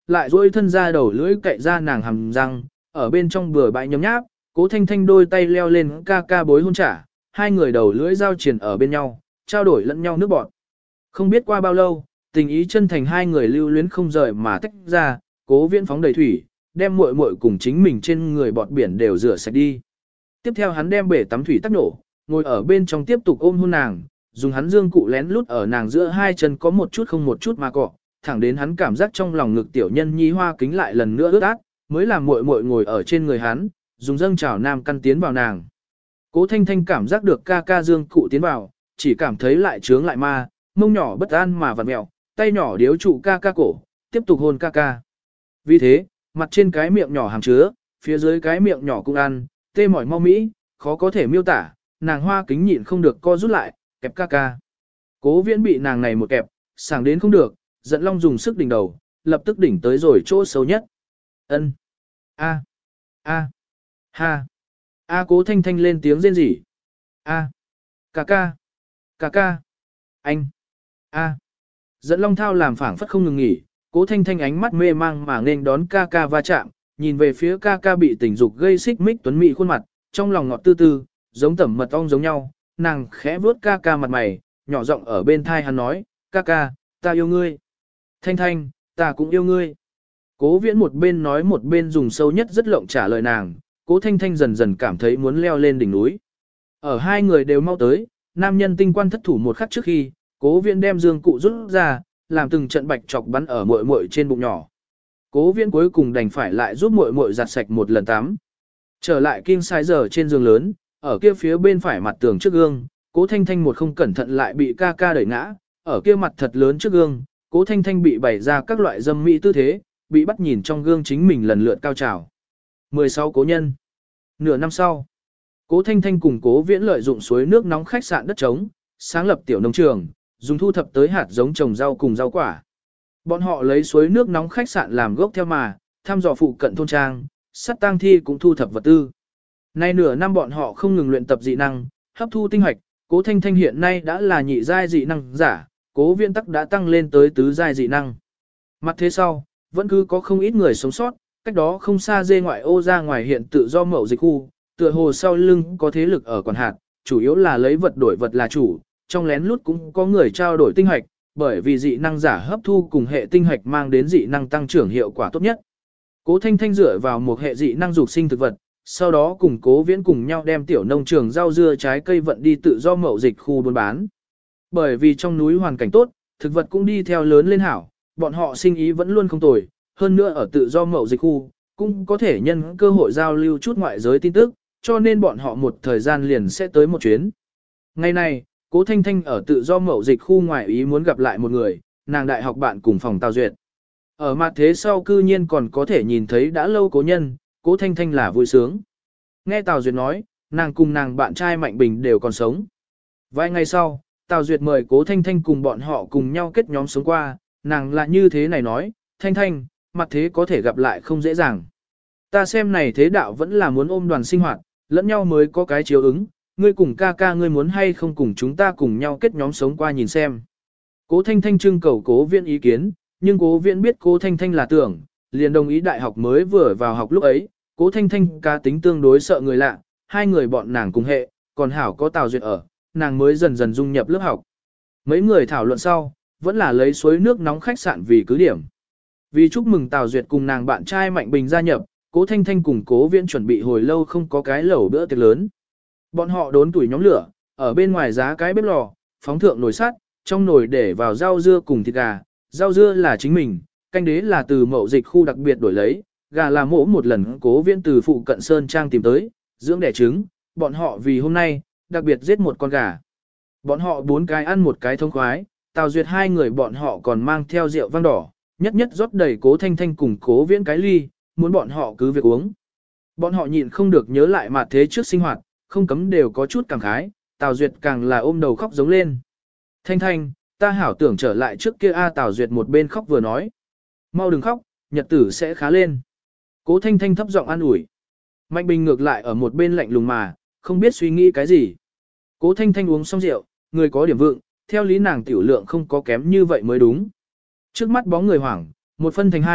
lại duỗi thân ra đầu lưỡi cậy ra nàng hàm răng, ở bên trong bừa bãi nhấm nháp, Cố Thanh Thanh đôi tay leo lên ca ca bối hôn trả, hai người đầu lưỡi giao triền ở bên nhau, trao đổi lẫn nhau nước bọt. Không biết qua bao lâu, tình ý chân thành hai người lưu luyến không rời mà tách ra, Cố Viễn phóng đầy thủy, đem muội muội cùng chính mình trên người bọt biển đều rửa sạch đi. Tiếp theo hắn đem bể tắm thủy tắt nổ, ngồi ở bên trong tiếp tục ôm hôn nàng, dùng hắn dương cụ lén lút ở nàng giữa hai chân có một chút không một chút mà cọ, thẳng đến hắn cảm giác trong lòng ngực tiểu nhân nhi hoa kính lại lần nữa ướt át, mới làm muội muội ngồi ở trên người hắn, dùng dâng chảo nam căn tiến vào nàng. Cố Thanh Thanh cảm giác được ca ca dương cụ tiến vào, chỉ cảm thấy lại trướng lại ma, mông nhỏ bất an mà vặn mèo, tay nhỏ điếu trụ ca ca cổ, tiếp tục hôn ca ca. Vì thế, mặt trên cái miệng nhỏ hàm chứa, phía dưới cái miệng nhỏ cũng ăn, tê mỏi mau mỹ, khó có thể miêu tả, nàng hoa kính nhịn không được co rút lại, kẹp ca ca. Cố Viễn bị nàng này một kẹp, sảng đến không được, giận long dùng sức đỉnh đầu, lập tức đỉnh tới rồi chỗ sâu nhất. Ân, a, a, ha, a. Cố Thanh Thanh lên tiếng rên rỉ. A, ca ca, ca ca, anh, a. Giận long thao làm phảng phất không ngừng nghỉ, Cố Thanh Thanh ánh mắt mê mang mà nên đón ca ca va chạm, nhìn về phía ca ca bị tình dục gây xích mích tuấn mỹ khuôn mặt, trong lòng ngọt tư tư, giống tẩm mật ong giống nhau, nàng khẽ vuốt ca ca mặt mày, nhỏ giọng ở bên thai hắn nói, ca ca, ta yêu ngươi. Thanh Thanh, ta cũng yêu ngươi. Cố Viễn một bên nói một bên dùng sâu nhất rất lộng trả lời nàng, Cố Thanh Thanh dần dần cảm thấy muốn leo lên đỉnh núi. Ở hai người đều mau tới, nam nhân tinh quan thất thủ một khắc trước khi, Cố Viễn đem dương cụ rút ra, làm từng trận bạch chọc bắn ở muội muội trên bụng nhỏ. Cố Viễn cuối cùng đành phải lại giúp muội muội giặt sạch một lần tắm. Trở lại king size trên giường lớn, ở kia phía bên phải mặt tường trước gương, Cố Thanh Thanh một không cẩn thận lại bị ca ca đẩy ngã, ở kia mặt thật lớn trước gương, Cố Thanh Thanh bị bày ra các loại dâm mỹ tư thế, bị bắt nhìn trong gương chính mình lần lượt cao trào. mười sáu cố nhân. Nửa năm sau, Cố Thanh Thanh cùng Cố Viễn lợi dụng suối nước nóng khách sạn đất trống, sáng lập tiểu nông trường, dùng thu thập tới hạt giống trồng rau cùng rau quả. Bọn họ lấy suối nước nóng khách sạn làm gốc theo mà, thăm dò phụ cận thôn trang, sắt tang thi cũng thu thập vật tư. Nay nửa năm bọn họ không ngừng luyện tập dị năng, hấp thu tinh hoạch, Cố Thanh Thanh hiện nay đã là nhị giai dị năng giả, Cố Viễn tắc đã tăng lên tới tứ giai dị năng. Mặt thế sau, vẫn cứ có không ít người sống sót, cách đó không xa dê ngoại ô ra ngoài hiện tự do mậu dịch khu, tựa hồ sau lưng có thế lực ở quản hạt, chủ yếu là lấy vật đổi vật là chủ, trong lén lút cũng có người trao đổi tinh hoạch, bởi vì dị năng giả hấp thu cùng hệ tinh hoạch mang đến dị năng tăng trưởng hiệu quả tốt nhất. Cố Thanh Thanh dựa vào một hệ dị năng dục sinh thực vật, sau đó cùng Cố Viễn cùng nhau đem tiểu nông trường rau dưa trái cây vận đi tự do mậu dịch khu buôn bán. Bởi vì trong núi hoàn cảnh tốt, thực vật cũng đi theo lớn lên hảo, bọn họ sinh ý vẫn luôn không tồi, hơn nữa ở tự do mậu dịch khu, cũng có thể nhân cơ hội giao lưu chút ngoại giới tin tức, cho nên bọn họ một thời gian liền sẽ tới một chuyến. Ngày này, Cố Thanh Thanh ở tự do mậu dịch khu ngoại ý muốn gặp lại một người, nàng đại học bạn cùng phòng Tào Duyệt. Ở mặt thế sau cư nhiên còn có thể nhìn thấy đã lâu cố nhân, Cố Thanh Thanh là vui sướng. Nghe Tào Duyệt nói, nàng cùng nàng bạn trai Mạnh Bình đều còn sống. Vài ngày sau, Tào Duyệt mời Cố Thanh Thanh cùng bọn họ cùng nhau kết nhóm sống qua, nàng là như thế này nói, Thanh Thanh, mặt thế có thể gặp lại không dễ dàng. Ta xem này thế đạo vẫn là muốn ôm đoàn sinh hoạt, lẫn nhau mới có cái chiếu ứng, ngươi cùng ca ca ngươi muốn hay không cùng chúng ta cùng nhau kết nhóm sống qua nhìn xem. Cố Thanh Thanh trưng cầu Cố Viễn ý kiến, nhưng Cố Viễn biết Cố Thanh Thanh là tưởng, liền đồng ý đại học mới vừa vào học lúc ấy, Cố Thanh Thanh cá tính tương đối sợ người lạ, hai người bọn nàng cùng hệ, còn Hảo có Tào Duyệt ở, nàng mới dần dần dung nhập lớp học. Mấy người thảo luận sau, vẫn là lấy suối nước nóng khách sạn vì cứ điểm. Vì chúc mừng Tào Duyệt cùng nàng bạn trai Mạnh Bình gia nhập, Cố Thanh Thanh cùng Cố Viễn chuẩn bị hồi lâu không có cái lẩu bữa tiệc lớn. Bọn họ đốn tuổi nhóm lửa, ở bên ngoài giá cái bếp lò, phóng thượng nồi sắt, trong nồi để vào rau dưa cùng thịt gà, rau dưa là chính mình, canh đế là từ mậu dịch khu đặc biệt đổi lấy, gà là mổ một lần Cố Viễn từ phụ cận Sơn Trang tìm tới, dưỡng đẻ trứng, bọn họ vì hôm nay, đặc biệt giết một con gà. Bọn họ bốn cái ăn một cái thông khoái, Tào Duyệt hai người bọn họ còn mang theo rượu vang đỏ, nhất nhất rót đầy Cố Thanh Thanh cùng Cố Viễn cái ly, muốn bọn họ cứ việc uống. Bọn họ nhịn không được nhớ lại mặt thế trước sinh hoạt, không cấm đều có chút cảm khái, Tào Duyệt càng là ôm đầu khóc giống lên. Thanh Thanh, ta hảo tưởng trở lại trước kia a Tào Duyệt một bên khóc vừa nói. Mau đừng khóc, nhật tử sẽ khá lên. Cố Thanh Thanh thấp giọng an ủi. Mạnh Bình ngược lại ở một bên lạnh lùng mà, không biết suy nghĩ cái gì. Cố Thanh Thanh uống xong rượu, người có điểm vượng, theo lý nàng tiểu lượng không có kém như vậy mới đúng. Trước mắt bóng người hoảng, một phân thành hai,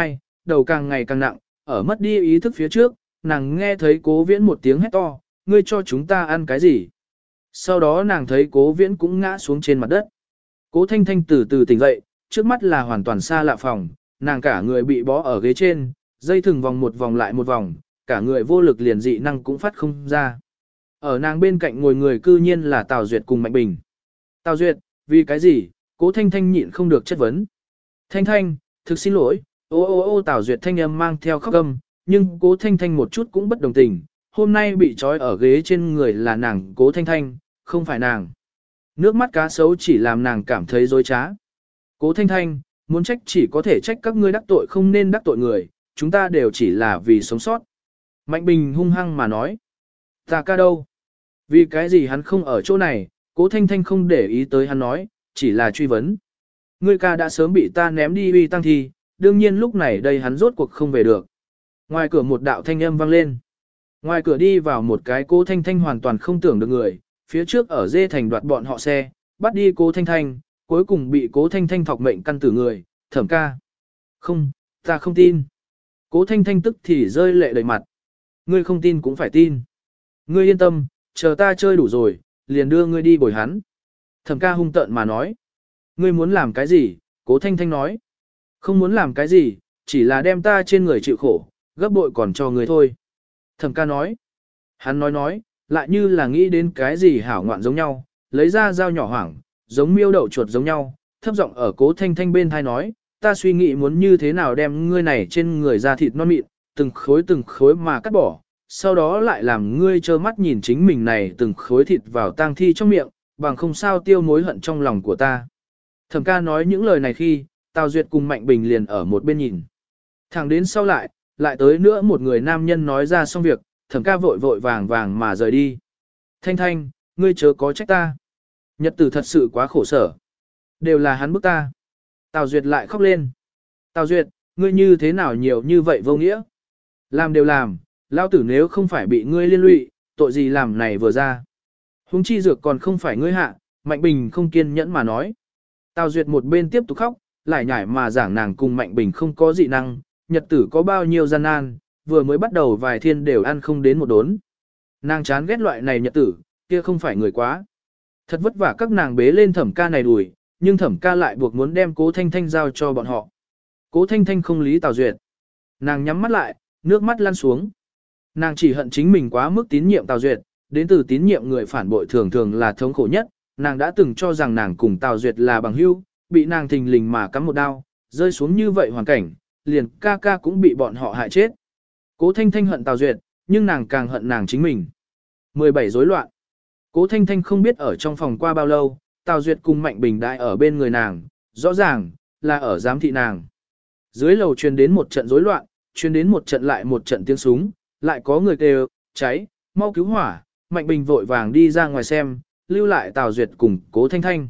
đầu càng ngày càng nặng, ở mất đi ý thức phía trước, nàng nghe thấy Cố Viễn một tiếng hét to, ngươi cho chúng ta ăn cái gì? Sau đó nàng thấy Cố Viễn cũng ngã xuống trên mặt đất. Cố Thanh Thanh từ từ tỉnh dậy, trước mắt là hoàn toàn xa lạ phòng, nàng cả người bị bó ở ghế trên, dây thừng vòng một vòng lại một vòng, cả người vô lực liền dị năng cũng phát không ra. Ở nàng bên cạnh ngồi người cư nhiên là Tào Duyệt cùng Mạnh Bình. Tào Duyệt, vì cái gì? Cố Thanh Thanh nhịn không được chất vấn. Thanh Thanh, thực xin lỗi, ô ô ô Tào Duyệt thanh âm mang theo khóc âm, nhưng Cố Thanh Thanh một chút cũng bất đồng tình, hôm nay bị trói ở ghế trên người là nàng Cố Thanh Thanh, không phải nàng. Nước mắt cá sấu chỉ làm nàng cảm thấy dối trá. Cố Thanh Thanh, muốn trách chỉ có thể trách các ngươi đắc tội không nên đắc tội người, chúng ta đều chỉ là vì sống sót. Mạnh Bình hung hăng mà nói. Ta ca đâu? Vì cái gì hắn không ở chỗ này? Cố Thanh Thanh không để ý tới hắn nói, chỉ là truy vấn. Ngươi ca đã sớm bị ta ném đi uy tăng thi, đương nhiên lúc này đây hắn rốt cuộc không về được. Ngoài cửa một đạo thanh âm vang lên. Ngoài cửa đi vào một cái Cố Thanh Thanh hoàn toàn không tưởng được người, phía trước ở dê thành đoạt bọn họ xe, bắt đi Cố Thanh Thanh, cuối cùng bị Cố Thanh Thanh thọc mệnh căn tử người, Thẩm ca. Không, ta không tin. Cố Thanh Thanh tức thì rơi lệ đầy mặt. Ngươi không tin cũng phải tin. Ngươi yên tâm, chờ ta chơi đủ rồi, liền đưa ngươi đi bồi hắn. Thẩm ca hung tợn mà nói. Ngươi muốn làm cái gì? Cố Thanh Thanh nói. Không muốn làm cái gì, chỉ là đem ta trên người chịu khổ, gấp bội còn cho ngươi thôi. Thẩm ca nói. Hắn nói nói, lại như là nghĩ đến cái gì hảo ngoạn giống nhau, lấy ra dao nhỏ hoảng, giống miêu đậu chuột giống nhau, thấp giọng ở Cố Thanh Thanh bên thai nói, ta suy nghĩ muốn như thế nào đem ngươi này trên người da thịt non mịn, từng khối từng khối mà cắt bỏ, sau đó lại làm ngươi trơ mắt nhìn chính mình này từng khối thịt vào tang thi trong miệng, bằng không sao tiêu mối hận trong lòng của ta. Thẩm ca nói những lời này khi, Tào Duyệt cùng Mạnh Bình liền ở một bên nhìn. Thẳng đến sau lại, lại tới nữa một người nam nhân nói ra xong việc, Thẩm ca vội vội vàng vàng mà rời đi. Thanh Thanh, ngươi chớ có trách ta. Nhật tử thật sự quá khổ sở. Đều là hắn bức ta. Tào Duyệt lại khóc lên. Tào Duyệt, ngươi như thế nào nhiều như vậy vô nghĩa? Làm đều làm, lao tử nếu không phải bị ngươi liên lụy, tội gì làm này vừa ra. Hùng chi dược còn không phải ngươi hạ, Mạnh Bình không kiên nhẫn mà nói. Tào Duyệt một bên tiếp tục khóc, lại nhải mà giảng nàng cùng Mạnh Bình không có dị năng, nhật tử có bao nhiêu gian nan, vừa mới bắt đầu vài thiên đều ăn không đến một đốn. Nàng chán ghét loại này nhật tử, kia không phải người quá. Thật vất vả các nàng bế lên Thẩm ca này đuổi, nhưng Thẩm ca lại buộc muốn đem Cố Thanh Thanh giao cho bọn họ. Cố Thanh Thanh không lý Tào Duyệt. Nàng nhắm mắt lại, nước mắt lăn xuống. Nàng chỉ hận chính mình quá mức tín nhiệm Tào Duyệt, đến từ tín nhiệm người phản bội thường thường là thống khổ nhất. Nàng đã từng cho rằng nàng cùng Tào Duyệt là bằng hữu, bị nàng thình lình mà cắm một đao, rơi xuống như vậy hoàn cảnh, liền ca ca cũng bị bọn họ hại chết. Cố Thanh Thanh hận Tào Duyệt, nhưng nàng càng hận nàng chính mình. mười bảy rối loạn. Cố Thanh Thanh không biết ở trong phòng qua bao lâu, Tào Duyệt cùng Mạnh Bình đại ở bên người nàng, rõ ràng, là ở giám thị nàng. Dưới lầu truyền đến một trận rối loạn, truyền đến một trận lại một trận tiếng súng, lại có người kêu, cháy, mau cứu hỏa, Mạnh Bình vội vàng đi ra ngoài xem, lưu lại Tào Duyệt cùng Cố Thanh Thanh.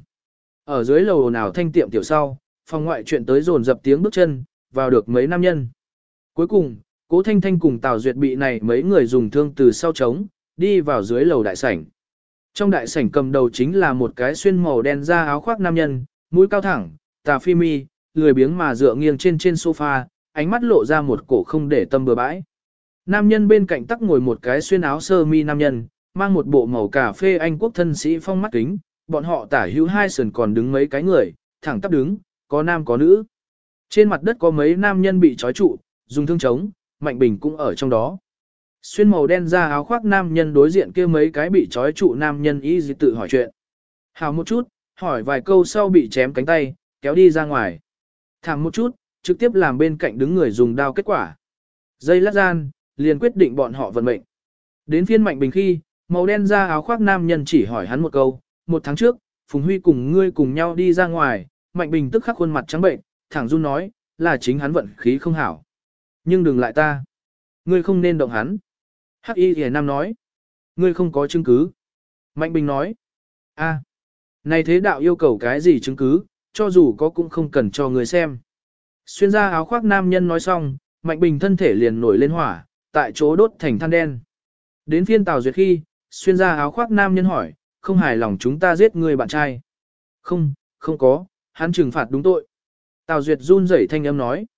Ở dưới lầu nào thanh tiệm tiểu sau, phòng ngoại chuyện tới dồn dập tiếng bước chân, vào được mấy nam nhân. Cuối cùng, Cố Thanh Thanh cùng Tào Duyệt bị này mấy người dùng thương từ sau trống, đi vào dưới lầu đại sảnh. Trong đại sảnh cầm đầu chính là một cái xuyên màu đen da áo khoác nam nhân, mũi cao thẳng, tà phi mi, lười biếng mà dựa nghiêng trên trên sofa, ánh mắt lộ ra một cổ không để tâm bừa bãi. Nam nhân bên cạnh tắc ngồi một cái xuyên áo sơ mi nam nhân, mang một bộ màu cà phê Anh quốc thân sĩ phong mắt kính, bọn họ tả hữu hai sườn còn đứng mấy cái người, thẳng tắp đứng, có nam có nữ. Trên mặt đất có mấy nam nhân bị trói trụ, dùng thương chống, Mạnh Bình cũng ở trong đó. Xuyên màu đen da áo khoác nam nhân đối diện kia mấy cái bị trói trụ nam nhân y dị tự hỏi chuyện. Hào một chút, hỏi vài câu sau bị chém cánh tay, kéo đi ra ngoài. Thẳng một chút, trực tiếp làm bên cạnh đứng người dùng đao kết quả. Dây lát gian, liền quyết định bọn họ vận mệnh. Đến phiên Mạnh Bình khi, màu đen da áo khoác nam nhân chỉ hỏi hắn một câu, một tháng trước, Phùng Huy cùng ngươi cùng nhau đi ra ngoài, Mạnh Bình tức khắc khuôn mặt trắng bệnh, thẳng run nói, là chính hắn vận khí không hảo. Nhưng đừng lại ta. Ngươi không nên động hắn. Hắc Y Liễu Nam nói, ngươi không có chứng cứ. Mạnh Bình nói, a, này thế đạo yêu cầu cái gì chứng cứ, cho dù có cũng không cần cho người xem. Xuyên ra áo khoác nam nhân nói xong, Mạnh Bình thân thể liền nổi lên hỏa, tại chỗ đốt thành than đen. Đến phiên Tào Duyệt khi, xuyên ra áo khoác nam nhân hỏi, không hài lòng chúng ta giết người bạn trai. Không, không có, hắn trừng phạt đúng tội. Tào Duyệt run rẩy thanh âm nói.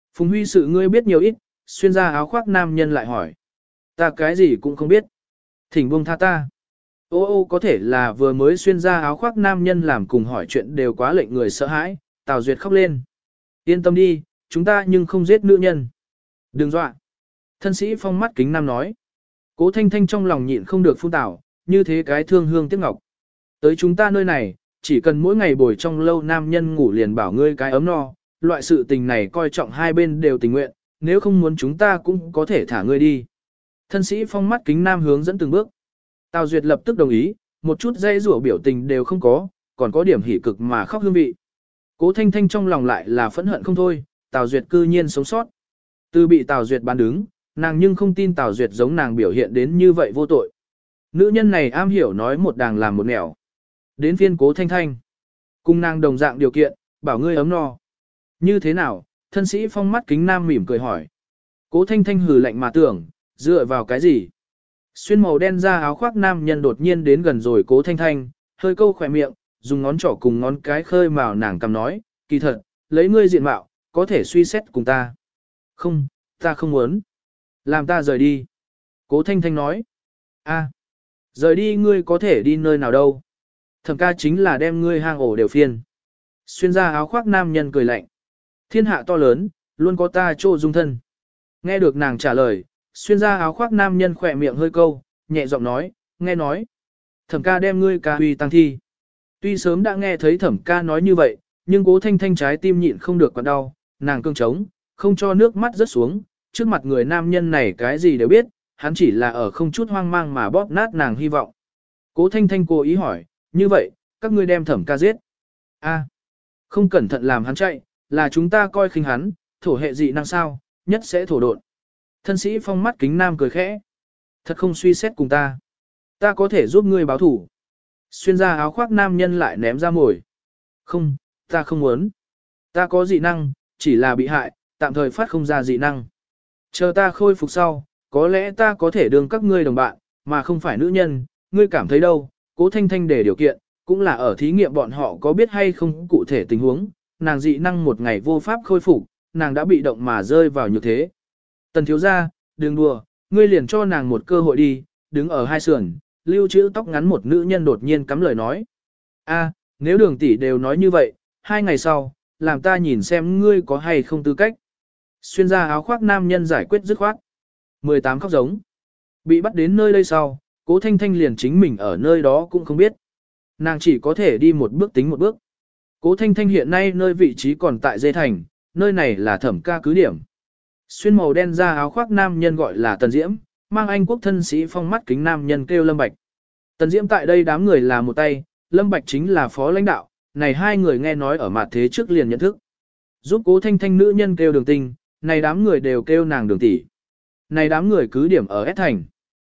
Phùng Huy sự ngươi biết nhiều ít, xuyên ra áo khoác nam nhân lại hỏi. Ta cái gì cũng không biết. Thỉnh buông tha ta. Ô ô có thể là vừa mới xuyên ra áo khoác nam nhân làm cùng hỏi chuyện đều quá lệnh người sợ hãi, Tào Duyệt khóc lên. Yên tâm đi, chúng ta nhưng không giết nữ nhân. Đừng dọa. Thân sĩ Phong mắt kính nam nói. Cố Thanh Thanh trong lòng nhịn không được phun tảo, như thế cái thương hương tiếc ngọc. Tới chúng ta nơi này, chỉ cần mỗi ngày bồi trong lâu nam nhân ngủ liền bảo ngươi cái ấm no, loại sự tình này coi trọng hai bên đều tình nguyện, nếu không muốn chúng ta cũng có thể thả ngươi đi. Thân sĩ Phong mắt kính nam hướng dẫn từng bước. Tào Duyệt lập tức đồng ý, một chút dây rủa biểu tình đều không có, còn có điểm hỉ cực mà khóc hương vị. Cố Thanh Thanh trong lòng lại là phẫn hận không thôi, Tào Duyệt cư nhiên sống sót. Từ bị Tào Duyệt bán đứng, nàng nhưng không tin Tào Duyệt giống nàng biểu hiện đến như vậy vô tội. Nữ nhân này am hiểu nói một đàng làm một nẻo. Đến phiên Cố Thanh Thanh. Cùng nàng đồng dạng điều kiện, bảo ngươi ấm no. Như thế nào, thân sĩ Phong mắt kính nam mỉm cười hỏi. Cố Thanh Thanh hừ lạnh mà tưởng, dựa vào cái gì? Xuyên màu đen ra áo khoác nam nhân đột nhiên đến gần rồi Cố Thanh Thanh, hơi câu khỏe miệng, dùng ngón trỏ cùng ngón cái khơi màu nàng cầm nói, kỳ thật, lấy ngươi diện mạo, có thể suy xét cùng ta. Không, ta không muốn. Làm ta rời đi. Cố Thanh Thanh nói. A, rời đi ngươi có thể đi nơi nào đâu. Thẩm ca chính là đem ngươi hang ổ đều phiên. Xuyên ra áo khoác nam nhân cười lạnh. Thiên hạ to lớn, luôn có ta chỗ dung thân. Nghe được nàng trả lời, xuyên ra áo khoác nam nhân khỏe miệng hơi câu, nhẹ giọng nói, nghe nói. Thẩm ca đem ngươi ca huy tăng thi. Tuy sớm đã nghe thấy thẩm ca nói như vậy, nhưng Cố Thanh Thanh trái tim nhịn không được quặn đau, nàng cương trống, không cho nước mắt rớt xuống, trước mặt người nam nhân này cái gì đều biết, hắn chỉ là ở không chút hoang mang mà bóp nát nàng hy vọng. Cố Thanh Thanh cố ý hỏi, như vậy, các ngươi đem thẩm ca giết. A, không cẩn thận làm hắn chạy, là chúng ta coi khinh hắn, thổ hệ dị năng sao, nhất sẽ thổ độn. Thân sĩ Phong mắt kính nam cười khẽ. Thật không suy xét cùng ta. Ta có thể giúp ngươi báo thủ. Xuyên ra áo khoác nam nhân lại ném ra mồi. Không, ta không muốn. Ta có dị năng, chỉ là bị hại, tạm thời phát không ra dị năng. Chờ ta khôi phục sau, có lẽ ta có thể đương các ngươi đồng bạn, mà không phải nữ nhân, ngươi cảm thấy đâu, Cố Thanh Thanh để điều kiện, cũng là ở thí nghiệm bọn họ có biết hay không cụ thể tình huống, nàng dị năng một ngày vô pháp khôi phục, nàng đã bị động mà rơi vào như thế. Tần thiếu gia, đừng đùa, ngươi liền cho nàng một cơ hội đi, đứng ở hai sườn, lưu trữ tóc ngắn một nữ nhân đột nhiên cắm lời nói. A, nếu đường tỷ đều nói như vậy, hai ngày sau, làm ta nhìn xem ngươi có hay không tư cách. Xuyên ra áo khoác nam nhân giải quyết dứt khoát. mười tám khóc giống. Bị bắt đến nơi đây sau, Cố Thanh Thanh liền chính mình ở nơi đó cũng không biết. Nàng chỉ có thể đi một bước tính một bước. Cố Thanh Thanh hiện nay nơi vị trí còn tại Dê Thành, nơi này là thẩm ca cứ điểm. Xuyên màu đen ra áo khoác nam nhân gọi là Tần Diễm, mang Anh quốc thân sĩ Phong mắt kính nam nhân kêu Lâm Bạch. Tần Diễm tại đây đám người là một tay, Lâm Bạch chính là phó lãnh đạo, này hai người nghe nói ở mặt thế trước liền nhận thức. Giúp Cố Thanh Thanh nữ nhân kêu Đường Tinh, này đám người đều kêu nàng Đường tỷ. Này đám người cứ điểm ở S Thành.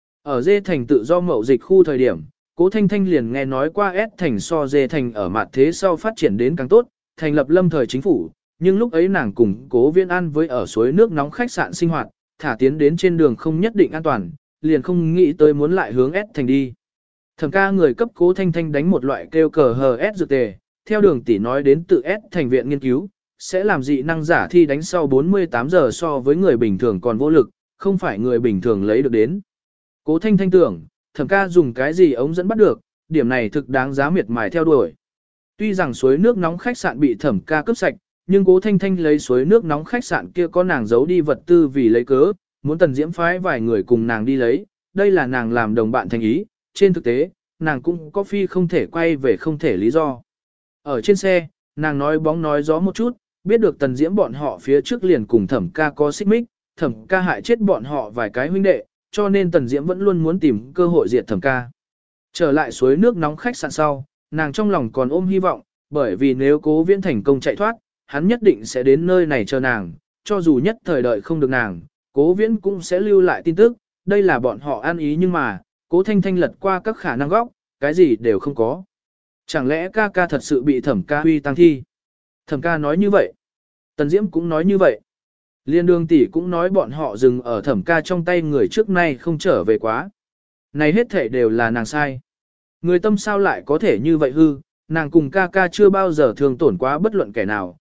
Ở Dê Thành tự do mậu dịch khu thời điểm, Cố Thanh Thanh liền nghe nói qua S Thành so Dê Thành ở mặt thế sau phát triển đến càng tốt, thành lập lâm thời chính phủ, nhưng lúc ấy nàng cùng Cố Viễn An với ở suối nước nóng khách sạn sinh hoạt, thả tiến đến trên đường không nhất định an toàn, liền không nghĩ tới muốn lại hướng S Thành đi. Thẩm ca người cấp Cố Thanh Thanh đánh một loại kêu cờ hờ S dược tề, theo Đường tỷ nói đến tự S Thành viện nghiên cứu, sẽ làm dị năng giả thi đánh sau bốn mươi tám giờ so với người bình thường còn vô lực, không phải người bình thường lấy được đến. Cố Thanh Thanh tưởng, thẩm ca dùng cái gì ống dẫn bắt được, điểm này thực đáng giá miệt mài theo đuổi. Tuy rằng suối nước nóng khách sạn bị thẩm ca cướp sạch, nhưng Cố Thanh Thanh lấy suối nước nóng khách sạn kia có nàng giấu đi vật tư vì lấy cớ, muốn Tần Diễm phái vài người cùng nàng đi lấy, đây là nàng làm đồng bạn thành ý, trên thực tế, nàng cũng có phi không thể quay về không thể lý do. Ở trên xe, nàng nói bóng nói gió một chút, biết được Tần Diễm bọn họ phía trước liền cùng thẩm ca có xích mích, thẩm ca hại chết bọn họ vài cái huynh đệ, cho nên Tần Diễm vẫn luôn muốn tìm cơ hội diệt thẩm ca. Trở lại suối nước nóng khách sạn sau, nàng trong lòng còn ôm hy vọng, bởi vì nếu Cố Viễn thành công chạy thoát, hắn nhất định sẽ đến nơi này chờ nàng, cho dù nhất thời đợi không được nàng, Cố Viễn cũng sẽ lưu lại tin tức, đây là bọn họ ăn ý nhưng mà, Cố Thanh Thanh lật qua các khả năng góc, cái gì đều không có. Chẳng lẽ ca ca thật sự bị thẩm ca huy tăng thi? Thẩm ca nói như vậy. Tần Diễm cũng nói như vậy. Liên Đường tỷ cũng nói bọn họ dừng ở thẩm ca trong tay người trước nay không trở về quá. Này hết thể đều là nàng sai. Người tâm sao lại có thể như vậy hư, nàng cùng ca ca chưa bao giờ thương tổn quá bất luận kẻ nào,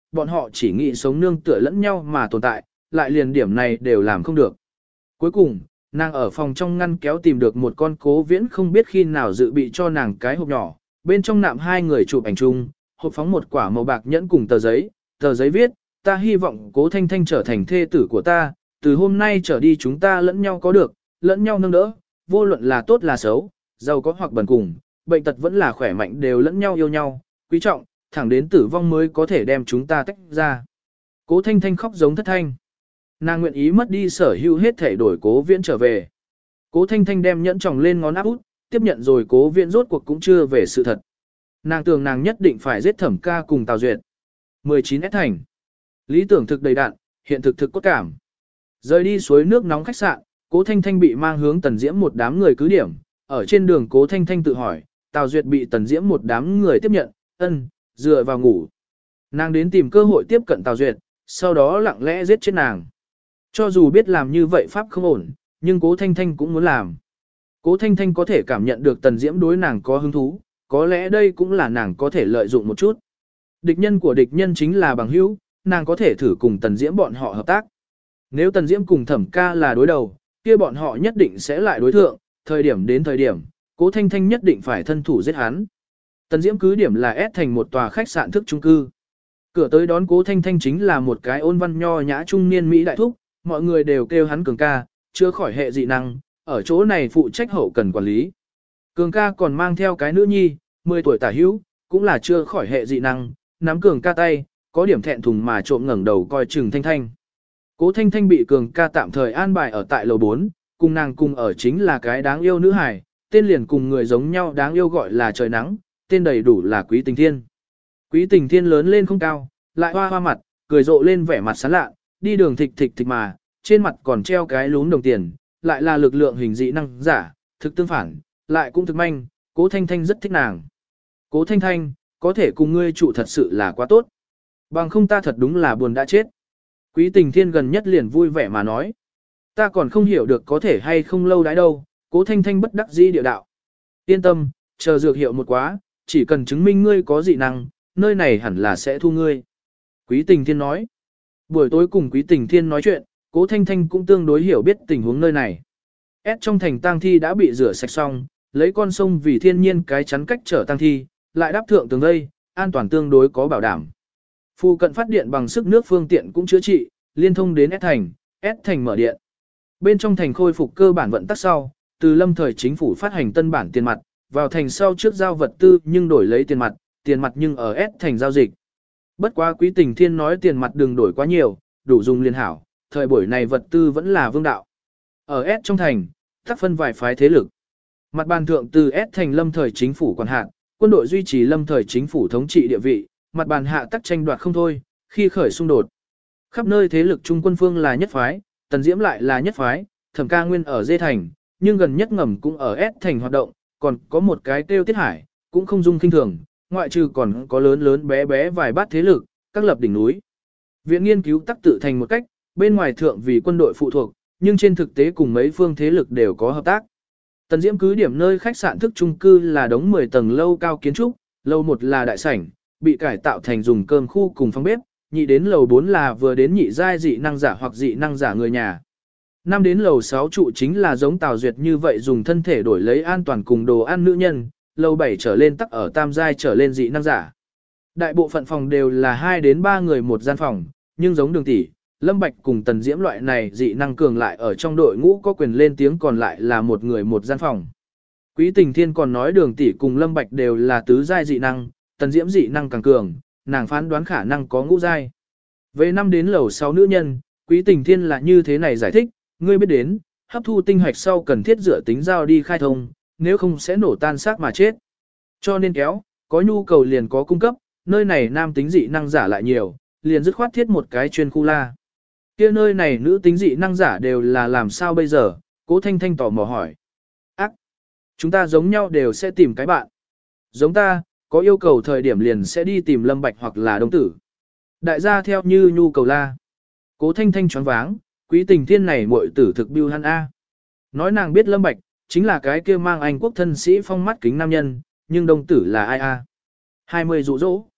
bọn họ chỉ nghĩ sống nương tựa lẫn nhau mà tồn tại, lại liền điểm này đều làm không được. Cuối cùng, nàng ở phòng trong ngăn kéo tìm được một con Cố Viễn không biết khi nào dự bị cho nàng cái hộp nhỏ, bên trong nạm hai người chụp ảnh chung, hộp phóng một quả màu bạc nhẫn cùng tờ giấy, tờ giấy viết, ta hy vọng Cố Thanh Thanh trở thành thê tử của ta, từ hôm nay trở đi chúng ta lẫn nhau có được, lẫn nhau nâng đỡ, vô luận là tốt là xấu, giàu có hoặc bần cùng, bệnh tật vẫn là khỏe mạnh đều lẫn nhau yêu nhau, quý trọng, thẳng đến tử vong mới có thể đem chúng ta tách ra. Cố Thanh Thanh khóc giống thất thanh. Nàng nguyện ý mất đi sở hữu hết thể đổi Cố Viễn trở về. Cố Thanh Thanh đem nhẫn tròng lên ngón áp út, tiếp nhận rồi Cố Viễn rốt cuộc cũng chưa về sự thật. Nàng tưởng nàng nhất định phải giết Thẩm Ca cùng Tào Duyệt. mười chín S thành. Lý tưởng thực đầy đặn, hiện thực thực cốt cảm. Rời đi suối nước nóng khách sạn, Cố Thanh Thanh bị mang hướng Tần Diễm một đám người cứ điểm. Ở trên đường Cố Thanh Thanh tự hỏi, Tào Duyệt bị Tần Diễm một đám người tiếp nhận, ân, dựa vào ngủ. Nàng đến tìm cơ hội tiếp cận Tào Duyệt, sau đó lặng lẽ giết chết nàng. Cho dù biết làm như vậy pháp không ổn, nhưng Cố Thanh Thanh cũng muốn làm. Cố Thanh Thanh có thể cảm nhận được Tần Diễm đối nàng có hứng thú, có lẽ đây cũng là nàng có thể lợi dụng một chút. Địch nhân của địch nhân chính là bằng hữu, nàng có thể thử cùng Tần Diễm bọn họ hợp tác. Nếu Tần Diễm cùng Thẩm Ca là đối đầu, kia bọn họ nhất định sẽ lại đối thượng, thời điểm đến thời điểm, Cố Thanh Thanh nhất định phải thân thủ giết hắn. Tần Diễm cứ điểm là ép thành một tòa khách sạn thức chung cư. Cửa tới đón Cố Thanh Thanh chính là một cái ôn văn nho nhã trung niên Mỹ đại thúc, mọi người đều kêu hắn Cường ca, chưa khỏi hệ dị năng, ở chỗ này phụ trách hậu cần quản lý. Cường ca còn mang theo cái nữ nhi, mười tuổi tả hữu, cũng là chưa khỏi hệ dị năng, nắm Cường ca tay, có điểm thẹn thùng mà trộm ngẩng đầu coi chừng Thanh Thanh. Cố Thanh Thanh bị Cường ca tạm thời an bài ở tại lầu bốn, cùng nàng cùng ở chính là cái đáng yêu nữ hài, tên liền cùng người giống nhau đáng yêu gọi là Trời Nắng, tên đầy đủ là Quý Tình Thiên. Quý Tình Thiên lớn lên không cao, lại hoa hoa mặt, cười rộ lên vẻ mặt sán lạ, đi đường thịch thịch thịch mà, trên mặt còn treo cái lún đồng tiền, lại là lực lượng hình dị năng giả, thực tương phản, lại cũng thực manh, Cố Thanh Thanh rất thích nàng. Cố Thanh Thanh, có thể cùng ngươi trụ thật sự là quá tốt. Bằng không ta thật đúng là buồn đã chết. Quý Tình Thiên gần nhất liền vui vẻ mà nói. Ta còn không hiểu được có thể hay không lâu đãi đâu, Cố Thanh Thanh bất đắc dĩ địa đạo. Yên tâm, chờ dược hiệu một quá, chỉ cần chứng minh ngươi có dị năng, nơi này hẳn là sẽ thu ngươi. Quý Tình Thiên nói. Buổi tối cùng Quý Tình Thiên nói chuyện, Cố Thanh Thanh cũng tương đối hiểu biết tình huống nơi này. S trong thành tang thi đã bị rửa sạch xong, lấy con sông vì thiên nhiên cái chắn cách trở tang thi, lại đáp thượng tường vây, an toàn tương đối có bảo đảm. Phụ cận phát điện bằng sức nước phương tiện cũng chữa trị, liên thông đến S thành, S thành mở điện. Bên trong thành khôi phục cơ bản vận tắc sau, từ lâm thời chính phủ phát hành tân bản tiền mặt, vào thành sau trước giao vật tư nhưng đổi lấy tiền mặt, tiền mặt nhưng ở S thành giao dịch. Bất quá Quý Tình Thiên nói tiền mặt đừng đổi quá nhiều, đủ dùng liên hảo, thời buổi này vật tư vẫn là vương đạo. Ở S trong thành, tác phân vài phái thế lực. Mặt bàn thượng từ S thành lâm thời chính phủ quản hạt, quân đội duy trì lâm thời chính phủ thống trị địa vị, mặt bàn hạ tắc tranh đoạt không thôi, khi khởi xung đột. Khắp nơi thế lực trung quân phương là nhất phái, Tần Diễm lại là nhất phái, Thẩm Ca nguyên ở Dê thành, nhưng gần nhất ngầm cũng ở S thành hoạt động, còn có một cái kêu Tiết Hải, cũng không dung kinh thường, ngoại trừ còn có lớn lớn bé bé vài bát thế lực, các lập đỉnh núi. Viện nghiên cứu tắc tự thành một cách, bên ngoài thượng vì quân đội phụ thuộc, nhưng trên thực tế cùng mấy phương thế lực đều có hợp tác. Tần Diễm cứ điểm nơi khách sạn thức chung cư là đống mười tầng lâu cao kiến trúc, lầu một là đại sảnh, bị cải tạo thành dùng cơm khu cùng phòng bếp, nhị đến lầu bốn là vừa đến nhị giai dị năng giả hoặc dị năng giả người nhà. Năm đến lầu sáu trụ chính là giống Tào Duyệt như vậy dùng thân thể đổi lấy an toàn cùng đồ ăn nữ nhân, lầu bảy trở lên tắc ở tam giai trở lên dị năng giả. Đại bộ phận phòng đều là hai đến ba người một gian phòng, nhưng giống Đường tỷ, Lâm Bạch cùng Tần Diễm loại này dị năng cường lại ở trong đội ngũ có quyền lên tiếng còn lại là một người một gian phòng. Quý Tình Thiên còn nói Đường tỷ cùng Lâm Bạch đều là tứ giai dị năng, Tần Diễm dị năng càng cường, nàng phán đoán khả năng có ngũ giai. Về năm đến lầu sáu nữ nhân, Quý Tình Thiên là như thế này giải thích, ngươi biết đến, hấp thu tinh hạch sau cần thiết dựa tính giao đi khai thông, nếu không sẽ nổ tan xác mà chết. Cho nên kéo, có nhu cầu liền có cung cấp, nơi này nam tính dị năng giả lại nhiều, liền dứt khoát thiết một cái chuyên khu la. Kia nơi này nữ tính dị năng giả đều là làm sao bây giờ, Cố Thanh Thanh tò mò hỏi. Ác, chúng ta giống nhau đều sẽ tìm cái bạn. Giống ta, có yêu cầu thời điểm liền sẽ đi tìm Lâm Bạch hoặc là Đông Tử. Đại gia theo như nhu cầu la. Cố Thanh Thanh choáng váng, Quý Tình Thiên này muội tử thực biêu hắn A. Nói nàng biết Lâm Bạch, chính là cái kia mang Anh quốc thân sĩ phong mắt kính nam nhân, nhưng Đông Tử là ai A? hai mươi dụ dỗ.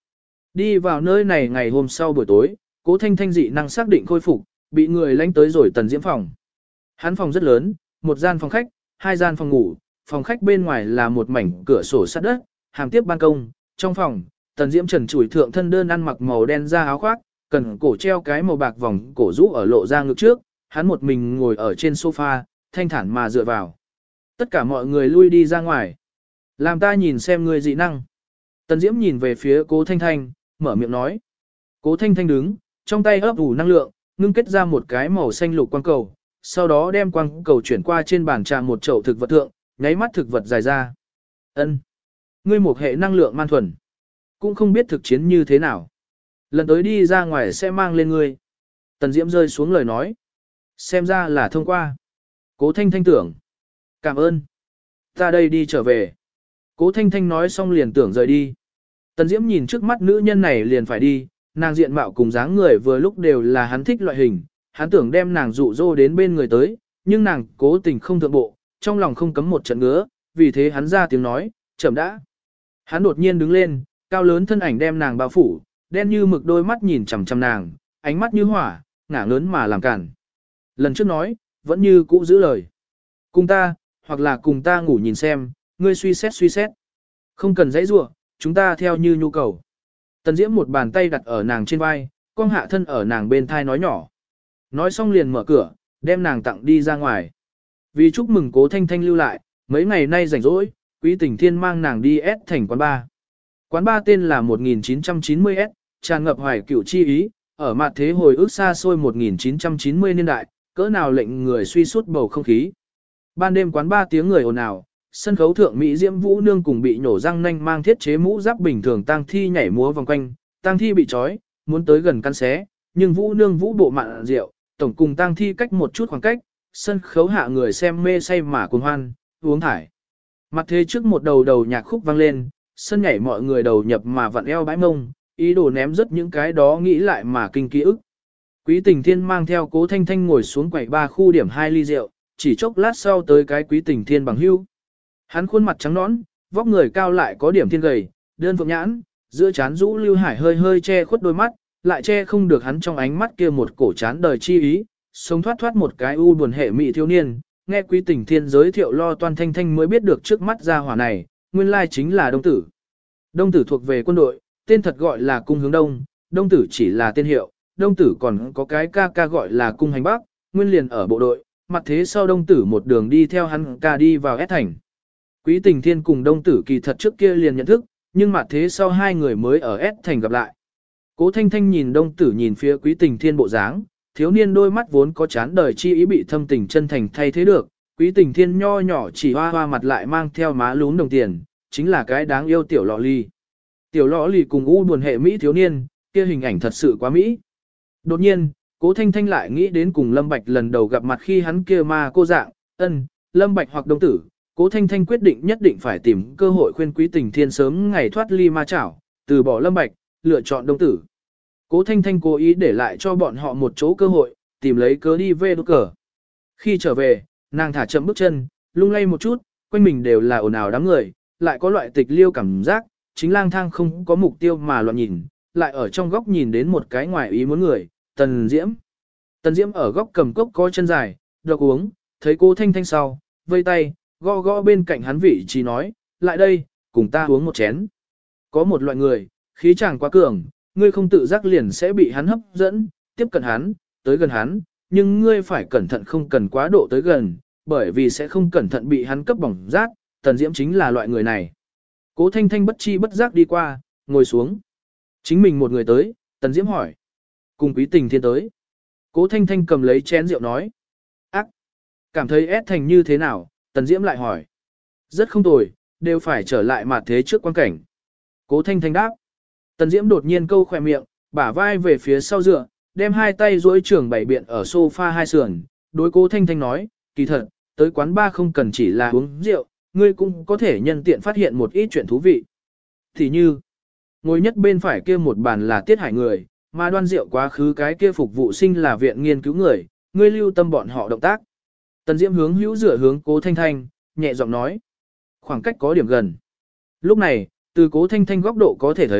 Đi vào nơi này ngày hôm sau buổi tối, Cố Thanh Thanh dị năng xác định khôi phục, bị người lánh tới rồi Tần Diễm phòng. Hắn phòng rất lớn, một gian phòng khách, hai gian phòng ngủ, phòng khách bên ngoài là một mảnh cửa sổ sắt đất, hàm tiếp ban công, trong phòng, Tần Diễm trần trụi thượng thân đơn ăn mặc màu đen da áo khoác, cần cổ treo cái màu bạc vòng cổ rũ ở lộ ra ngực trước, hắn một mình ngồi ở trên sofa, thanh thản mà dựa vào. Tất cả mọi người lui đi ra ngoài. Làm ta nhìn xem người dị năng. Tần Diễm nhìn về phía Cố Thanh Thanh, mở miệng nói. Cố Thanh Thanh đứng, trong tay ấp ủ năng lượng, ngưng kết ra một cái màu xanh lục quang cầu, sau đó đem quang cầu chuyển qua trên bàn trà một chậu thực vật thượng, nháy mắt thực vật dài ra. Ân, ngươi một hệ năng lượng man thuần, cũng không biết thực chiến như thế nào. Lần tới đi ra ngoài sẽ mang lên ngươi. Tần Diễm rơi xuống lời nói. Xem ra là thông qua. Cố Thanh Thanh tưởng. Cảm ơn. Ta đây đi trở về. Cố Thanh Thanh nói xong liền tưởng rời đi. Tần Diễm nhìn trước mắt nữ nhân này liền phải đi, nàng diện mạo cùng dáng người vừa lúc đều là hắn thích loại hình, hắn tưởng đem nàng dụ dỗ đến bên người tới, nhưng nàng cố tình không thượng bộ, trong lòng không cấm một trận ngứa, vì thế hắn ra tiếng nói, chậm đã. Hắn đột nhiên đứng lên, cao lớn thân ảnh đem nàng bao phủ, đen như mực đôi mắt nhìn chằm chằm nàng, ánh mắt như hỏa, ngả lớn mà làm cản. Lần trước nói, vẫn như cũ giữ lời. Cùng ta, hoặc là cùng ta ngủ nhìn xem, ngươi suy xét suy xét. Không cần dãy rủa, chúng ta theo như nhu cầu. Tần Diễm một bàn tay đặt ở nàng trên vai, cong hạ thân ở nàng bên thai nói nhỏ. Nói xong liền mở cửa, đem nàng tặng đi ra ngoài. Vì chúc mừng Cố Thanh Thanh lưu lại, mấy ngày nay rảnh rỗi, Quý Tình Thiên mang nàng đi S thành quán bar. Quán bar tên là một nghìn chín trăm chín mươi S, tràn ngập hoài cựu chi ý, ở mặt thế hồi ức xa xôi một nghìn chín trăm chín mươi niên đại, cỡ nào lệnh người suy sút bầu không khí. Ban đêm quán bar tiếng người ồn ào, sân khấu thượng Mỹ Diễm Vũ Nương cùng bị nhổ răng nanh mang thiết chế mũ giáp bình thường tang thi nhảy múa vòng quanh, tang thi bị trói, muốn tới gần căn xé, nhưng Vũ Nương vũ bộ mạn rượu, tổng cùng tang thi cách một chút khoảng cách, sân khấu hạ người xem mê say mà cuồng hoan, uống thải. Mặt thế trước một đầu đầu nhạc khúc vang lên, sân nhảy mọi người đầu nhập mà vặn eo bãi mông, ý đồ ném rất những cái đó nghĩ lại mà kinh ký ức. Quý Tình Thiên mang theo Cố Thanh Thanh ngồi xuống quầy ba khu điểm hai ly rượu, chỉ chốc lát sau tới cái Quý Tình Thiên bằng hưu. Hắn khuôn mặt trắng nõn, vóc người cao lại có điểm thiên gầy, đơn phượng nhãn, giữa trán rũ lưu hải hơi hơi che khuất đôi mắt, lại che không được hắn trong ánh mắt kia một cổ chán đời chi ý, sống thoát thoát một cái u buồn hệ mị thiếu niên, nghe Quý Tình Thiên giới thiệu lo toan Thanh Thanh mới biết được trước mắt ra hỏa này, nguyên lai chính là Đông Tử. Đông Tử thuộc về quân đội, tên thật gọi là Cung Hướng Đông, Đông Tử chỉ là tên hiệu, Đông Tử còn có cái ca ca gọi là Cung Hành Bắc, nguyên liền ở bộ đội, mặt thế sau Đông Tử một đường đi theo hắn ca đi vào S thành. Quý Tình Thiên cùng Đông Tử kỳ thật trước kia liền nhận thức, nhưng mặt thế sau hai người mới ở S thành gặp lại. Cố Thanh Thanh nhìn Đông Tử nhìn phía Quý Tình Thiên bộ dáng, thiếu niên đôi mắt vốn có chán đời chi ý bị thâm tình chân thành thay thế được, Quý Tình Thiên nho nhỏ chỉ hoa hoa mặt lại mang theo má lún đồng tiền, chính là cái đáng yêu tiểu lọ ly. Tiểu lọ ly cùng u buồn hệ Mỹ thiếu niên, kia hình ảnh thật sự quá Mỹ. Đột nhiên, Cố Thanh Thanh lại nghĩ đến cùng Lâm Bạch lần đầu gặp mặt khi hắn kia ma cô dạng, ân, Lâm Bạch hoặc Đông Tử. Cố Thanh Thanh quyết định nhất định phải tìm cơ hội khuyên Quý Tình Thiên sớm ngày thoát ly ma chảo, từ bỏ Lâm Bạch, lựa chọn Đông Tử. Cố Thanh Thanh cố ý để lại cho bọn họ một chỗ cơ hội, tìm lấy cớ đi về đốt cờ. Khi trở về, nàng thả chậm bước chân, lung lay một chút, quanh mình đều là ồn ào đám người, lại có loại tịch liêu cảm giác, chính lang thang không có mục tiêu mà loạn nhìn, lại ở trong góc nhìn đến một cái ngoài ý muốn người, Tần Diễm. Tần Diễm ở góc cầm cốc có chân dài, độc uống, thấy Cố Thanh Thanh sau, vây tay, gõ gõ bên cạnh hắn vị trí nói, lại đây, cùng ta uống một chén. Có một loại người, khí chàng quá cường, ngươi không tự giác liền sẽ bị hắn hấp dẫn, tiếp cận hắn, tới gần hắn, nhưng ngươi phải cẩn thận không cần quá độ tới gần, bởi vì sẽ không cẩn thận bị hắn cấp bỏng rát, Tần Diễm chính là loại người này. Cố Thanh Thanh bất chi bất giác đi qua, ngồi xuống. Chính mình một người tới, Tần Diễm hỏi. Cùng Quý Tình Thiên tới. Cố Thanh Thanh cầm lấy chén rượu nói. Ác! Cảm thấy ép thành như thế nào? Tần Diễm lại hỏi. Rất không tồi, đều phải trở lại mặt thế trước quan cảnh. Cố Thanh Thanh đáp. Tần Diễm đột nhiên câu khỏe miệng, bả vai về phía sau dựa, đem hai tay duỗi trưởng bảy biện ở sofa hai sườn, đối Cố Thanh Thanh nói, kỳ thật, tới quán bar không cần chỉ là uống rượu, ngươi cũng có thể nhân tiện phát hiện một ít chuyện thú vị. Thì như, ngồi nhất bên phải kia một bàn là Tiết Hải người, mà đoan rượu quá khứ cái kia phục vụ sinh là viện nghiên cứu người, ngươi lưu tâm bọn họ động tác. Tần Diễm hướng hữu rửa hướng Cố Thanh Thanh, nhẹ giọng nói, khoảng cách có điểm gần. Lúc này, từ Cố Thanh Thanh góc độ có thể thấy,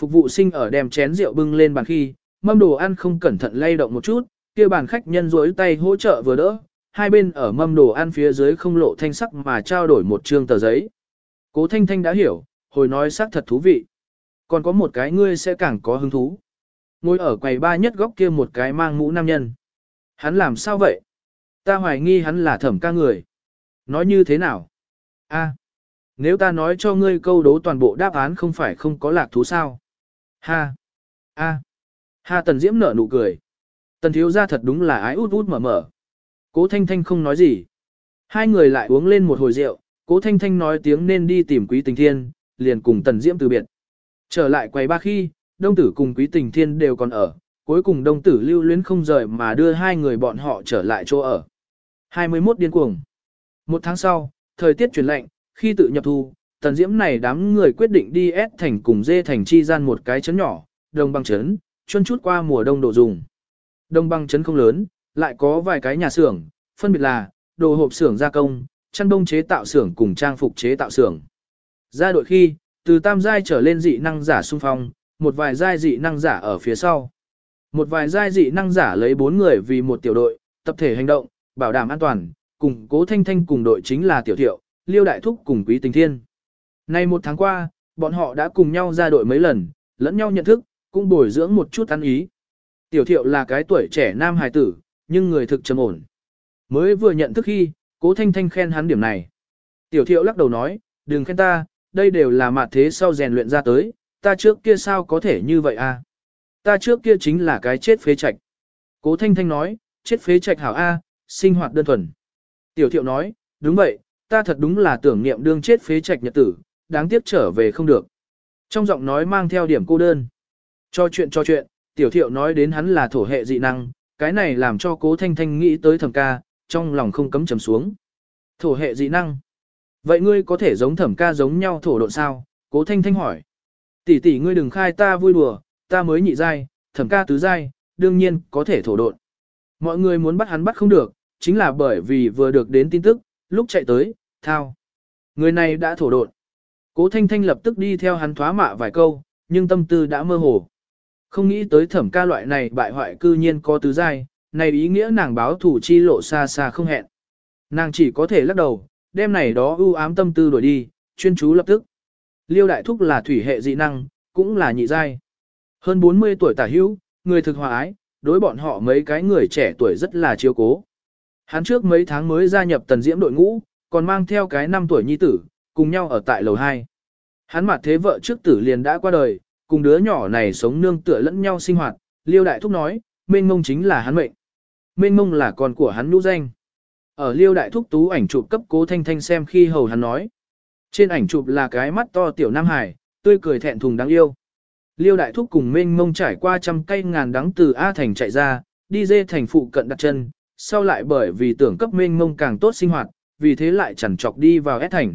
Phục vụ sinh ở đem chén rượu bưng lên bàn khi, mâm đồ ăn không cẩn thận lay động một chút, kia bàn khách nhân rỗi tay hỗ trợ vừa đỡ, hai bên ở mâm đồ ăn phía dưới không lộ thanh sắc mà trao đổi một trương tờ giấy. Cố Thanh Thanh đã hiểu, hồi nói xác thật thú vị. Còn có một cái ngươi sẽ càng có hứng thú. Ngồi ở quầy ba nhất góc kia một cái mang mũ nam nhân. Hắn làm sao vậy? Ta hoài nghi hắn là Thẩm ca người. Nói như thế nào? A, nếu ta nói cho ngươi câu đố toàn bộ đáp án không phải không có lạc thú sao? Ha! A! Ha Tần Diễm nở nụ cười. Tần thiếu gia thật đúng là ái út út mở mở. Cố Thanh Thanh không nói gì. Hai người lại uống lên một hồi rượu, Cố Thanh Thanh nói tiếng nên đi tìm Quý Tình Thiên, liền cùng Tần Diễm từ biệt. Trở lại quầy ba khi, Đông Tử cùng Quý Tình Thiên đều còn ở, cuối cùng Đông Tử lưu luyến không rời mà đưa hai người bọn họ trở lại chỗ ở. hai mươi mốt điên cuồng. Một tháng sau, thời tiết chuyển lạnh, khi tự nhập thu, Tần Diễm này đám người quyết định đi S thành cùng D thành chi gian một cái trấn nhỏ, đồng bằng trấn, chuân chút qua mùa đông đồ dùng. Đồng bằng trấn không lớn, lại có vài cái nhà xưởng, phân biệt là đồ hộp xưởng gia công, chăn đông chế tạo xưởng cùng trang phục chế tạo xưởng. Ra đội khi, từ tam giai trở lên dị năng giả xung phong, một vài giai dị năng giả ở phía sau. Một vài giai dị năng giả lấy bốn người vì một tiểu đội, tập thể hành động, bảo đảm an toàn, cùng Cố Thanh Thanh cùng đội chính là Tiểu Thiệu, Liêu Đại Thúc cùng Quý Tình Thiên. Nay một tháng qua, bọn họ đã cùng nhau ra đội mấy lần, lẫn nhau nhận thức, cũng bồi dưỡng một chút ăn ý. Tiểu Thiệu là cái tuổi trẻ nam hài tử, nhưng người thực trầm ổn. Mới vừa nhận thức khi, Cố Thanh Thanh khen hắn điểm này. Tiểu Thiệu lắc đầu nói, đừng khen ta, đây đều là mặt thế sau rèn luyện ra tới, ta trước kia sao có thể như vậy a? Ta trước kia chính là cái chết phế trạch. Cố Thanh Thanh nói, chết phế trạch hảo a, sinh hoạt đơn thuần. Tiểu Thiệu nói, đúng vậy, ta thật đúng là tưởng niệm đương chết phế trạch nhật tử, đáng tiếc trở về không được. Trong giọng nói mang theo điểm cô đơn. Cho chuyện cho chuyện, Tiểu Thiệu nói đến hắn là thổ hệ dị năng, cái này làm cho Cố Thanh Thanh nghĩ tới Thẩm ca, trong lòng không cấm trầm xuống. Thổ hệ dị năng. Vậy ngươi có thể giống Thẩm ca giống nhau thổ độn sao? Cố Thanh Thanh hỏi. Tỷ tỷ ngươi đừng khai ta vui đùa, ta mới nhị giai, Thẩm ca tứ giai, đương nhiên có thể thổ độn. Mọi người muốn bắt hắn bắt không được, chính là bởi vì vừa được đến tin tức, lúc chạy tới, thao. Người này đã thổ độn. Cố Thanh Thanh lập tức đi theo hắn thoá mạ vài câu, nhưng tâm tư đã mơ hồ. Không nghĩ tới Thẩm ca loại này bại hoại cư nhiên có tứ giai, này ý nghĩa nàng báo thủ chi lộ xa xa không hẹn. Nàng chỉ có thể lắc đầu, đem này đó ưu ám tâm tư đổi đi, chuyên chú lập tức. Liêu Đại Thúc là thủy hệ dị năng, cũng là nhị giai. Hơn bốn mươi tuổi tả hữu, người thực hòa ái, đối bọn họ mấy cái người trẻ tuổi rất là chiếu cố. Hắn trước mấy tháng mới gia nhập Tần Diễm đội ngũ, còn mang theo cái năm tuổi nhi tử, cùng nhau ở tại lầu hai. Hắn mặt thế vợ trước tử liền đã qua đời, cùng đứa nhỏ này sống nương tựa lẫn nhau sinh hoạt, Liêu Đại Thúc nói, Mênh Mông chính là hắn mệnh. Mênh Mông là con của hắn nhũ danh. Ở Liêu Đại Thúc tú ảnh chụp cấp Cố Thanh Thanh xem khi hầu hắn nói. Trên ảnh chụp là cái mắt to tiểu Nam Hải, tươi cười thẹn thùng đáng yêu. Liêu Đại Thúc cùng Mênh Mông trải qua trăm cây ngàn đắng từ A thành chạy ra, đi dê thành phụ cận đặt chân, sau lại bởi vì tưởng cấp Mênh Mông càng tốt sinh hoạt, vì thế lại chẳng chọc đi vào S thành.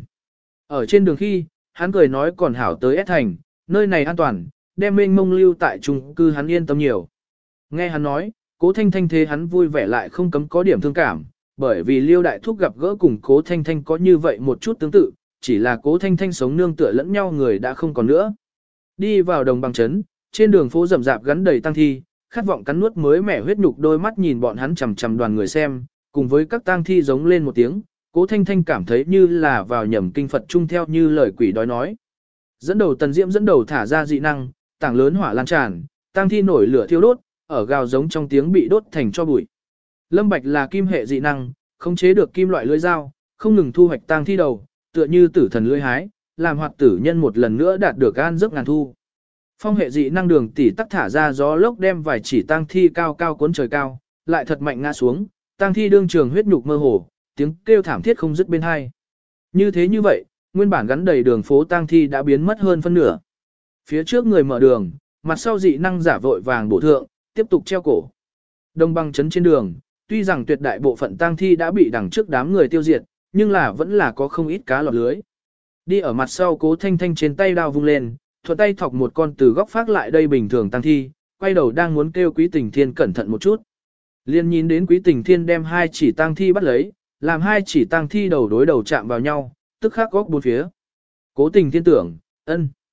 Ở trên đường khi, hắn cười nói còn hảo tới S thành, nơi này an toàn, đem Mênh Mông lưu tại chung cư hắn yên tâm nhiều. Nghe hắn nói, Cố Thanh Thanh thế hắn vui vẻ lại không cấm có điểm thương cảm, bởi vì Liêu Đại Thúc gặp gỡ cùng Cố Thanh Thanh có như vậy một chút tương tự, chỉ là Cố Thanh Thanh sống nương tựa lẫn nhau người đã không còn nữa. Đi vào đồng bằng trấn, trên đường phố rậm rạp gắn đầy tang thi, khát vọng cắn nuốt mới mẻ huyết nhục đôi mắt nhìn bọn hắn chằm chằm đoàn người xem, cùng với các tang thi giống lên một tiếng, Cố Thanh Thanh cảm thấy như là vào nhầm kinh Phật chung theo như lời quỷ đói nói. Dẫn đầu Tần Diễm dẫn đầu thả ra dị năng, tảng lớn hỏa lan tràn, tang thi nổi lửa thiêu đốt, ở gào giống trong tiếng bị đốt thành cho bụi. Lâm Bạch là kim hệ dị năng, khống chế được kim loại lưỡi dao, không ngừng thu hoạch tang thi đầu, tựa như tử thần lưỡi hái, làm hoạt tử nhân một lần nữa đạt được an giấc ngàn thu. Phong hệ dị năng Đường tỷ tắc thả ra gió lốc đem vài chỉ tang thi cao cao cuốn trời cao, lại thật mạnh ngã xuống, tang thi đương trường huyết nhục mơ hồ, tiếng kêu thảm thiết không dứt bên hai. Như thế như vậy, nguyên bản gắn đầy đường phố tang thi đã biến mất hơn phân nửa. Phía trước người mở đường, mặt sau dị năng giả vội vàng bổ thượng, tiếp tục treo cổ. Đông băng chấn trên đường, tuy rằng tuyệt đại bộ phận tang thi đã bị đằng trước đám người tiêu diệt, nhưng là vẫn là có không ít cá lọt lưới. Đi ở mặt sau Cố Thanh Thanh trên tay đao vung lên, thuận tay thọc một con từ góc phát lại đây bình thường tang thi, quay đầu đang muốn kêu Quý Tình Thiên cẩn thận một chút. Liên nhìn đến Quý Tình Thiên đem hai chỉ tang thi bắt lấy, làm hai chỉ tang thi đầu đối đầu chạm vào nhau, tức khắc góc bốn phía. Cố Tình Thiên tưởng, ân,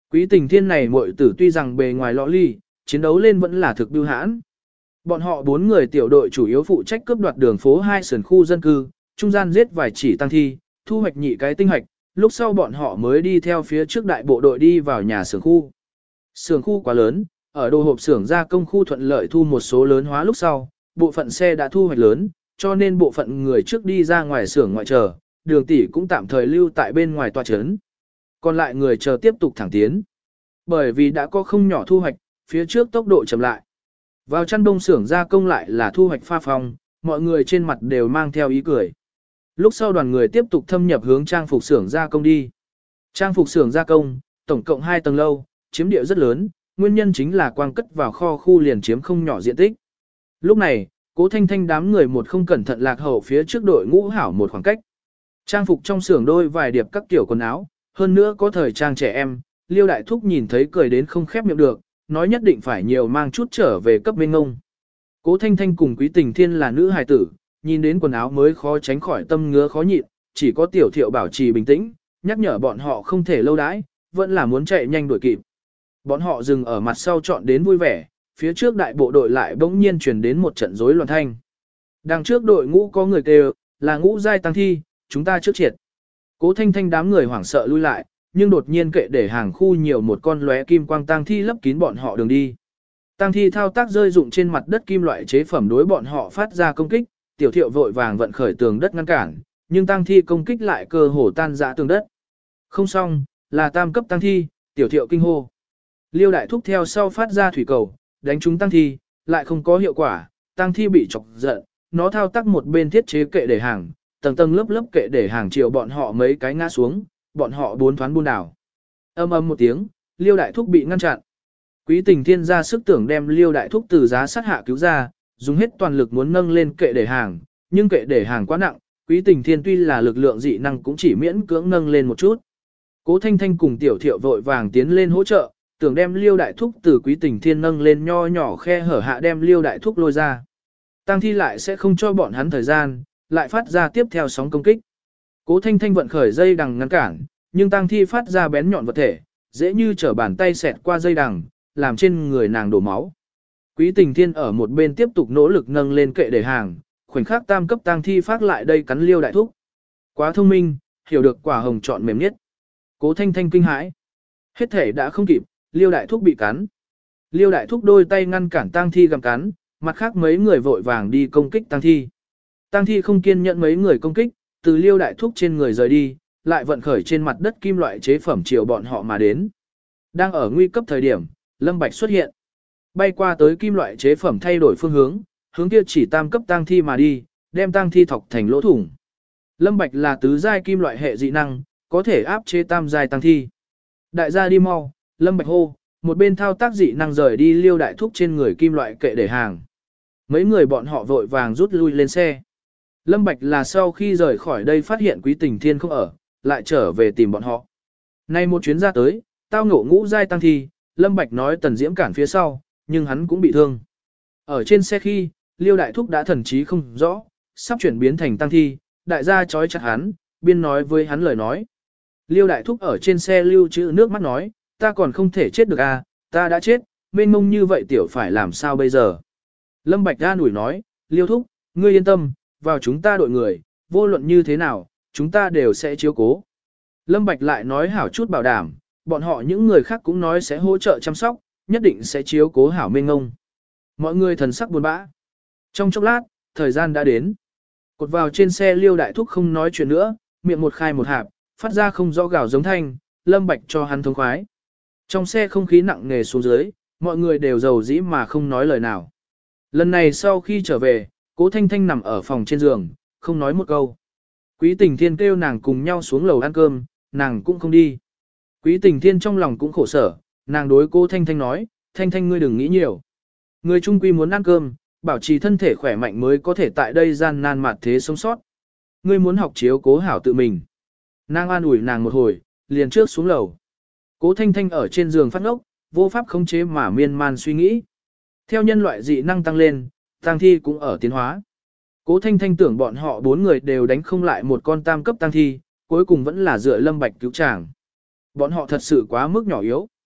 Quý Tình Thiên này muội tử tuy rằng bề ngoài lọ ly, chiến đấu lên vẫn là thực bưu hãn. Bọn họ bốn người tiểu đội chủ yếu phụ trách cướp đoạt đường phố hai sườn khu dân cư, trung gian giết vài chỉ tăng thi, thu hoạch nhị cái tinh hoạch, lúc sau bọn họ mới đi theo phía trước đại bộ đội đi vào nhà xưởng khu. Xưởng khu quá lớn, ở đồ hộp xưởng gia công khu thuận lợi thu một số lớn hóa lúc sau, bộ phận xe đã thu hoạch lớn, cho nên bộ phận người trước đi ra ngoài xưởng ngoại chờ, đường tỷ cũng tạm thời lưu tại bên ngoài tòa trấn. Còn lại người chờ tiếp tục thẳng tiến. Bởi vì đã có không nhỏ thu hoạch, phía trước tốc độ chậm lại. Vào chăn đông xưởng gia công lại là thu hoạch pha phong, mọi người trên mặt đều mang theo ý cười. Lúc sau đoàn người tiếp tục thâm nhập hướng trang phục xưởng gia công đi. Trang phục xưởng gia công, tổng cộng hai tầng lâu, chiếm địa rất lớn, nguyên nhân chính là quang cất vào kho khu liền chiếm không nhỏ diện tích. Lúc này, Cố Thanh Thanh đám người một không cẩn thận lạc hậu phía trước đội ngũ hảo một khoảng cách. Trang phục trong xưởng đôi vài điệp các kiểu quần áo, hơn nữa có thời trang trẻ em, Liêu Đại Thúc nhìn thấy cười đến không khép miệng được, nói nhất định phải nhiều mang chút trở về cấp bên ngông. Cố Thanh Thanh cùng Quý Tình Thiên là nữ hài tử, nhìn đến quần áo mới khó tránh khỏi tâm ngứa khó nhịn, chỉ có Tiểu Thiệu bảo trì bình tĩnh, nhắc nhở bọn họ không thể lâu đãi, vẫn là muốn chạy nhanh đuổi kịp. Bọn họ dừng ở mặt sau chọn đến vui vẻ, phía trước đại bộ đội lại bỗng nhiên truyền đến một trận rối loạn thanh. Đằng trước đội ngũ có người kêu, là ngũ giai tăng thi, chúng ta trước triệt. Cố Thanh Thanh đám người hoảng sợ lui lại, nhưng đột nhiên kệ để hàng khu nhiều một con lóe kim quang tăng thi lấp kín bọn họ đường đi. Tăng thi thao tác rơi dụng trên mặt đất kim loại chế phẩm đối bọn họ phát ra công kích, Tiểu Thiệu vội vàng vận khởi tường đất ngăn cản, nhưng tăng thi công kích lại cơ hồ tan rã tường đất. Không xong, là tam cấp tăng thi, Tiểu Thiệu kinh hô. Liêu Đại Thúc theo sau phát ra thủy cầu, đánh trúng tăng thi, lại không có hiệu quả, tăng thi bị chọc giận, nó thao tác một bên thiết chế kệ để hàng, tầng tầng lớp lớp kệ để hàng chiều bọn họ mấy cái ngã xuống, bọn họ bốn thoán buôn đảo. Âm âm một tiếng, Liêu Đại Thúc bị ngăn chặn. Quý Tình Thiên ra sức tưởng đem Liêu Đại Thúc từ giá sát hạ cứu ra, dùng hết toàn lực muốn nâng lên kệ để hàng, nhưng kệ để hàng quá nặng, Quý Tình Thiên tuy là lực lượng dị năng cũng chỉ miễn cưỡng nâng lên một chút. Cố Thanh Thanh cùng Tiểu Thiệu vội vàng tiến lên hỗ trợ, tưởng đem Liêu Đại Thúc từ Quý Tình Thiên nâng lên nho nhỏ khe hở hạ đem Liêu Đại Thúc lôi ra. Tăng thi lại sẽ không cho bọn hắn thời gian, lại phát ra tiếp theo sóng công kích. Cố Thanh Thanh vận khởi dây đằng ngăn cản, nhưng tăng thi phát ra bén nhọn vật thể, dễ như trở bàn tay xẹt qua dây đằng, làm trên người nàng đổ máu. Quý Tình Thiên ở một bên tiếp tục nỗ lực nâng lên kệ để hàng, khoảnh khắc tam cấp tăng thi phát lại đây cắn Liêu Đại Thúc. Quá thông minh, hiểu được quả hồng chọn mềm nhất. Cố Thanh Thanh kinh hãi. Hết thể đã không kịp, Liêu Đại Thúc bị cắn. Liêu Đại Thúc đôi tay ngăn cản tăng thi gặm cắn, mặt khác mấy người vội vàng đi công kích tăng thi. Tăng thi không kiên nhẫn mấy người công kích, từ Liêu Đại Thúc trên người rời đi, lại vận khởi trên mặt đất kim loại chế phẩm chiều bọn họ mà đến. Đang ở nguy cấp thời điểm, Lâm Bạch xuất hiện. Bay qua tới kim loại chế phẩm thay đổi phương hướng, hướng kia chỉ tam cấp tăng thi mà đi, đem tăng thi thọc thành lỗ thủng. Lâm Bạch là tứ giai kim loại hệ dị năng, có thể áp chế tam giai tăng thi. Đại gia đi mau, Lâm Bạch hô, một bên thao tác dị năng rời đi Liêu Đại Thúc trên người kim loại kệ để hàng. Mấy người bọn họ vội vàng rút lui lên xe. Lâm Bạch là sau khi rời khỏi đây phát hiện Quý Tình Thiên không ở, lại trở về tìm bọn họ. Nay một chuyến ra tới, tao ngộ ngũ giai tăng thi, Lâm Bạch nói Tần Diễm cản phía sau, nhưng hắn cũng bị thương. Ở trên xe khi, Liêu Đại Thúc đã thần trí không rõ, sắp chuyển biến thành tăng thi, đại gia chói chặt hắn, biên nói với hắn lời nói. Liêu Đại Thúc ở trên xe lưu trữ nước mắt nói, ta còn không thể chết được à, ta đã chết, mênh mông như vậy tiểu phải làm sao bây giờ. Lâm Bạch ra nủi nói, Liêu Thúc, ngươi yên tâm, vào chúng ta đội người, vô luận như thế nào, chúng ta đều sẽ chiếu cố. Lâm Bạch lại nói hảo chút bảo đảm, bọn họ những người khác cũng nói sẽ hỗ trợ chăm sóc, nhất định sẽ chiếu cố hảo mênh ngông. Mọi người thần sắc buồn bã. Trong chốc lát, thời gian đã đến. Cột vào trên xe Liêu Đại Thúc không nói chuyện nữa, miệng một khai một hạp, phát ra không rõ gào giống thanh, Lâm Bạch cho hắn thông khoái. Trong xe không khí nặng nề xuống dưới, mọi người đều giàu dĩ mà không nói lời nào. Lần này sau khi trở về, Cố Thanh Thanh nằm ở phòng trên giường, không nói một câu. Quý Tình Thiên kêu nàng cùng nhau xuống lầu ăn cơm, nàng cũng không đi. Quý Tình Thiên trong lòng cũng khổ sở, nàng đối Cố Thanh Thanh nói, Thanh Thanh ngươi đừng nghĩ nhiều. Người trung quy muốn ăn cơm, bảo trì thân thể khỏe mạnh mới có thể tại đây gian nan mạt thế sống sót. Ngươi muốn học chiếu cố hảo tự mình. Nàng an ủi nàng một hồi, liền trước xuống lầu. Cố Thanh Thanh ở trên giường phát ngốc, vô pháp khống chế mà miên man suy nghĩ. Theo nhân loại dị năng tăng lên, tăng thi cũng ở tiến hóa. Cố Thanh Thanh tưởng bọn họ bốn người đều đánh không lại một con tam cấp tăng thi, cuối cùng vẫn là dựa Lâm Bạch cứu chàng. Bọn họ thật sự quá mức nhỏ yếu.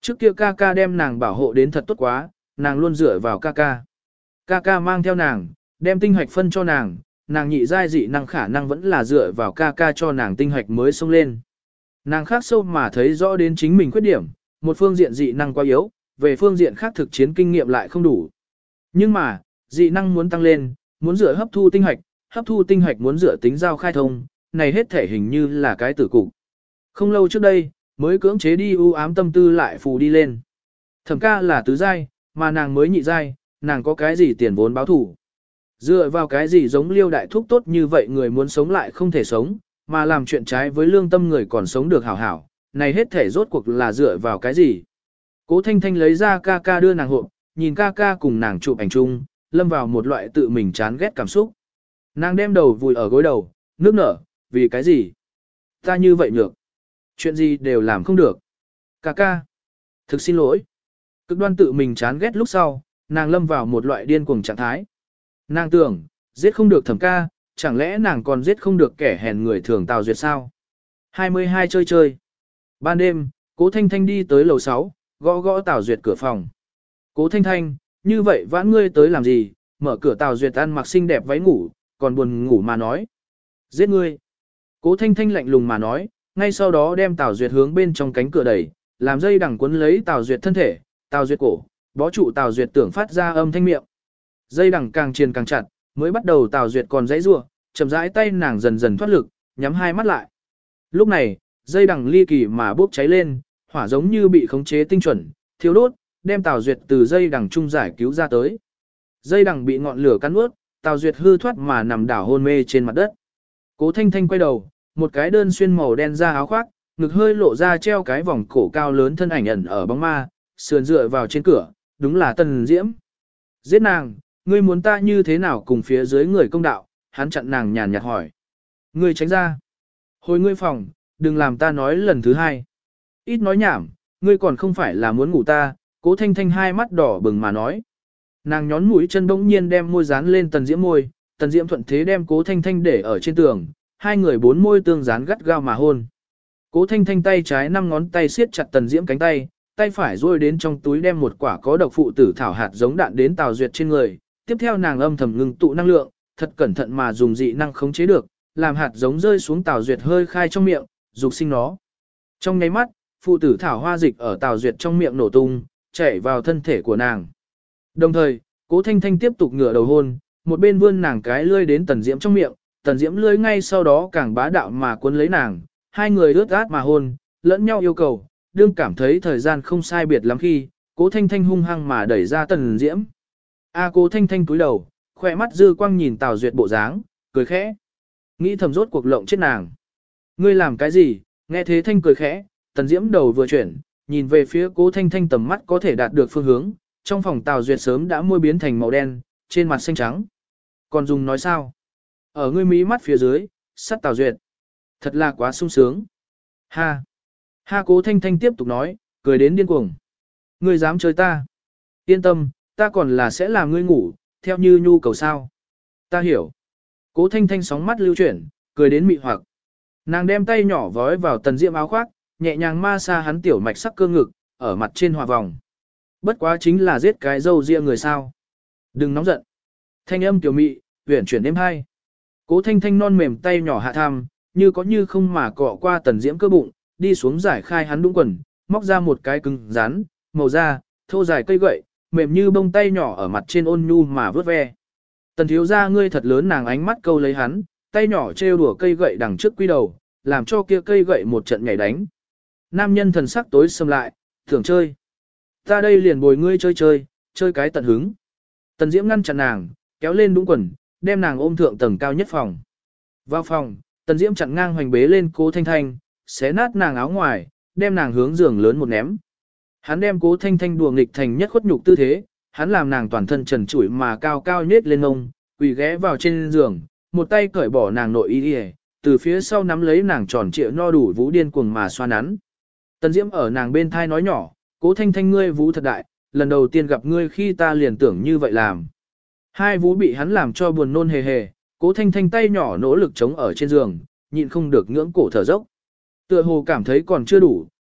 Trước kia ca ca đem nàng bảo hộ đến thật tốt quá, nàng luôn dựa vào ca ca. Ca ca mang theo nàng, đem tinh hoạch phân cho nàng, nàng nhị giai dị năng khả năng vẫn là dựa vào ca ca cho nàng tinh hoạch mới xông lên. Nàng khác sâu mà thấy rõ đến chính mình khuyết điểm, một phương diện dị năng quá yếu, về phương diện khác thực chiến kinh nghiệm lại không đủ. Nhưng mà, dị năng muốn tăng lên, muốn dựa hấp thu tinh hoạch, hấp thu tinh hoạch muốn dựa tính giao khai thông, này hết thể hình như là cái tử cục. Không lâu trước đây, mới cưỡng chế đi u ám tâm tư lại phù đi lên. Thẩm ca là tứ giai, mà nàng mới nhị giai, nàng có cái gì tiền vốn báo thủ. Dựa vào cái gì giống liêu đại thúc tốt như vậy người muốn sống lại không thể sống, mà làm chuyện trái với lương tâm người còn sống được hảo hảo, này hết thể rốt cuộc là dựa vào cái gì. Cố Thanh Thanh lấy ra ca ca đưa nàng hộp, nhìn ca ca cùng nàng chụp ảnh chung, lâm vào một loại tự mình chán ghét cảm xúc. Nàng đem đầu vùi ở gối đầu, nước nở, vì cái gì? Ta như vậy nhược. Chuyện gì đều làm không được. Ca ca. Thực xin lỗi. Cực đoan tự mình chán ghét lúc sau, nàng lâm vào một loại điên cuồng trạng thái. Nàng tưởng, giết không được Thẩm ca, chẳng lẽ nàng còn giết không được kẻ hèn người thường Tào Duyệt sao? hai mươi hai chơi chơi. Ban đêm, Cố Thanh Thanh đi tới lầu sáu, gõ gõ Tào Duyệt cửa phòng. Cố Thanh Thanh, như vậy vãn ngươi tới làm gì? Mở cửa Tào Duyệt ăn mặc xinh đẹp váy ngủ, còn buồn ngủ mà nói. Giết ngươi. Cố Thanh Thanh lạnh lùng mà nói, ngay sau đó đem Tào Duyệt hướng bên trong cánh cửa đẩy, làm dây đằng cuốn lấy Tào Duyệt thân thể, Tào Duyệt cổ, bó trụ Tào Duyệt tưởng phát ra âm thanh miệng. Dây đằng càng triền càng chặt, mới bắt đầu Tào Duyệt còn dãy rủa, chậm rãi tay nàng dần dần thoát lực, nhắm hai mắt lại. Lúc này, dây đằng ly kỳ mà bốc cháy lên, hỏa giống như bị khống chế tinh chuẩn, thiêu đốt, đem Tào Duyệt từ dây đằng trung giải cứu ra tới. Dây đằng bị ngọn lửa cắn ướt, Tào Duyệt hư thoát mà nằm đảo hôn mê trên mặt đất. Cố Thanh Thanh quay đầu, một cái đơn xuyên màu đen da áo khoác, ngực hơi lộ ra treo cái vòng cổ cao lớn thân ảnh ẩn ở bóng ma, sườn dựa vào trên cửa, đúng là Tần Diễm. Giết nàng, ngươi muốn ta như thế nào cùng phía dưới người công đạo, hắn chặn nàng nhàn nhạt hỏi. Ngươi tránh ra. Hồi ngươi phòng, đừng làm ta nói lần thứ hai. Ít nói nhảm, ngươi còn không phải là muốn ngủ ta, Cố Thanh Thanh hai mắt đỏ bừng mà nói. Nàng nhón mũi chân bỗng nhiên đem môi dán lên Tần Diễm môi, Tần Diễm thuận thế đem Cố Thanh Thanh để ở trên tường, hai người bốn môi tương dán gắt gao mà hôn. Cố Thanh Thanh tay trái năm ngón tay siết chặt Tần Diễm cánh tay, tay phải duỗi đến trong túi đem một quả có độc phụ tử thảo hạt giống đạn đến Tào Duyệt trên người, tiếp theo nàng âm thầm ngừng tụ năng lượng, thật cẩn thận mà dùng dị năng khống chế được, làm hạt giống rơi xuống Tào Duyệt hơi khai trong miệng, dục sinh nó. Trong nháy mắt, phụ tử thảo hoa dịch ở Tào Duyệt trong miệng nổ tung, chảy vào thân thể của nàng. Đồng thời, Cố Thanh Thanh tiếp tục ngửa đầu hôn, một bên vươn nàng cái lưỡi đến Tần Diễm trong miệng, Tần Diễm lưỡi ngay sau đó càng bá đạo mà cuốn lấy nàng, hai người ướt át mà hôn, lẫn nhau yêu cầu, đương cảm thấy thời gian không sai biệt lắm khi, Cố Thanh Thanh hung hăng mà đẩy ra Tần Diễm. A Cố Thanh Thanh cúi đầu, khỏe mắt dư quang nhìn Tào Duyệt bộ dáng, cười khẽ. Nghĩ thầm rốt cuộc lộng chết nàng. Ngươi làm cái gì? Nghe thế Thanh cười khẽ, Tần Diễm đầu vừa chuyển, nhìn về phía Cố Thanh Thanh tầm mắt có thể đạt được phương hướng, trong phòng Tào Duyệt sớm đã môi biến thành màu đen, trên mặt xanh trắng. Còn dùng nói sao? Ở ngươi mí mắt phía dưới, sắt Tào Duyệt. Thật là quá sung sướng. Ha! Ha Cố Thanh Thanh tiếp tục nói, cười đến điên cuồng. Ngươi dám chơi ta? Yên tâm, ta còn là sẽ làm ngươi ngủ, theo như nhu cầu sao. Ta hiểu. Cố Thanh Thanh sóng mắt lưu chuyển, cười đến mị hoặc. Nàng đem tay nhỏ vói vào Tần Diễm áo khoác, nhẹ nhàng ma xa hắn tiểu mạch sắc cơ ngực, ở mặt trên hòa vòng. Bất quá chính là giết cái dâu ria người sao. Đừng nóng giận. Thanh âm tiểu mị, uyển chuyển đêm hai. Cố Thanh Thanh non mềm tay nhỏ hạ tham, như có như không mà cọ qua Tần Diễm cơ bụng, đi xuống giải khai hắn đũng quần, móc ra một cái cứng rắn, màu da, thô dài cây gậy, mềm như bông tay nhỏ ở mặt trên ôn nhu mà vớt ve. Tần thiếu gia ngươi thật lớn, nàng ánh mắt câu lấy hắn, tay nhỏ trêu đùa cây gậy đằng trước quy đầu, làm cho kia cây gậy một trận nhảy đánh. Nam nhân thần sắc tối sầm lại, thường chơi. Ta đây liền bồi ngươi chơi chơi, chơi cái tận hứng. Tần Diễm ngăn chặn nàng, kéo lên đũng quần, đem nàng ôm thượng tầng cao nhất phòng. Vào phòng, Tần Diễm chặn ngang hoành bế lên Cố Thanh Thanh, xé nát nàng áo ngoài, đem nàng hướng giường lớn một ném. Hắn đem Cố Thanh Thanh đùa nghịch thành nhất khuất nhục tư thế, hắn làm nàng toàn thân trần trụi mà cao cao nhết lên ngông, quỳ ghé vào trên giường, một tay cởi bỏ nàng nội y y, từ phía sau nắm lấy nàng tròn trịa no đủ vũ điên cuồng mà xoa nắn. Tần Diễm ở nàng bên thai nói nhỏ, Cố Thanh Thanh ngươi vũ thật đại, lần đầu tiên gặp ngươi khi ta liền tưởng như vậy làm. Hai vũ bị hắn làm cho buồn nôn hề hề, Cố Thanh Thanh tay nhỏ nỗ lực chống ở trên giường, nhịn không được ngưỡng cổ thở dốc. Tựa hồ cảm thấy còn chưa đủ,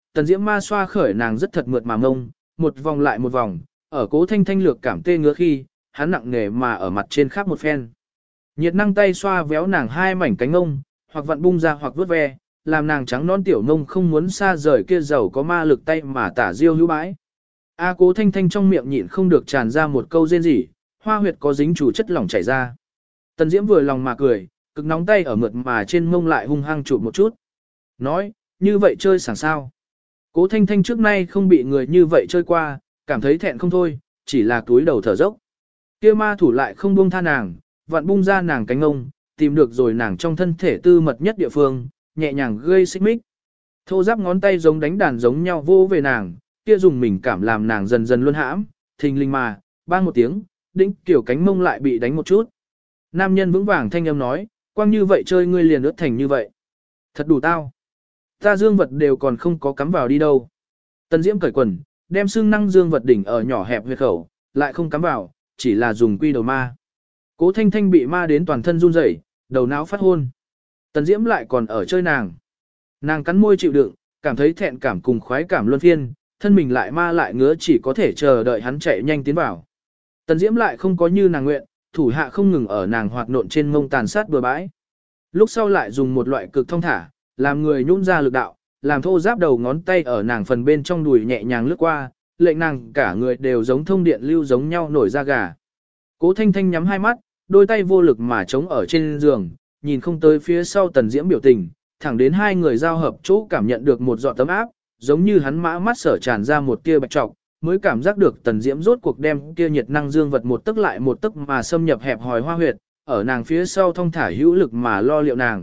Tần Diễm ma xoa khởi nàng rất thật mượt mà mông, một vòng lại một vòng, ở Cố Thanh Thanh lược cảm tê ngứa khi, hắn nặng nề mà ở mặt trên khắp một phen. Nhiệt năng tay xoa véo nàng hai mảnh cánh ngông, hoặc vặn bung ra hoặc vuốt ve, làm nàng trắng non tiểu ngông không muốn xa rời kia giàu có ma lực tay mà tả diêu hữu bãi. A Cố Thanh Thanh trong miệng nhịn không được tràn ra một câu rên rỉ, hoa huyệt có dính chủ chất lỏng chảy ra. Tần Diễm vừa lòng mà cười, cực nóng tay ở mượt mà trên mông lại hung hăng chụp một chút. Nói, như vậy chơi sảng sao. Cố Thanh Thanh trước nay không bị người như vậy chơi qua, cảm thấy thẹn không thôi, chỉ là túi đầu thở dốc. Kia ma thủ lại không buông tha nàng, vặn bung ra nàng cánh ngông, tìm được rồi nàng trong thân thể tư mật nhất địa phương, nhẹ nhàng gây xích mích. Thô giáp ngón tay giống đánh đàn giống nhau vô về nàng, kia dùng mình cảm làm nàng dần dần luân hãm, thình lình mà, bang một tiếng, đĩnh kiểu cánh mông lại bị đánh một chút. Nam nhân vững vàng thanh âm nói, quang như vậy chơi ngươi liền ướt thành như vậy. Thật đủ tao. Ta dương vật đều còn không có cắm vào đi đâu. Tần Diễm cởi quần, đem xương năng dương vật đỉnh ở nhỏ hẹp huyệt khẩu, lại không cắm vào, chỉ là dùng quy đầu ma. Cố Thanh Thanh bị ma đến toàn thân run rẩy, đầu não phát hôn. Tần Diễm lại còn ở chơi nàng. Nàng cắn môi chịu đựng, cảm thấy thẹn cảm cùng khoái cảm luân phiên, thân mình lại ma lại ngứa chỉ có thể chờ đợi hắn chạy nhanh tiến vào. Tần Diễm lại không có như nàng nguyện, thủ hạ không ngừng ở nàng hoạt nộn trên mông tàn sát bừa bãi. Lúc sau lại dùng một loại cực thông thả, làm người nhún ra lực đạo, làm thô giáp đầu ngón tay ở nàng phần bên trong đùi nhẹ nhàng lướt qua, lệnh nàng cả người đều giống thông điện lưu giống nhau nổi da gà. Cố Thanh Thanh nhắm hai mắt, đôi tay vô lực mà chống ở trên giường, nhìn không tới phía sau Tần Diễm biểu tình, thẳng đến hai người giao hợp chỗ cảm nhận được một giọt tấm áp, giống như hắn mã mắt sở tràn ra một tia bạch trọc, mới cảm giác được Tần Diễm rốt cuộc đem kia nhiệt năng dương vật một tức lại một tức mà xâm nhập hẹp hòi hoa huyệt, ở nàng phía sau thong thả hữu lực mà lo liệu nàng.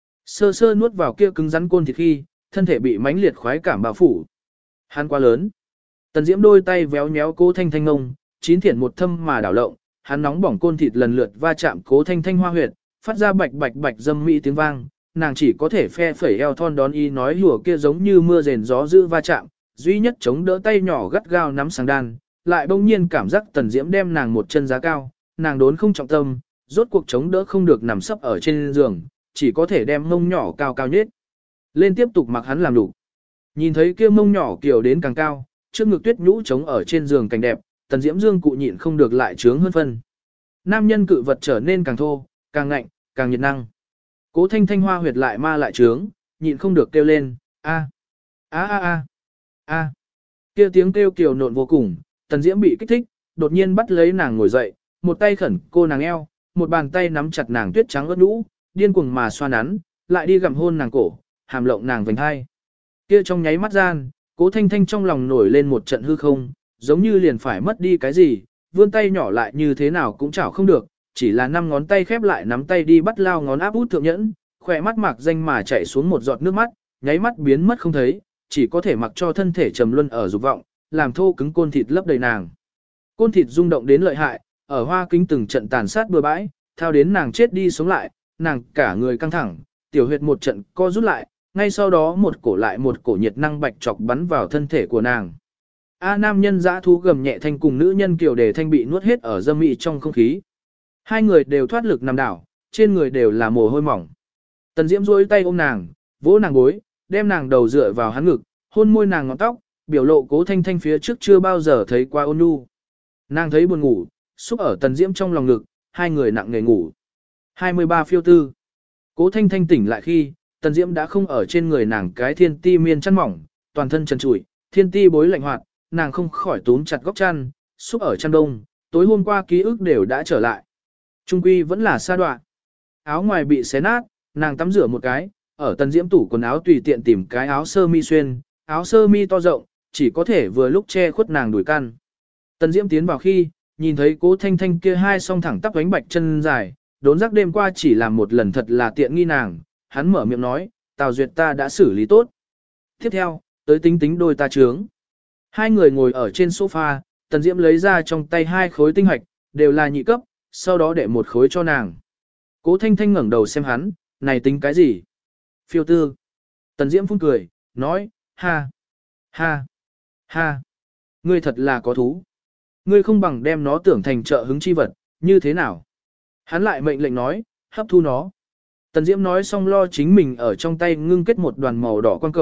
Sơ sơ nuốt vào kia cứng rắn côn thịt khi, thân thể bị mãnh liệt khoái cảm bao phủ. Hắn quá lớn. Tần Diễm đôi tay véo nhéo Cố Thanh Thanh ngông, chín thiển một thâm mà đảo lộng, hắn nóng bỏng côn thịt lần lượt va chạm Cố Thanh Thanh hoa huyệt, phát ra bạch bạch bạch dâm mỹ tiếng vang, nàng chỉ có thể phe phẩy eo thon đón y nói hùa kia giống như mưa rền gió dữ va chạm, duy nhất chống đỡ tay nhỏ gắt gao nắm sáng đan, lại bỗng nhiên cảm giác Tần Diễm đem nàng một chân giá cao, nàng đốn không trọng tâm, rốt cuộc chống đỡ không được nằm sấp ở trên giường, chỉ có thể đem mông nhỏ cao cao nhất lên tiếp tục mặc hắn làm đủ. Nhìn thấy kia mông nhỏ kiểu đến càng cao, trước ngực tuyết nhũ trống ở trên giường cảnh đẹp, Tần Diễm dương cụ nhịn không được lại trướng hơn phân. Nam nhân cự vật trở nên càng thô, càng ngạnh, càng nhiệt năng. Cố Thanh Thanh hoa huyệt lại ma lại trướng, nhịn không được kêu lên, a a a a a. Kia tiếng kêu kiều nộn vô cùng, Tần Diễm bị kích thích, đột nhiên bắt lấy nàng ngồi dậy, một tay khẩn cô nàng eo, một bàn tay nắm chặt nàng tuyết trắng ướt nhũ, điên cuồng mà xoa nắn, lại đi gặm hôn nàng cổ, hàm lộng nàng vành hai. Kia trong nháy mắt gian, Cố Thanh Thanh trong lòng nổi lên một trận hư không, giống như liền phải mất đi cái gì, vươn tay nhỏ lại như thế nào cũng chảo không được, chỉ là năm ngón tay khép lại nắm tay đi bắt lao ngón áp út thượng nhẫn, khỏe mắt mạc danh mà chảy xuống một giọt nước mắt, nháy mắt biến mất không thấy, chỉ có thể mặc cho thân thể trầm luân ở dục vọng, làm thô cứng côn thịt lấp đầy nàng. Côn thịt rung động đến lợi hại, ở hoa kính từng trận tàn sát bừa bãi, thao đến nàng chết đi sống lại, nàng cả người căng thẳng, tiểu huyệt một trận co rút lại, ngay sau đó một cổ lại một cổ nhiệt năng bạch chọc bắn vào thân thể của nàng. A nam nhân dã thú gầm nhẹ thanh cùng nữ nhân kiều đề thanh bị nuốt hết ở dâm mị trong không khí. Hai người đều thoát lực nằm đảo, trên người đều là mồ hôi mỏng. Tần Diễm duỗi tay ôm nàng, vỗ nàng gối, đem nàng đầu dựa vào hắn ngực, hôn môi nàng ngọn tóc, biểu lộ Cố Thanh Thanh phía trước chưa bao giờ thấy qua ôn nhu. Nàng thấy buồn ngủ, xúc ở Tần Diễm trong lòng ngực, hai người nặng nề ngủ. hai mươi ba phiêu tư. Cố Thanh Thanh tỉnh lại khi, Tần Diễm đã không ở trên người nàng cái thiên ti miên chăn mỏng, toàn thân trần trụi, thiên ti bối lạnh hoạt, nàng không khỏi túm chặt góc chăn, xúc ở chăn đông, tối hôm qua ký ức đều đã trở lại. Trung quy vẫn là sa đoạn. Áo ngoài bị xé nát, nàng tắm rửa một cái, ở Tần Diễm tủ quần áo tùy tiện tìm cái áo sơ mi xuyên, áo sơ mi to rộng, chỉ có thể vừa lúc che khuất nàng đùi căn. Tần Diễm tiến vào khi, nhìn thấy Cố Thanh Thanh kia hai song thẳng tắp ánh bạch chân dài, đốn giác đêm qua chỉ làm một lần thật là tiện nghi nàng, hắn mở miệng nói, Tào Duyệt ta đã xử lý tốt. Tiếp theo, tới tính tính đôi ta trướng. Hai người ngồi ở trên sofa, Tần Diễm lấy ra trong tay hai khối tinh hạch, đều là nhị cấp, sau đó để một khối cho nàng. Cố Thanh Thanh ngẩng đầu xem hắn, này tính cái gì? Phiêu tư. Tần Diễm phun cười, nói, ha, ha, ha, ngươi thật là có thú. Ngươi không bằng đem nó tưởng thành trợ hứng chi vật, như thế nào? Hắn lại mệnh lệnh nói, hấp thu nó. Tần Diễm nói xong lo chính mình ở trong tay ngưng kết một đoàn màu đỏ quang cầu,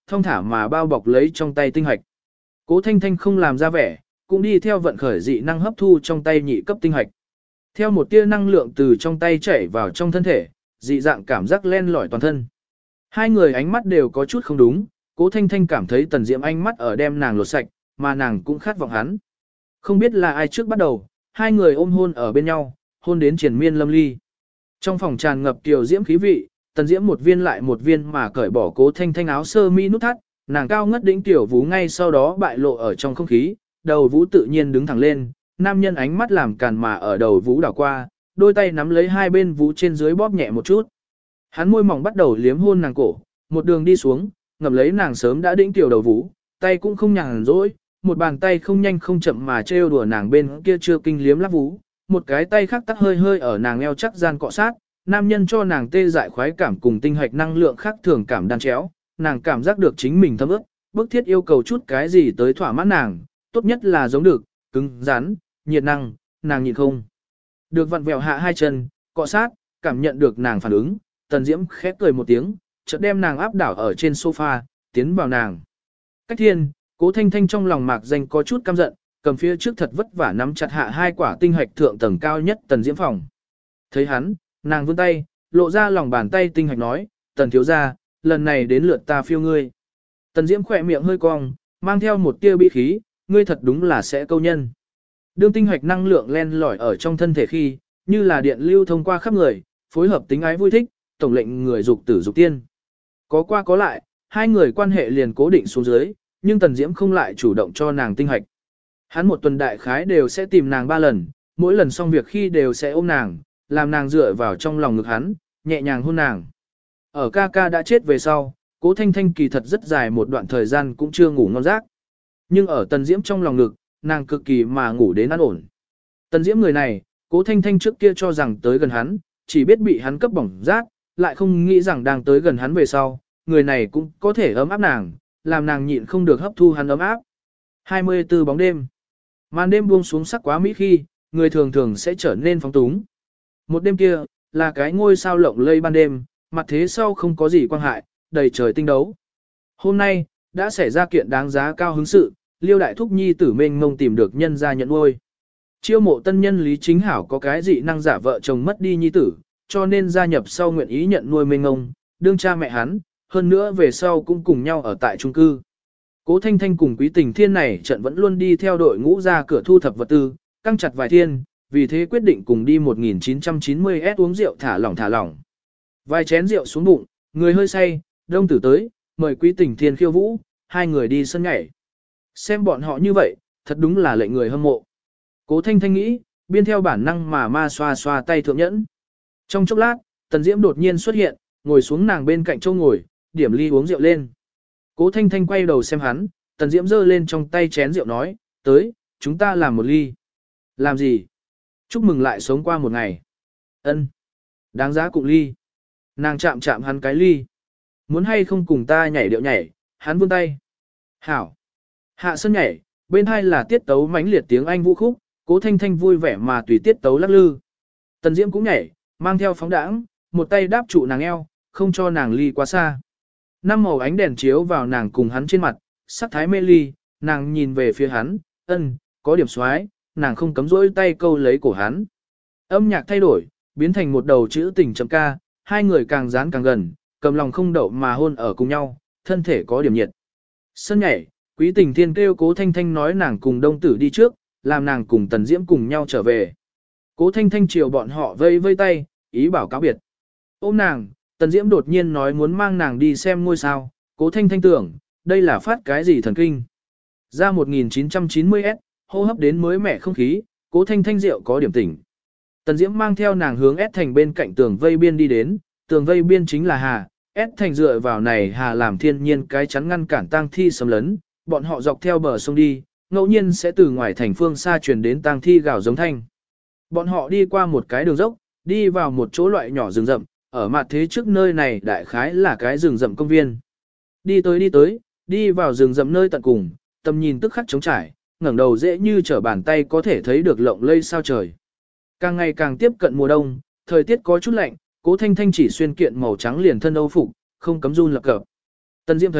thông thả mà bao bọc lấy trong tay tinh hạch. Cố Thanh Thanh không làm ra vẻ, cũng đi theo vận khởi dị năng hấp thu trong tay nhị cấp tinh hạch. Theo một tia năng lượng từ trong tay chảy vào trong thân thể, dị dạng cảm giác len lỏi toàn thân. Hai người ánh mắt đều có chút không đúng, Cố Thanh Thanh cảm thấy Tần Diễm ánh mắt ở đem nàng lột sạch, mà nàng cũng khát vọng hắn. Không biết là ai trước bắt đầu, hai người ôm hôn ở bên nhau, hôn đến triền miên lâm ly. Trong phòng tràn ngập tiểu diễm khí vị, Tần Diễm một viên lại một viên mà cởi bỏ Cố Thanh Thanh áo sơ mi nút thắt, nàng cao ngất đỉnh tiểu vú ngay sau đó bại lộ ở trong không khí, đầu vú tự nhiên đứng thẳng lên, nam nhân ánh mắt làm càn mà ở đầu vú đảo qua, đôi tay nắm lấy hai bên vú trên dưới bóp nhẹ một chút. Hắn môi mỏng bắt đầu liếm hôn nàng cổ, một đường đi xuống, ngậm lấy nàng sớm đã đĩnh tiểu đầu vú, tay cũng không nhàn rỗi, một bàn tay không nhanh không chậm mà trêu đùa nàng bên kia chưa kinh liếm lắp vú, một cái tay khác tắc hơi hơi ở nàng eo chắc gian cọ sát, nam nhân cho nàng tê dại khoái cảm cùng tinh hạch năng lượng khác thường cảm đan chéo, nàng cảm giác được chính mình thấm ướt, bức thiết yêu cầu chút cái gì tới thỏa mãn nàng, tốt nhất là giống được, cứng, rắn, nhiệt năng, nàng nhịn không. Được vặn vẹo hạ hai chân, cọ sát, cảm nhận được nàng phản ứng, Tần Diễm khép cười một tiếng, chợt đem nàng áp đảo ở trên sofa, tiến vào nàng. Cách thiên, Cố Thanh Thanh trong lòng mạc danh có chút căm giận, cầm phía trước thật vất vả nắm chặt hạ hai quả tinh hạch thượng tầng cao nhất Tần Diễm phòng. Thấy hắn, nàng vươn tay, lộ ra lòng bàn tay tinh hạch nói, Tần thiếu gia, lần này đến lượt ta phiêu ngươi. Tần Diễm khỏe miệng hơi cong, mang theo một tia bi khí, ngươi thật đúng là sẽ câu nhân. Đương tinh hạch năng lượng len lỏi ở trong thân thể khi, như là điện lưu thông qua khắp người, phối hợp tính ái vui thích, tổng lệnh người dục tử dục tiên. Có qua có lại, hai người quan hệ liền cố định xuống dưới, nhưng Tần Diễm không lại chủ động cho nàng tinh hạch. Hắn một tuần đại khái đều sẽ tìm nàng ba lần, mỗi lần xong việc khi đều sẽ ôm nàng, làm nàng dựa vào trong lòng ngực hắn, nhẹ nhàng hôn nàng. Ở ca ca đã chết về sau, Cố Thanh Thanh kỳ thật rất dài một đoạn thời gian cũng chưa ngủ ngon giấc. Nhưng ở Tần Diễm trong lòng ngực, nàng cực kỳ mà ngủ đến an ổn. Tần Diễm người này, Cố Thanh Thanh trước kia cho rằng tới gần hắn, chỉ biết bị hắn cấp bỏng rát, lại không nghĩ rằng đang tới gần hắn về sau, người này cũng có thể ấm áp nàng, làm nàng nhịn không được hấp thu hắn ấm áp. hai mươi tư bóng đêm. Màn đêm buông xuống sắc quá mỹ khi, người thường thường sẽ trở nên phóng túng. Một đêm kia, là cái ngôi sao lộng lây ban đêm, mặt thế sau không có gì quan hại, đầy trời tinh đấu. Hôm nay, đã xảy ra kiện đáng giá cao hứng sự, Liêu Đại Thúc Nhi tử mênh mông tìm được nhân gia nhận nuôi. Chiêu mộ tân nhân Lý Chính Hảo có cái dị năng giả vợ chồng mất đi nhi tử, cho nên gia nhập sau nguyện ý nhận nuôi mênh mông, đương cha mẹ hắn, hơn nữa về sau cũng cùng nhau ở tại chung cư. Cố Thanh Thanh cùng Quý Tình Thiên này trận vẫn luôn đi theo đội ngũ ra cửa thu thập vật tư, căng chặt vài thiên, vì thế quyết định cùng đi một nghìn chín trăm chín mươi S uống rượu thả lỏng thả lỏng. Vài chén rượu xuống bụng, người hơi say, đông tử tới, mời Quý Tình Thiên khiêu vũ, hai người đi sân nhảy. Xem bọn họ như vậy, thật đúng là lệnh người hâm mộ. Cố Thanh Thanh nghĩ, biên theo bản năng mà ma xoa xoa tay thượng nhẫn. Trong chốc lát, Tần Diễm đột nhiên xuất hiện, ngồi xuống nàng bên cạnh châu ngồi, điểm ly uống rượu lên. Cố Thanh Thanh quay đầu xem hắn, Tần Diễm giơ lên trong tay chén rượu nói, tới, chúng ta làm một ly. Làm gì? Chúc mừng lại sống qua một ngày. Ân, đáng giá cùng ly. Nàng chạm chạm hắn cái ly. Muốn hay không cùng ta nhảy điệu nhảy, hắn vươn tay. Hảo. Hạ sân nhảy, bên hai là tiết tấu mãnh liệt tiếng Anh vũ khúc, Cố Thanh Thanh vui vẻ mà tùy tiết tấu lắc lư. Tần Diễm cũng nhảy, mang theo phóng đãng, một tay đáp trụ nàng eo, không cho nàng ly quá xa. Năm màu ánh đèn chiếu vào nàng cùng hắn trên mặt, sắc thái mê ly, nàng nhìn về phía hắn, ân, có điểm xoái, nàng không cấm rỗi tay câu lấy cổ hắn. Âm nhạc thay đổi, biến thành một đầu chữ tình chấm ca, hai người càng dán càng gần, cầm lòng không đậu mà hôn ở cùng nhau, thân thể có điểm nhiệt. Sân nhảy, Quý Tình Thiên kêu Cố Thanh Thanh nói nàng cùng đông tử đi trước, làm nàng cùng Tần Diễm cùng nhau trở về. Cố Thanh Thanh chiều bọn họ vây vây tay, ý bảo cáo biệt. Ôm nàng, Tần Diễm đột nhiên nói muốn mang nàng đi xem ngôi sao, Cố Thanh Thanh tưởng, đây là phát cái gì thần kinh. Ra một nghìn chín trăm chín mươi S, hô hấp đến mới mẻ không khí, Cố Thanh Thanh rượu có điểm tỉnh. Tần Diễm mang theo nàng hướng S thành bên cạnh tường vây biên đi đến, tường vây biên chính là Hà, S thành dựa vào này Hà làm thiên nhiên cái chắn ngăn cản tang thi xâm lấn, bọn họ dọc theo bờ sông đi, ngẫu nhiên sẽ từ ngoài thành phương xa truyền đến tang thi gào giống thanh. Bọn họ đi qua một cái đường dốc, đi vào một chỗ loại nhỏ rừng rậm, ở mặt thế trước nơi này đại khái là cái rừng rậm công viên. Đi tới đi tới, đi vào rừng rậm nơi tận cùng, tầm nhìn tức khắc trống trải, ngẩng đầu dễ như trở bàn tay có thể thấy được lộng lây sao trời. Càng ngày càng tiếp cận mùa đông, thời tiết có chút lạnh, Cố Thanh Thanh chỉ xuyên kiện màu trắng liền thân âu phục, không cấm run lập cập. Tần Diễm thấy,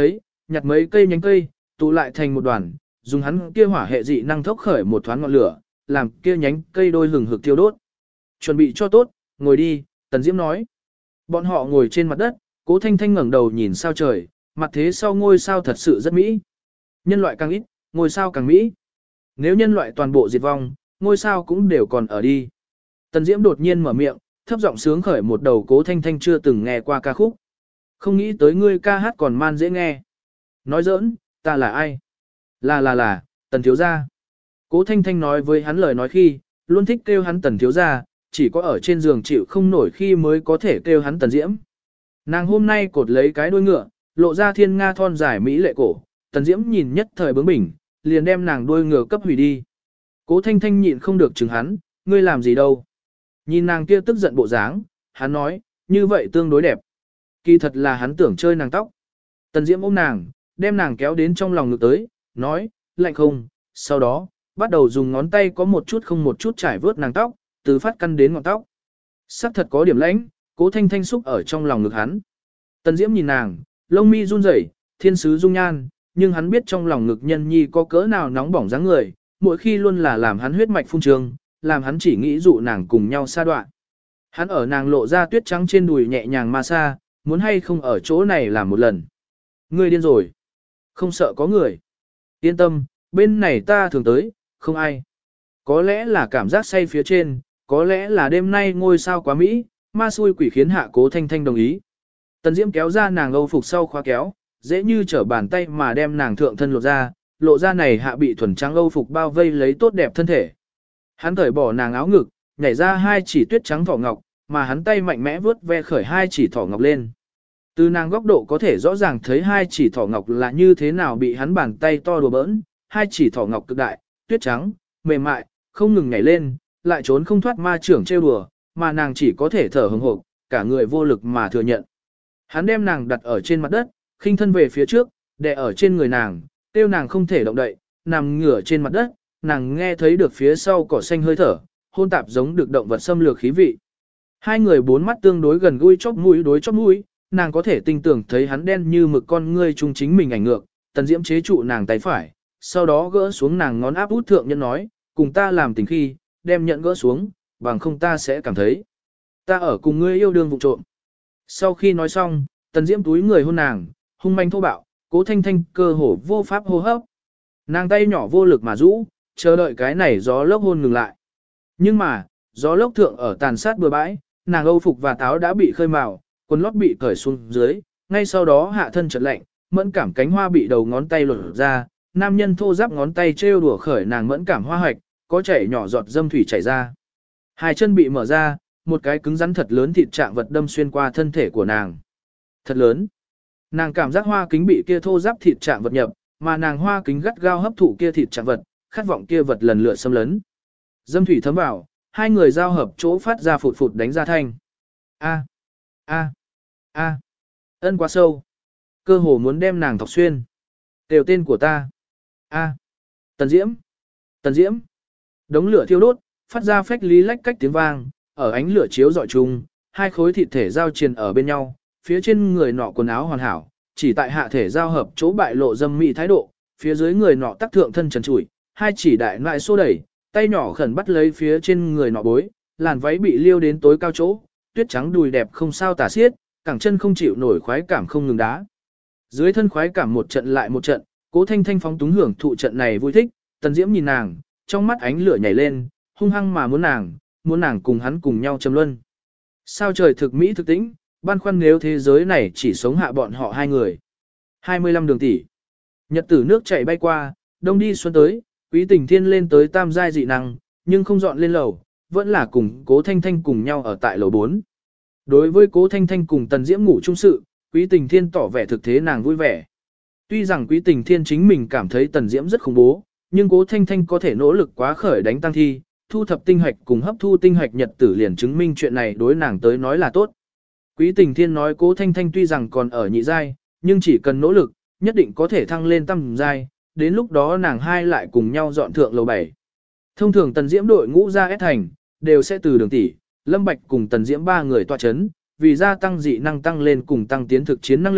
nhặt mấy cây nhánh cây, tụ lại thành một đoàn, dùng hắn kia hỏa hệ dị năng thốc khởi một thoáng ngọn lửa, làm kia nhánh cây đôi hừng hực thiêu đốt. Chuẩn bị cho tốt, ngồi đi, Tần Diễm nói. Bọn họ ngồi trên mặt đất, Cố Thanh Thanh ngẩng đầu nhìn sao trời, mặt thế sau ngôi sao thật sự rất mỹ. Nhân loại càng ít, ngôi sao càng mỹ. Nếu nhân loại toàn bộ diệt vong, ngôi sao cũng đều còn ở đi. Tần Diễm đột nhiên mở miệng, thấp giọng sướng khởi một đầu Cố Thanh Thanh chưa từng nghe qua ca khúc. Không nghĩ tới ngươi ca hát còn man dễ nghe. Nói giỡn, ta là ai? Là là là, Tần thiếu gia. Cố Thanh Thanh nói với hắn lời nói khi, luôn thích kêu hắn Tần thiếu gia, chỉ có ở trên giường chịu không nổi khi mới có thể kêu hắn Tần Diễm. Nàng hôm nay cột lấy cái đuôi ngựa, lộ ra thiên nga thon dài mỹ lệ cổ, Tần Diễm nhìn nhất thời bướng bỉnh, liền đem nàng đuôi ngựa cấp hủy đi. Cố Thanh Thanh nhịn không được chừng hắn, ngươi làm gì đâu? Nhìn nàng kia tức giận bộ dáng, hắn nói, như vậy tương đối đẹp. Kỳ thật là hắn tưởng chơi nàng tóc. Tần Diễm ôm nàng, đem nàng kéo đến trong lòng ngực tới, nói, lạnh không, sau đó, bắt đầu dùng ngón tay có một chút không một chút trải vớt nàng tóc, từ phát căn đến ngọn tóc. Sắc thật có điểm lãnh, Cố Thanh Thanh xúc ở trong lòng ngực hắn. Tần Diễm nhìn nàng, lông mi run rẩy, thiên sứ dung nhan, nhưng hắn biết trong lòng ngực nhân nhi có cỡ nào nóng bỏng dáng người, mỗi khi luôn là làm hắn huyết mạch phun trương, làm hắn chỉ nghĩ dụ nàng cùng nhau xa đoạn. Hắn ở nàng lộ ra tuyết trắng trên đùi nhẹ nhàng ma xa, muốn hay không ở chỗ này làm một lần. Ngươi điên rồi. Không sợ có người. Yên tâm, bên này ta thường tới, không ai. Có lẽ là cảm giác say phía trên, có lẽ là đêm nay ngôi sao quá mỹ, ma xui quỷ khiến hạ Cố Thanh Thanh đồng ý. Tần Diễm kéo ra nàng âu phục sau khóa kéo, dễ như trở bàn tay mà đem nàng thượng thân lộ ra, lộ ra này hạ bị thuần trắng âu phục bao vây lấy tốt đẹp thân thể. Hắn cởi bỏ nàng áo ngực, nhảy ra hai chỉ tuyết trắng thỏ ngọc, mà hắn tay mạnh mẽ vướt ve khởi hai chỉ thỏ ngọc lên. Từ nàng góc độ có thể rõ ràng thấy hai chỉ thỏ ngọc là như thế nào bị hắn bàn tay to đùa bỡn, hai chỉ thỏ ngọc cực đại, tuyết trắng, mềm mại, không ngừng nhảy lên, lại trốn không thoát ma trưởng trêu đùa, mà nàng chỉ có thể thở hừng hộp, cả người vô lực mà thừa nhận. Hắn đem nàng đặt ở trên mặt đất, khinh thân về phía trước, đè ở trên người nàng, tiêu nàng không thể động đậy, nằm ngửa trên mặt đất, nàng nghe thấy được phía sau cỏ xanh hơi thở, hôn tạp giống được động vật xâm lược khí vị. Hai người bốn mắt tương đối gần gũi chóp mũi đối chóp mũi, nàng có thể tinh tưởng thấy hắn đen như mực con ngươi trung chính mình ảnh ngược, Tần Diễm chế trụ nàng tay phải, sau đó gỡ xuống nàng ngón áp út thượng nhân nói, cùng ta làm tình khi, đem nhận gỡ xuống, bằng không ta sẽ cảm thấy. Ta ở cùng ngươi yêu đương vụ trộm. Sau khi nói xong, Tần Diễm túi người hôn nàng, hung manh thô bạo, Cố Thanh Thanh cơ hồ vô pháp hô hấp. Nàng tay nhỏ vô lực mà rũ, chờ đợi cái này gió lốc hôn ngừng lại. Nhưng mà, gió lốc thượng ở tàn sát bừa bãi, nàng âu phục và táo đã bị khơi mào, quần lót bị cởi xuống dưới, ngay sau đó hạ thân chợt lạnh, mẫn cảm cánh hoa bị đầu ngón tay lột ra, nam nhân thô giáp ngón tay trêu đùa khởi nàng mẫn cảm hoa hoạch, có chảy nhỏ giọt dâm thủy chảy ra. Hai chân bị mở ra, một cái cứng rắn thật lớn thịt trạng vật đâm xuyên qua thân thể của nàng. Thật lớn. Nàng cảm giác hoa kính bị kia thô giáp thịt trạng vật nhập, mà nàng hoa kính gắt gao hấp thụ kia thịt trạng vật, khát vọng kia vật lần lượt xâm lấn. Dâm thủy thấm vào, hai người giao hợp chỗ phát ra phụt phụt đánh ra thanh. A, a, a, ân quá sâu. Cơ hồ muốn đem nàng thọc xuyên. Đều tên của ta. A, Tần Diễm. Tần Diễm. Đống lửa thiêu đốt, phát ra phách lý lách cách tiếng vang, ở ánh lửa chiếu dọi chung, hai khối thịt thể giao triền ở bên nhau, phía trên người nọ quần áo hoàn hảo, chỉ tại hạ thể giao hợp chỗ bại lộ dâm mị thái độ, phía dưới người nọ tác thượng thân trần trụi, hai chỉ đại nại xô đẩy, tay nhỏ khẩn bắt lấy phía trên người nọ bối, làn váy bị liêu đến tối cao chỗ, tuyết trắng đùi đẹp không sao tả xiết, cẳng chân không chịu nổi khoái cảm không ngừng đá. Dưới thân khoái cảm một trận lại một trận, Cố Thanh Thanh phóng túng hưởng thụ trận này vui thích, Tần Diễm nhìn nàng, trong mắt ánh lửa nhảy lên, hung hăng mà muốn nàng, muốn nàng cùng hắn cùng nhau châm luân. Sao trời thực mỹ thực tĩnh, băn khoăn nếu thế giới này chỉ sống hạ bọn họ hai người. hai mươi lăm đường tỷ. Nhật tử nước chảy bay qua, đông đi xuân tới, Quý Tình Thiên lên tới tam giai dị năng, nhưng không dọn lên lầu, vẫn là cùng Cố Thanh Thanh cùng nhau ở tại lầu bốn. Đối với Cố Thanh Thanh cùng Tần Diễm ngủ chung sự, Quý Tình Thiên tỏ vẻ thực thế nàng vui vẻ. Tuy rằng Quý Tình Thiên chính mình cảm thấy Tần Diễm rất khủng bố, nhưng Cố Thanh Thanh có thể nỗ lực quá khởi đánh tăng thi, thu thập tinh hoạch cùng hấp thu tinh hoạch nhật tử liền chứng minh chuyện này đối nàng tới nói là tốt. Quý Tình Thiên nói Cố Thanh Thanh tuy rằng còn ở nhị giai, nhưng chỉ cần nỗ lực, nhất định có thể thăng lên tam giai, đến lúc đó nàng hai lại cùng nhau dọn thượng lầu bảy. Thông thường Tần Diễm đội ngũ ra S thành, đều sẽ từ Đường tỷ, Lâm Bạch cùng Tần Diễm ba người tọa chấn, vì gia tăng dị năng tăng lên cùng tăng tiến thực chiến năng lực,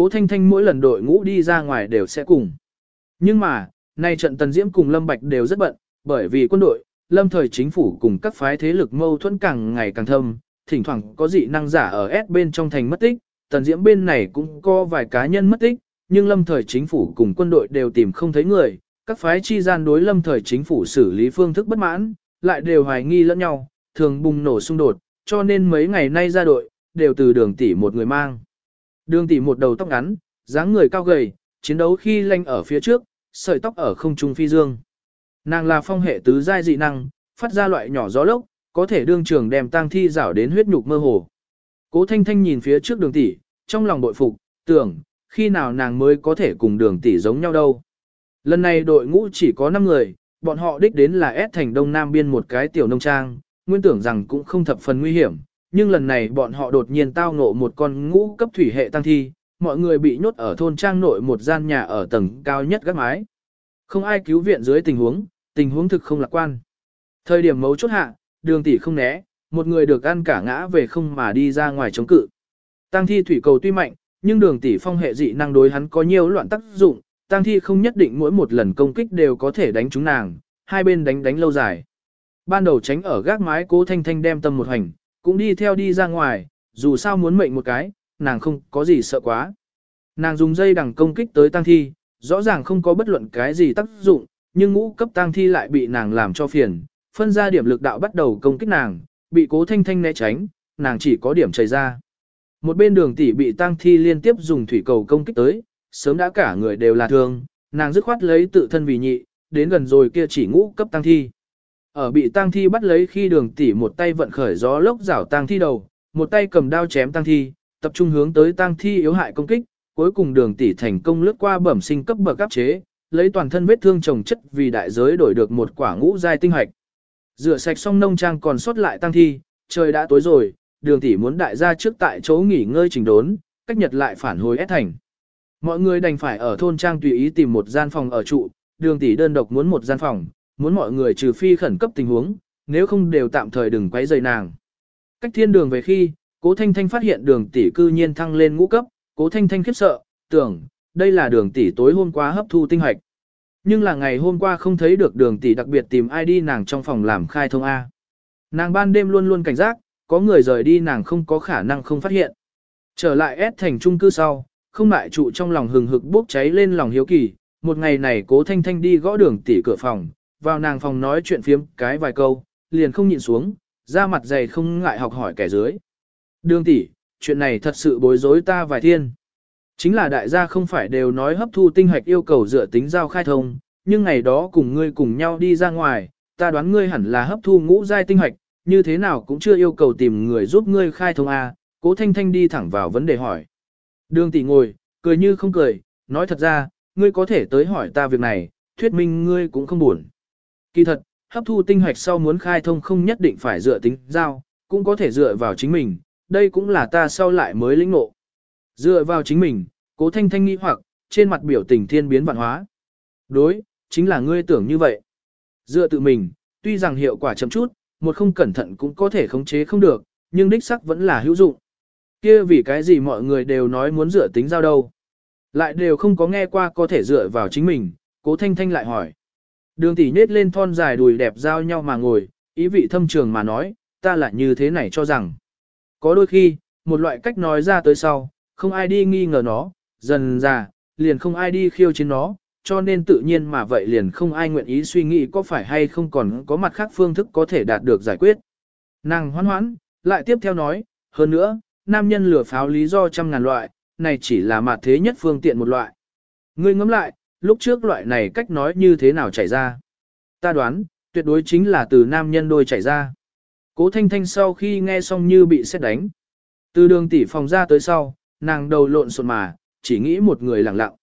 Cố Thanh Thanh mỗi lần đội ngũ đi ra ngoài đều sẽ cùng. Nhưng mà, nay trận Tần Diễm cùng Lâm Bạch đều rất bận, bởi vì quân đội, lâm thời chính phủ cùng các phái thế lực mâu thuẫn càng ngày càng thâm, thỉnh thoảng có dị năng giả ở S bên trong thành mất tích, Tần Diễm bên này cũng có vài cá nhân mất tích, nhưng lâm thời chính phủ cùng quân đội đều tìm không thấy người, các phái chi gian đối lâm thời chính phủ xử lý phương thức bất mãn, lại đều hoài nghi lẫn nhau, thường bùng nổ xung đột, cho nên mấy ngày nay ra đội, đều từ Đường tỷ một người mang. Đường tỷ một đầu tóc ngắn, dáng người cao gầy, chiến đấu khi lanh ở phía trước, sợi tóc ở không trung phi dương. Nàng là phong hệ tứ giai dị năng, phát ra loại nhỏ gió lốc, có thể đương trường đem tang thi rảo đến huyết nhục mơ hồ. Cố Thanh Thanh nhìn phía trước Đường tỷ, trong lòng bội phục, tưởng, khi nào nàng mới có thể cùng Đường tỷ giống nhau đâu. Lần này đội ngũ chỉ có năm người, bọn họ đích đến là S thành đông nam biên một cái tiểu nông trang, nguyên tưởng rằng cũng không thập phần nguy hiểm, nhưng lần này bọn họ đột nhiên tao ngộ một con ngũ cấp thủy hệ tăng thi, mọi người bị nhốt ở thôn trang nội một gian nhà ở tầng cao nhất gác mái. Không ai cứu viện dưới tình huống, tình huống thực không lạc quan. Thời điểm mấu chốt hạ, Đường tỷ không né, một người được ăn cả ngã về không mà đi ra ngoài chống cự. Tăng thi thủy cầu tuy mạnh, nhưng Đường tỷ phong hệ dị năng đối hắn có nhiều loạn tác dụng, tăng thi không nhất định mỗi một lần công kích đều có thể đánh trúng nàng, hai bên đánh đánh lâu dài. Ban đầu tránh ở gác mái Cố Thanh Thanh đem tâm một hành, cũng đi theo đi ra ngoài, dù sao muốn mệnh một cái, nàng không có gì sợ quá. Nàng dùng dây đằng công kích tới tăng thi, rõ ràng không có bất luận cái gì tác dụng, nhưng ngũ cấp tăng thi lại bị nàng làm cho phiền, phân ra điểm lực đạo bắt đầu công kích nàng, bị Cố Thanh Thanh né tránh, nàng chỉ có điểm chảy ra. Một bên Đường tỷ bị tăng thi liên tiếp dùng thủy cầu công kích tới, sớm đã cả người đều là thương, nàng dứt khoát lấy tự thân vì nhị, đến gần rồi kia chỉ ngũ cấp tăng thi. Ở bị tăng thi bắt lấy khi Đường tỷ một tay vận khởi gió lốc rảo tăng thi đầu, một tay cầm đao chém tăng thi, tập trung hướng tới tăng thi yếu hại công kích, cuối cùng Đường tỷ thành công lướt qua bẩm sinh cấp bậc áp chế, lấy toàn thân vết thương chồng chất vì đại giới đổi được một quả ngũ giai tinh hạch. Rửa sạch xong nông trang còn sót lại tăng thi, trời đã tối rồi, Đường tỷ muốn đại gia trước tại chỗ nghỉ ngơi chỉnh đốn, cách nhật lại phản hồi S thành. Mọi người đành phải ở thôn trang tùy ý tìm một gian phòng ở trụ, Đường tỷ đơn độc muốn một gian phòng, muốn mọi người trừ phi khẩn cấp tình huống, nếu không đều tạm thời đừng quấy rầy nàng. Cách thiên đường về khi, Cố Thanh Thanh phát hiện Đường tỷ cư nhiên thăng lên ngũ cấp, Cố Thanh Thanh khiếp sợ, tưởng, đây là Đường tỷ tối hôm qua hấp thu tinh hạch. Nhưng là ngày hôm qua không thấy được Đường tỷ đặc biệt tìm ai đi nàng trong phòng làm khai thông A. Nàng ban đêm luôn luôn cảnh giác, có người rời đi nàng không có khả năng không phát hiện. Trở lại S thành trung cư sau, không lại trụ trong lòng hừng hực bốc cháy lên lòng hiếu kỳ, một ngày này Cố Thanh Thanh đi gõ Đường tỷ cửa phòng, vào nàng phòng nói chuyện phiếm cái vài câu, liền không nhịn xuống, ra mặt dày không ngại học hỏi kẻ dưới. Đường tỷ, chuyện này thật sự bối rối ta vài thiên. Chính là đại gia không phải đều nói hấp thu tinh hạch yêu cầu dựa tính giao khai thông, nhưng ngày đó cùng ngươi cùng nhau đi ra ngoài, ta đoán ngươi hẳn là hấp thu ngũ giai tinh hạch, như thế nào cũng chưa yêu cầu tìm người giúp ngươi khai thông A. Cố Thanh Thanh đi thẳng vào vấn đề hỏi. Đường tỷ ngồi, cười như không cười, nói thật ra, ngươi có thể tới hỏi ta việc này, thuyết minh ngươi cũng không buồn. Kỳ thật, hấp thu tinh hạch sau muốn khai thông không nhất định phải dựa tính giao, cũng có thể dựa vào chính mình, đây cũng là ta sau lại mới lĩnh ngộ. Dựa vào chính mình, Cố Thanh Thanh nghi hoặc, trên mặt biểu tình thiên biến vạn hóa. Đối, chính là ngươi tưởng như vậy. Dựa tự mình, tuy rằng hiệu quả chậm chút, một không cẩn thận cũng có thể khống chế không được, nhưng đích sắc vẫn là hữu dụng. Kia vì cái gì mọi người đều nói muốn dựa tính giao đâu. Lại đều không có nghe qua có thể dựa vào chính mình, Cố Thanh Thanh lại hỏi. Đường tỷ nết lên thon dài đùi đẹp giao nhau mà ngồi, ý vị thâm trường mà nói, ta lại như thế này cho rằng. Có đôi khi, một loại cách nói ra tới sau, không ai đi nghi ngờ nó, dần ra, liền không ai đi khiêu chiến nó, cho nên tự nhiên mà vậy liền không ai nguyện ý suy nghĩ có phải hay không còn có mặt khác phương thức có thể đạt được giải quyết. Nàng hoan hoãn, lại tiếp theo nói, hơn nữa, nam nhân lừa pháo lý do trăm ngàn loại, này chỉ là mặt thế nhất phương tiện một loại. Ngươi ngẫm lại, lúc trước loại này cách nói như thế nào chảy ra. Ta đoán, tuyệt đối chính là từ nam nhân đôi chảy ra. Cố Thanh Thanh sau khi nghe xong như bị sét đánh. Từ đường tỷ phòng ra tới sau, nàng đầu lộn xộn mà, chỉ nghĩ một người lặng lặng.